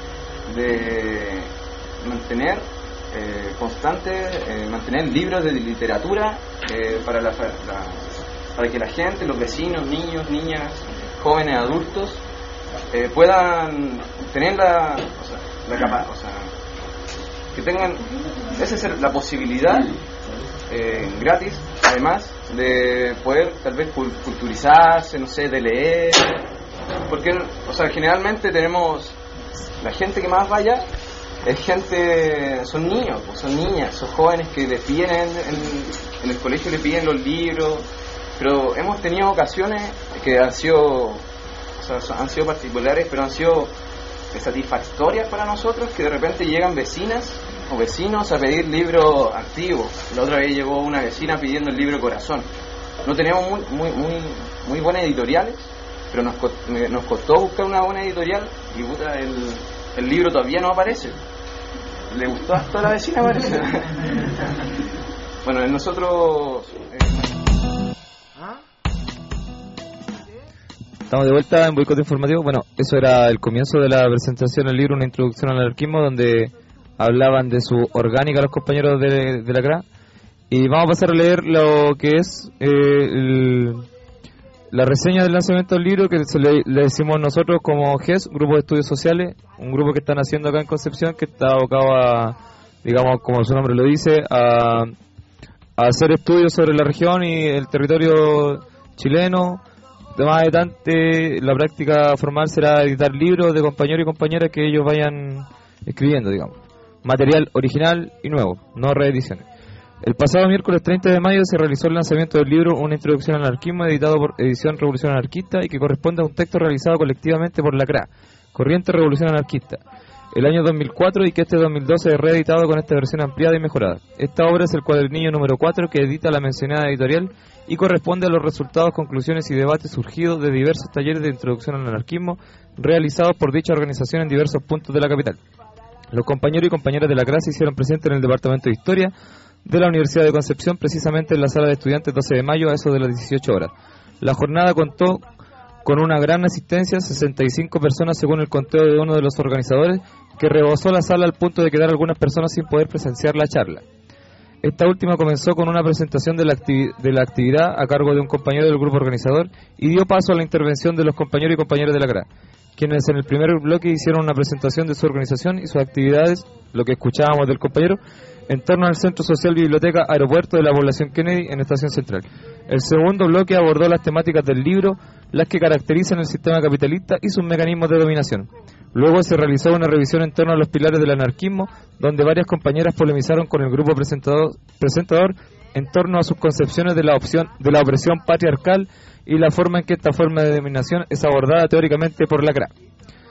Speaker 22: de mantener eh, constante, eh, mantener libros de literatura eh, para, la, la, para que la gente, los vecinos, niños, niñas, jóvenes, adultos eh, puedan tener la, o sea, la capa, o sea, que tengan esa es la posibilidad eh, gratis, además de poder tal vez culturizarse, no sé, de leer, porque, o sea, generalmente tenemos la gente que más vaya es gente, son niños, son niñas, son jóvenes que les piden en, en, en el colegio, le piden los libros, pero hemos tenido ocasiones que han sido, o sea, han sido particulares, pero han sido satisfactorias para nosotros, que de repente llegan vecinas o vecinos a pedir libros antiguos. La otra vez llegó una vecina pidiendo el libro Corazón. No teníamos muy muy muy, muy buenas editoriales, pero nos costó, nos costó buscar una buena editorial, y puta, el, el libro todavía no aparece. Le gustó hasta a la vecina, parece. Bueno, nosotros eh...
Speaker 7: ¿Ah? Estamos de vuelta en Boicot Informativo. Bueno, eso era el comienzo de la presentación del libro, una introducción al anarquismo, donde hablaban de su orgánica los compañeros de, de la C R A. Y vamos a pasar a leer lo que es eh, el, la reseña del lanzamiento del libro, que se le, le decimos nosotros como G E S, Grupo de Estudios Sociales, un grupo que están haciendo acá en Concepción, que está abocado a, digamos, como su nombre lo dice, a, a hacer estudios sobre la región y el territorio chileno. De más adelante, la práctica formal será editar libros de compañeros y compañeras que ellos vayan escribiendo, digamos. Material original y nuevo, no reediciones. El pasado miércoles treinta de mayo se realizó el lanzamiento del libro Una introducción al anarquismo, editado por Edición Revolución Anarquista, y que corresponde a un texto realizado colectivamente por la C R A, Corriente Revolución Anarquista, el año dos mil cuatro, y que este dos mil doce es reeditado con esta versión ampliada y mejorada. Esta obra es el cuadernillo número cuatro que edita la mencionada editorial y corresponde a los resultados, conclusiones y debates surgidos de diversos talleres de introducción al anarquismo realizados por dicha organización en diversos puntos de la capital. Los compañeros y compañeras de la C R A se hicieron presentes en el Departamento de Historia de la Universidad de Concepción, precisamente en la sala de estudiantes doce de mayo, a eso de las dieciocho horas. La jornada contó con una gran asistencia, sesenta y cinco personas según el conteo de uno de los organizadores, que rebasó la sala al punto de quedar algunas personas sin poder presenciar la charla. Esta última comenzó con una presentación de la, acti- de la actividad a cargo de un compañero del grupo organizador y dio paso a la intervención de los compañeros y compañeras de la C R A, quienes en el primer bloque hicieron una presentación de su organización y sus actividades, lo que escuchábamos del compañero, en torno al Centro Social Biblioteca Aeropuerto de la Población Kennedy en Estación Central. El segundo bloque abordó las temáticas del libro, las que caracterizan el sistema capitalista y sus mecanismos de dominación. Luego se realizó una revisión en torno a los pilares del anarquismo, donde varias compañeras polemizaron con el grupo presentador, presentador en torno a sus concepciones de la opción de la opresión patriarcal y la forma en que esta forma de dominación es abordada teóricamente por la C R A.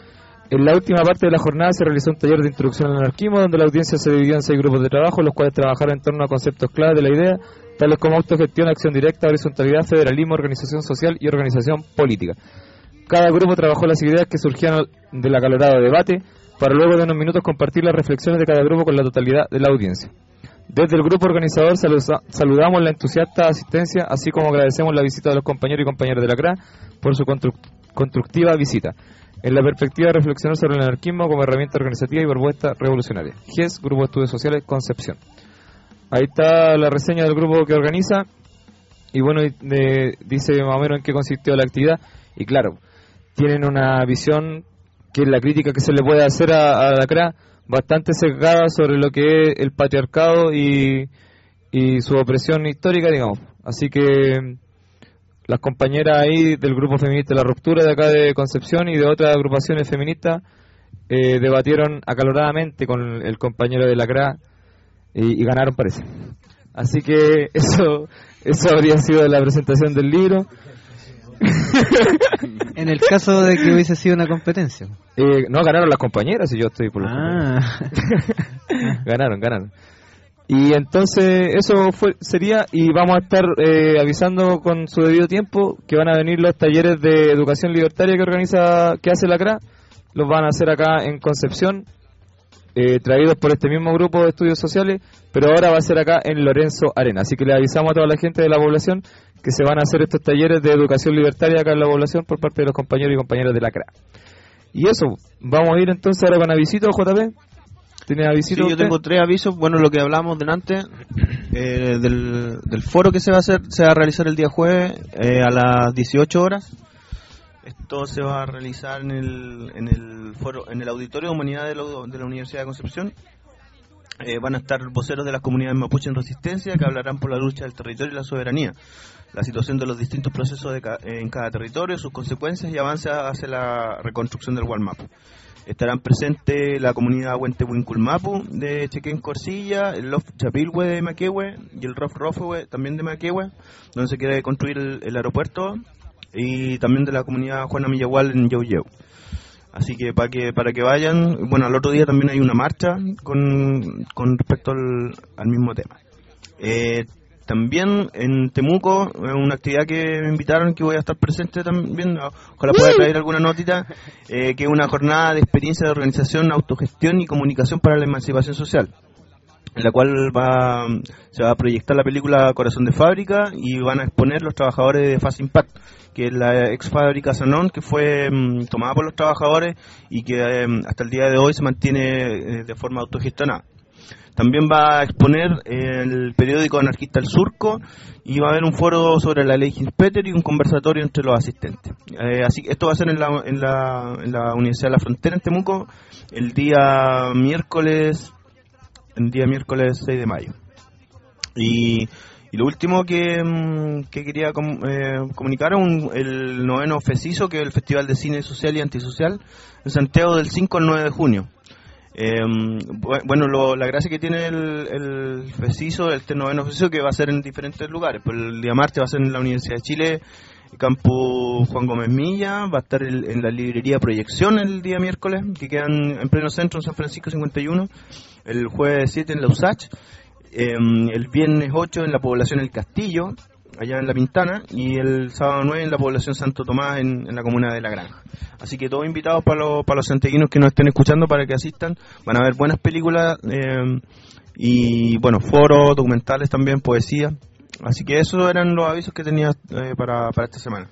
Speaker 7: En la última parte de la jornada se realizó un taller de introducción al anarquismo, donde la audiencia se dividió en seis grupos de trabajo, los cuales trabajaron en torno a conceptos clave de la idea, tales como autogestión, acción directa, horizontalidad, federalismo, organización social y organización política. Cada grupo trabajó las ideas que surgían del acalorado debate, para luego de unos minutos compartir las reflexiones de cada grupo con la totalidad de la audiencia. Desde el grupo organizador saludamos la entusiasta asistencia, así como agradecemos la visita de los compañeros y compañeras de la C R A por su constructiva visita, en la perspectiva de reflexionar sobre el anarquismo como herramienta organizativa y propuesta revolucionaria. G E S, Grupo de Estudios Sociales, Concepción. Ahí está la reseña del grupo que organiza, y bueno, de, dice más o menos en qué consistió la actividad, y claro, tienen una visión, que es la crítica que se le puede hacer a, a la C R A, bastante sesgada sobre lo que es el patriarcado y, y su opresión histórica, digamos. Así que las compañeras ahí del grupo feminista La Ruptura de acá de Concepción y de otras agrupaciones feministas eh, debatieron acaloradamente con el compañero de la C R A y, y ganaron, parece. Así que eso eso habría sido la presentación del libro.
Speaker 10: En el caso de que hubiese sido una competencia.
Speaker 7: Eh, no, ganaron las compañeras y yo estoy por los
Speaker 10: Ah.
Speaker 7: Ganaron, ganaron. Y entonces eso fue sería, y vamos a estar eh, avisando con su debido tiempo que van a venir los talleres de educación libertaria que organiza, que hace la C R A. Los van a hacer acá en Concepción, eh, traídos por este mismo grupo de estudios sociales, pero ahora va a ser acá en Lorenzo Arena. Así que le avisamos a toda la gente de la población que se van a hacer estos talleres de educación libertaria acá en la población por parte de los compañeros y compañeras de la C R A. Y eso, vamos a ir entonces ahora con avisito, J P. ¿Tiene avisito?
Speaker 8: Sí, yo tengo tres avisos. Bueno, lo que hablamos delante eh, del, del foro que se va a hacer, se va a realizar el día jueves eh, a las dieciocho horas. Esto se va a realizar en el, en el foro, en el Auditorio de Humanidad de la, de la Universidad de Concepción. Eh, van a estar voceros de las comunidades mapuche en resistencia que hablarán por la lucha del territorio y la soberanía, la situación de los distintos procesos de ca en cada territorio, sus consecuencias y avances hacia la reconstrucción del Gualmapu. Estarán presentes la comunidad Huentehuinculmapu de Chequén Corsilla, el Lof Chapilhue de Maquehue y el Rof Rofehue también de Maquehue, donde se quiere construir el, el aeropuerto, y también de la comunidad Juana Millagual en Yauyeu. Así que para que para que vayan, bueno, al otro día también hay una marcha con, con respecto al, al mismo tema. Eh, También en Temuco, una actividad que me invitaron, que voy a estar presente también, ojalá pueda traer alguna notita, eh, que es una jornada de experiencia de organización, autogestión y comunicación para la emancipación social, en la cual va se va a proyectar la película Corazón de Fábrica y van a exponer los trabajadores de Fast Impact, que es la ex fábrica Sanón, que fue um, tomada por los trabajadores y que um, hasta el día de hoy se mantiene eh, de forma autogestionada. También va a exponer el periódico anarquista El Surco y va a haber un foro sobre la ley Hinspeter y un conversatorio entre los asistentes. Eh, así que esto va a ser en la, en, la, en la Universidad de la Frontera en Temuco el día miércoles, el día miércoles seis de mayo. Y, y lo último que, que quería com, eh, comunicar es un, el noveno FECISO, que es el Festival de Cine Social y Antisocial en Santiago del cinco al nueve de junio. Eh, bueno, lo, la gracia que tiene el, el FECISO, este noveno FECISO, que va a ser en diferentes lugares. Pues el día martes va a ser en la Universidad de Chile, Campus Juan Gómez Milla, va a estar el, en la librería Proyección el día miércoles, que quedan en pleno centro en San Francisco cincuenta y uno, el jueves siete en la U S A C H, eh, el viernes ocho en la población El Castillo, allá en La Pintana, y el sábado nueve en la población Santo Tomás, en, en la comuna de La Granja. Así que todos invitados para los, para los santiaguinos que nos estén escuchando para que asistan. Van a ver buenas películas eh, y, bueno, foros, documentales también, poesía. Así que esos eran los avisos que tenía eh, para, para esta semana.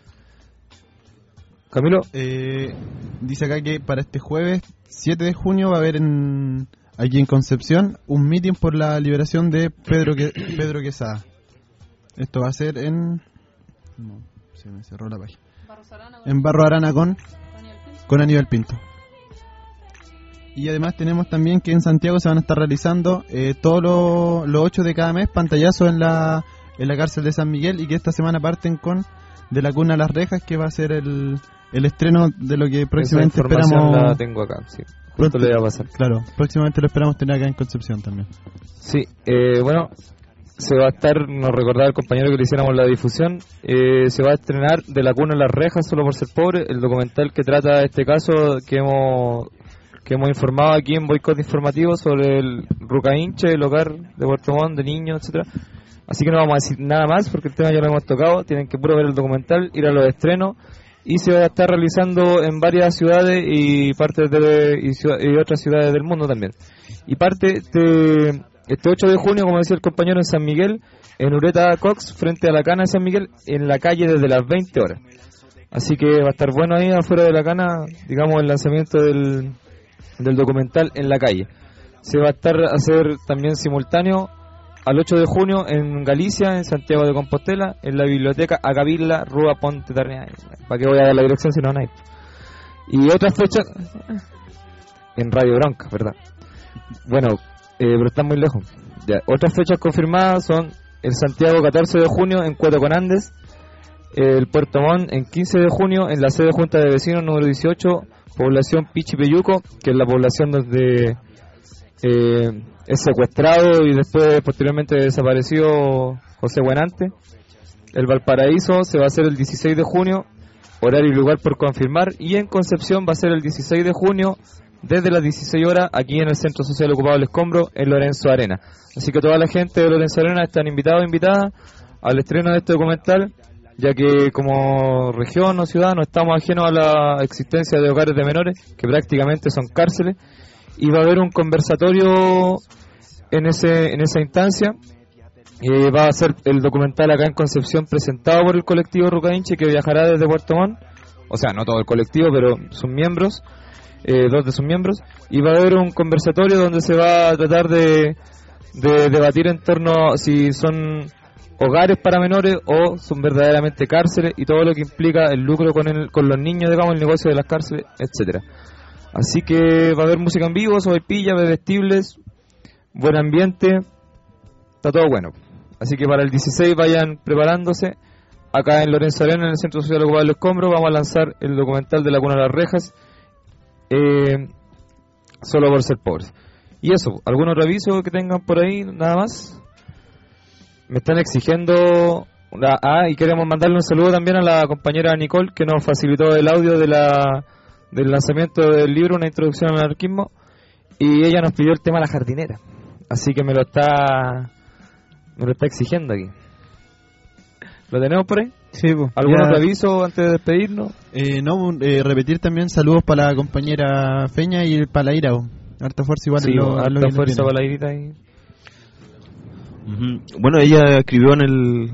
Speaker 7: Camilo,
Speaker 9: eh, dice acá que para este jueves siete de junio va a haber en, aquí en Concepción un meeting por la liberación de Pedro, que, Pedro Quesada. Esto va a ser en... No, se me cerró la página. En Barro Arana con, con Aníbal Pinto. Y además tenemos también que en Santiago se van a estar realizando eh, todos los lo ocho de cada mes pantallazos en la, en la cárcel de San Miguel, y que esta semana parten con De la Cuna a las Rejas, que va a ser el, el estreno de lo que próximamente
Speaker 7: esa información
Speaker 9: esperamos...
Speaker 7: la tengo acá, sí. Pronto le va a pasar.
Speaker 9: Claro, próximamente lo esperamos tener acá en Concepción también.
Speaker 7: Sí, eh, bueno... Se va a estar, nos recordaba el compañero que le hiciéramos la difusión, eh, se va a estrenar De la Cuna a las Rejas, solo por ser pobre, el documental que trata este caso que hemos que hemos informado aquí en Boicot Informativo sobre el Rucainche, el hogar de Puerto Montt, de niños, etcétera. Así que no vamos a decir nada más porque el tema ya lo hemos tocado, tienen que puro ver el documental, ir a los estrenos, y se va a estar realizando en varias ciudades y partes de y, ciudad, y otras ciudades del mundo también. Y parte de... Este ocho de junio, como decía el compañero, en San Miguel, en Ureta Cox, frente a la Cana de San Miguel, en la calle desde las veinte horas. Así que va a estar bueno ahí afuera de la Cana, digamos, el lanzamiento del, del documental en la calle. Se va a estar a hacer también simultáneo al ocho de junio en Galicia, en Santiago de Compostela, en la biblioteca Agavila, Rúa Ponte Tarnea. ¿Para qué voy a dar la dirección si no hay? Y otras fechas en Radio Bronca, ¿verdad? Bueno, Eh, pero están muy lejos. Ya. Otras fechas confirmadas son el Santiago catorce de junio en Cueto con Andes, el Puerto Montt en quince de junio en la sede Junta de Vecinos número dieciocho, población Pichipeyuco, que es la población donde eh, es secuestrado y después posteriormente desapareció José Buenante. El Valparaíso se va a hacer el dieciséis de junio horario y lugar por confirmar, y en Concepción va a ser el dieciséis de junio desde las dieciséis horas aquí en el Centro Social Ocupado del Escombro en Lorenzo Arena. Así que toda la gente de Lorenzo Arena están invitados e invitadas al estreno de este documental, ya que como región o ciudad no estamos ajenos a la existencia de hogares de menores, que prácticamente son cárceles, y va a haber un conversatorio en ese en esa instancia. Eh, va a ser el documental acá en Concepción presentado por el colectivo Rucainche, que viajará desde Puerto Montt, o sea, no todo el colectivo, pero sus miembros, eh, dos de sus miembros, y va a haber un conversatorio donde se va a tratar de, de debatir en torno a si son hogares para menores o son verdaderamente cárceles, y todo lo que implica el lucro con el, con los niños, digamos, el negocio de las cárceles, etcétera. Así que va a haber música en vivo, sopaipilla, bebestibles, buen ambiente, está todo bueno. Así que para el dieciséis vayan preparándose. Acá en Lorenzo Arena, en el Centro Social Ocupado del Escombro, vamos a lanzar el documental de La Cuna de las Rejas, eh, solo por ser pobres. Y eso, ¿algún otro aviso que tengan por ahí? Nada más. Me están exigiendo... Ah, y queremos mandarle un saludo también a la compañera Nicole, que nos facilitó el audio de la del lanzamiento del libro, Una introducción al anarquismo, y ella nos pidió el tema La Jardinera. Así que me lo está... Me lo está exigiendo aquí. ¿Lo tenemos por ahí?
Speaker 10: Sí, pues.
Speaker 7: ¿Algún
Speaker 10: ya...
Speaker 7: otro aviso antes de despedirnos?
Speaker 9: Eh, no, eh, repetir también saludos para la compañera Feña y para la Ira. Harta fuerza igual.
Speaker 7: Sí,
Speaker 9: lo,
Speaker 7: harta
Speaker 9: lo
Speaker 7: fuerza para la Irita. Y...
Speaker 8: Uh-huh. Bueno, ella escribió en el...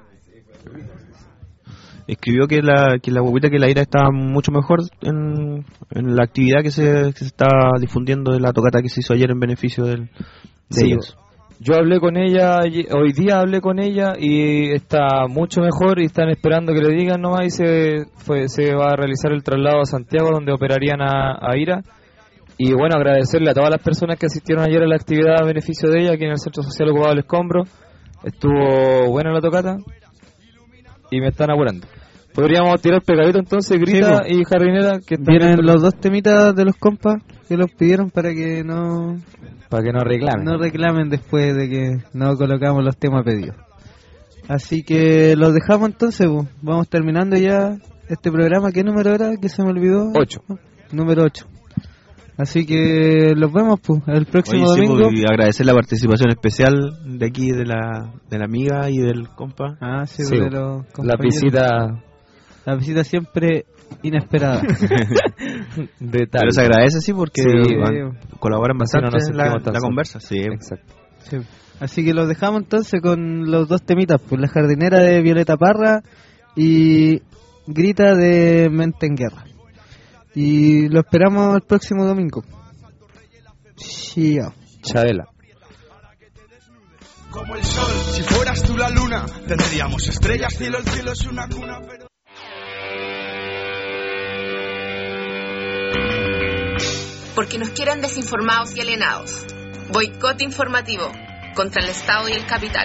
Speaker 8: Escribió que la que la huevita, que la Ira está mucho mejor en, en la actividad que se, que se está difundiendo de la tocata que se hizo ayer en beneficio del, de
Speaker 7: sí,
Speaker 8: ellos.
Speaker 7: Yo hablé con ella, hoy día hablé con ella y está mucho mejor, y están esperando que le digan nomás, y se, fue, se va a realizar el traslado a Santiago, donde operarían a, a Ira. Y bueno, agradecerle a todas las personas que asistieron ayer a la actividad a beneficio de ella aquí en el Centro Social Ocupado del Escombro. Estuvo buena la tocata y me están apurando. Podríamos tirar pegadito entonces, Grita sí, y Jardinera, que
Speaker 10: vienen los dos temitas de los compas que los pidieron para que no...
Speaker 7: Para que no reclamen.
Speaker 10: No reclamen después de que no colocamos los temas pedidos. Así que los dejamos entonces, pues. Vamos terminando ya este programa. ¿Qué número era? Que se me olvidó.
Speaker 7: ocho.
Speaker 10: Número ocho. Así que los vemos, pues, el próximo
Speaker 8: Oye, sí,
Speaker 10: domingo.
Speaker 8: Pues, y agradecer la participación especial de aquí, de la de la amiga y del compa.
Speaker 10: Ah, sí,
Speaker 7: sí
Speaker 10: de los
Speaker 7: la visita...
Speaker 10: La visita siempre inesperada.
Speaker 7: De tal.
Speaker 8: Pero se agradece, sí, porque
Speaker 7: sí,
Speaker 8: van, colaboran bastante
Speaker 7: sí, no
Speaker 8: en la, la conversa. Sí,
Speaker 7: exacto.
Speaker 10: Sí. Así que los dejamos entonces con los dos temitas, pues La Jardinera de Violeta Parra y Grita de Mente en Guerra. Y lo esperamos el próximo domingo. Chao.
Speaker 7: Chabela.
Speaker 5: Como el sol, si fueras tú la luna, tendríamos estrellas, cielo, el cielo es una cuna, pero...
Speaker 6: Porque nos quieren desinformados y alienados. Boicot informativo contra el Estado y el capital.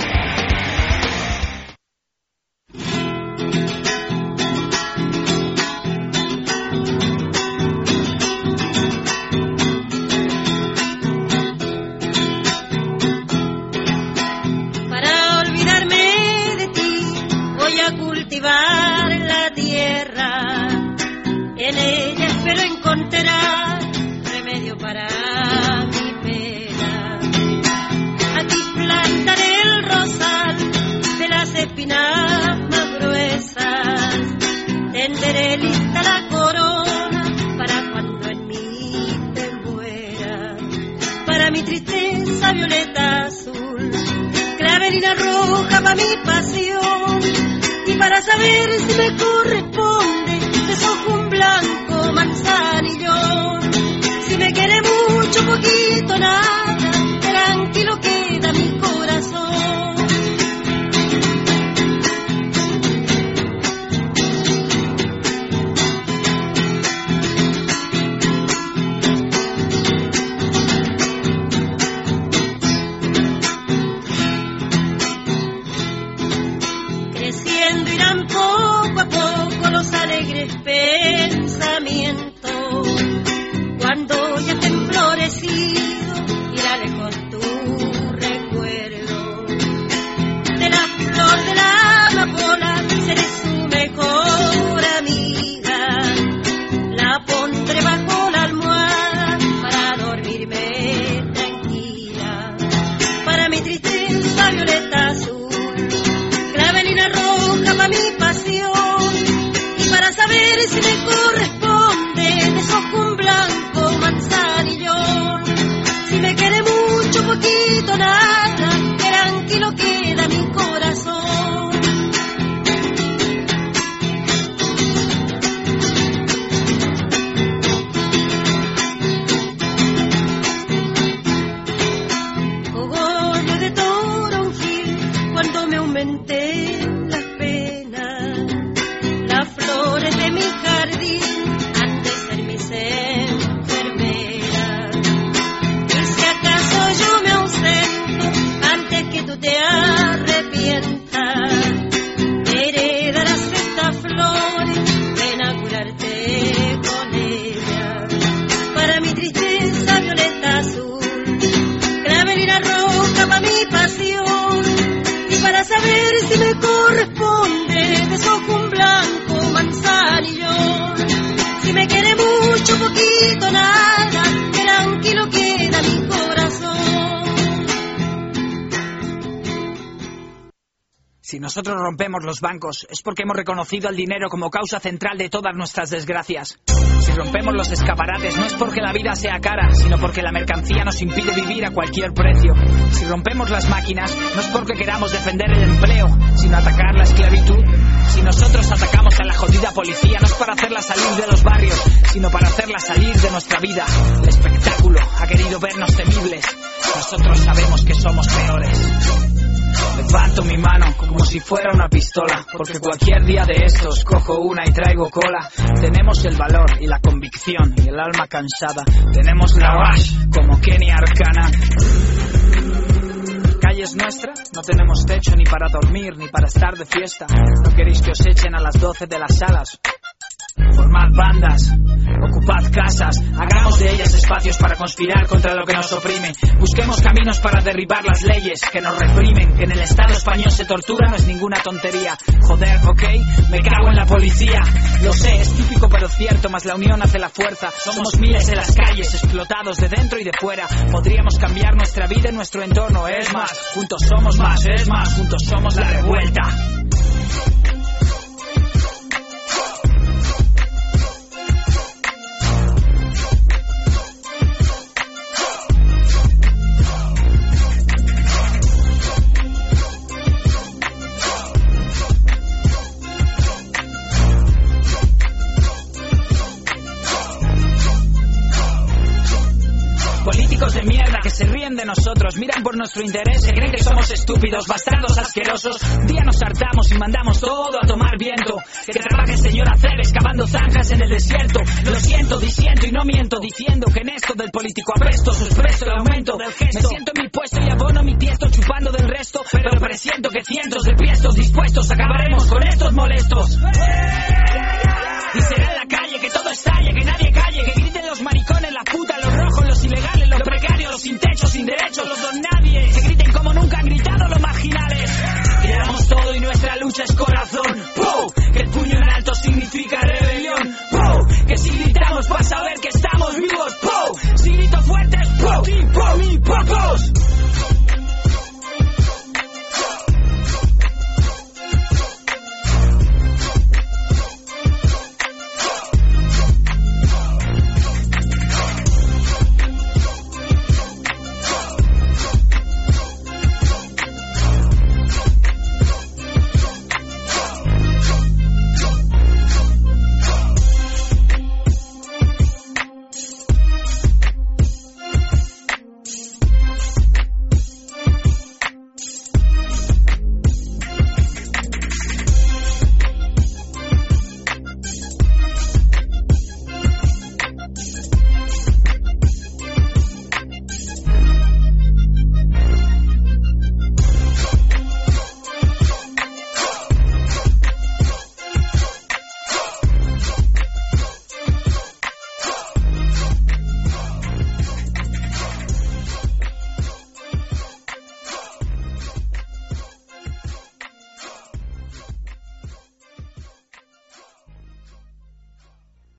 Speaker 3: Para olvidarme de ti, voy a cultivar la tierra. En ella espero encontrar remedio para mi pena. Aquí plantaré el rosal de las espinas más gruesas. Tenderé lista la corona para cuando en mí te muera. Para mi tristeza violeta azul, clavelina roja para mi pasión. Y para saber si me corresponde, desojo un blanco manzanillón. Si me quiere mucho, poquito, nada, tranquilo queda mi corazón. Creciendo irán poco a poco los alegres pensamientos. Cuando ya estén florecidos y aumenten las penas. Las flores de mi jardín han de ser mis enfermeras. Y si acaso yo me ausento antes que tú te arrepientas, heredarás estas flores, ven a curarte con ellas. Para mi tristeza violeta azul, clavelina roja para mi pasión. Y para saber si me corresponde, deshojo un blanco manzanillón. Si me quiere mucho, poquito, nada, tranquilo queda mi corazón.
Speaker 4: Si nosotros rompemos los bancos es porque hemos reconocido el dinero como causa central de todas nuestras desgracias. Si rompemos los escaparates no es porque la vida sea cara, sino porque la mercancía nos impide vivir a cualquier precio. Si rompemos las máquinas no es porque queramos defender el empleo, sino atacar la esclavitud. Si nosotros atacamos a la jodida policía no es para hacerla salir de los barrios, sino para hacerla salir de nuestra vida. El espectáculo ha querido vernos temibles, nosotros sabemos que somos peores. Levanto mi mano como si fuera una pistola, porque cualquier día de estos cojo una y traigo cola. Tenemos el valor y la convicción y el alma cansada. Tenemos la rush como Kenny Arcana. Calle es nuestra, no tenemos techo ni para dormir ni para estar de fiesta. No queréis que os echen a las doce de las salas. Formad bandas, ocupad casas, hagamos de ellas espacios para conspirar contra lo que nos oprime. Busquemos caminos para derribar las leyes que nos reprimen. Que en el Estado español se tortura no es ninguna tontería. Joder, ok, me cago en la policía. Lo sé, es típico pero cierto, más la unión hace la fuerza. Somos miles en las calles, explotados de dentro y de fuera. Podríamos cambiar nuestra vida y nuestro entorno. Es más, juntos somos más, es más, juntos somos la revuelta. Políticos de mierda que se ríen de nosotros, miran por nuestro interés, se creen que somos estúpidos, bastardos asquerosos. Un día nos hartamos y mandamos todo a tomar viento. Que trabaje el señor Aceves cavando zanjas en el desierto. Lo siento, disiento y no miento, diciendo que en esto del político apresto, suspresto el aumento del gesto. Me siento en mi puesto y abono mi tiesto chupando del resto, pero presiento que cientos de piestos dispuestos acabaremos con estos molestos. Y será en la calle que todo estalle, que nadie calle.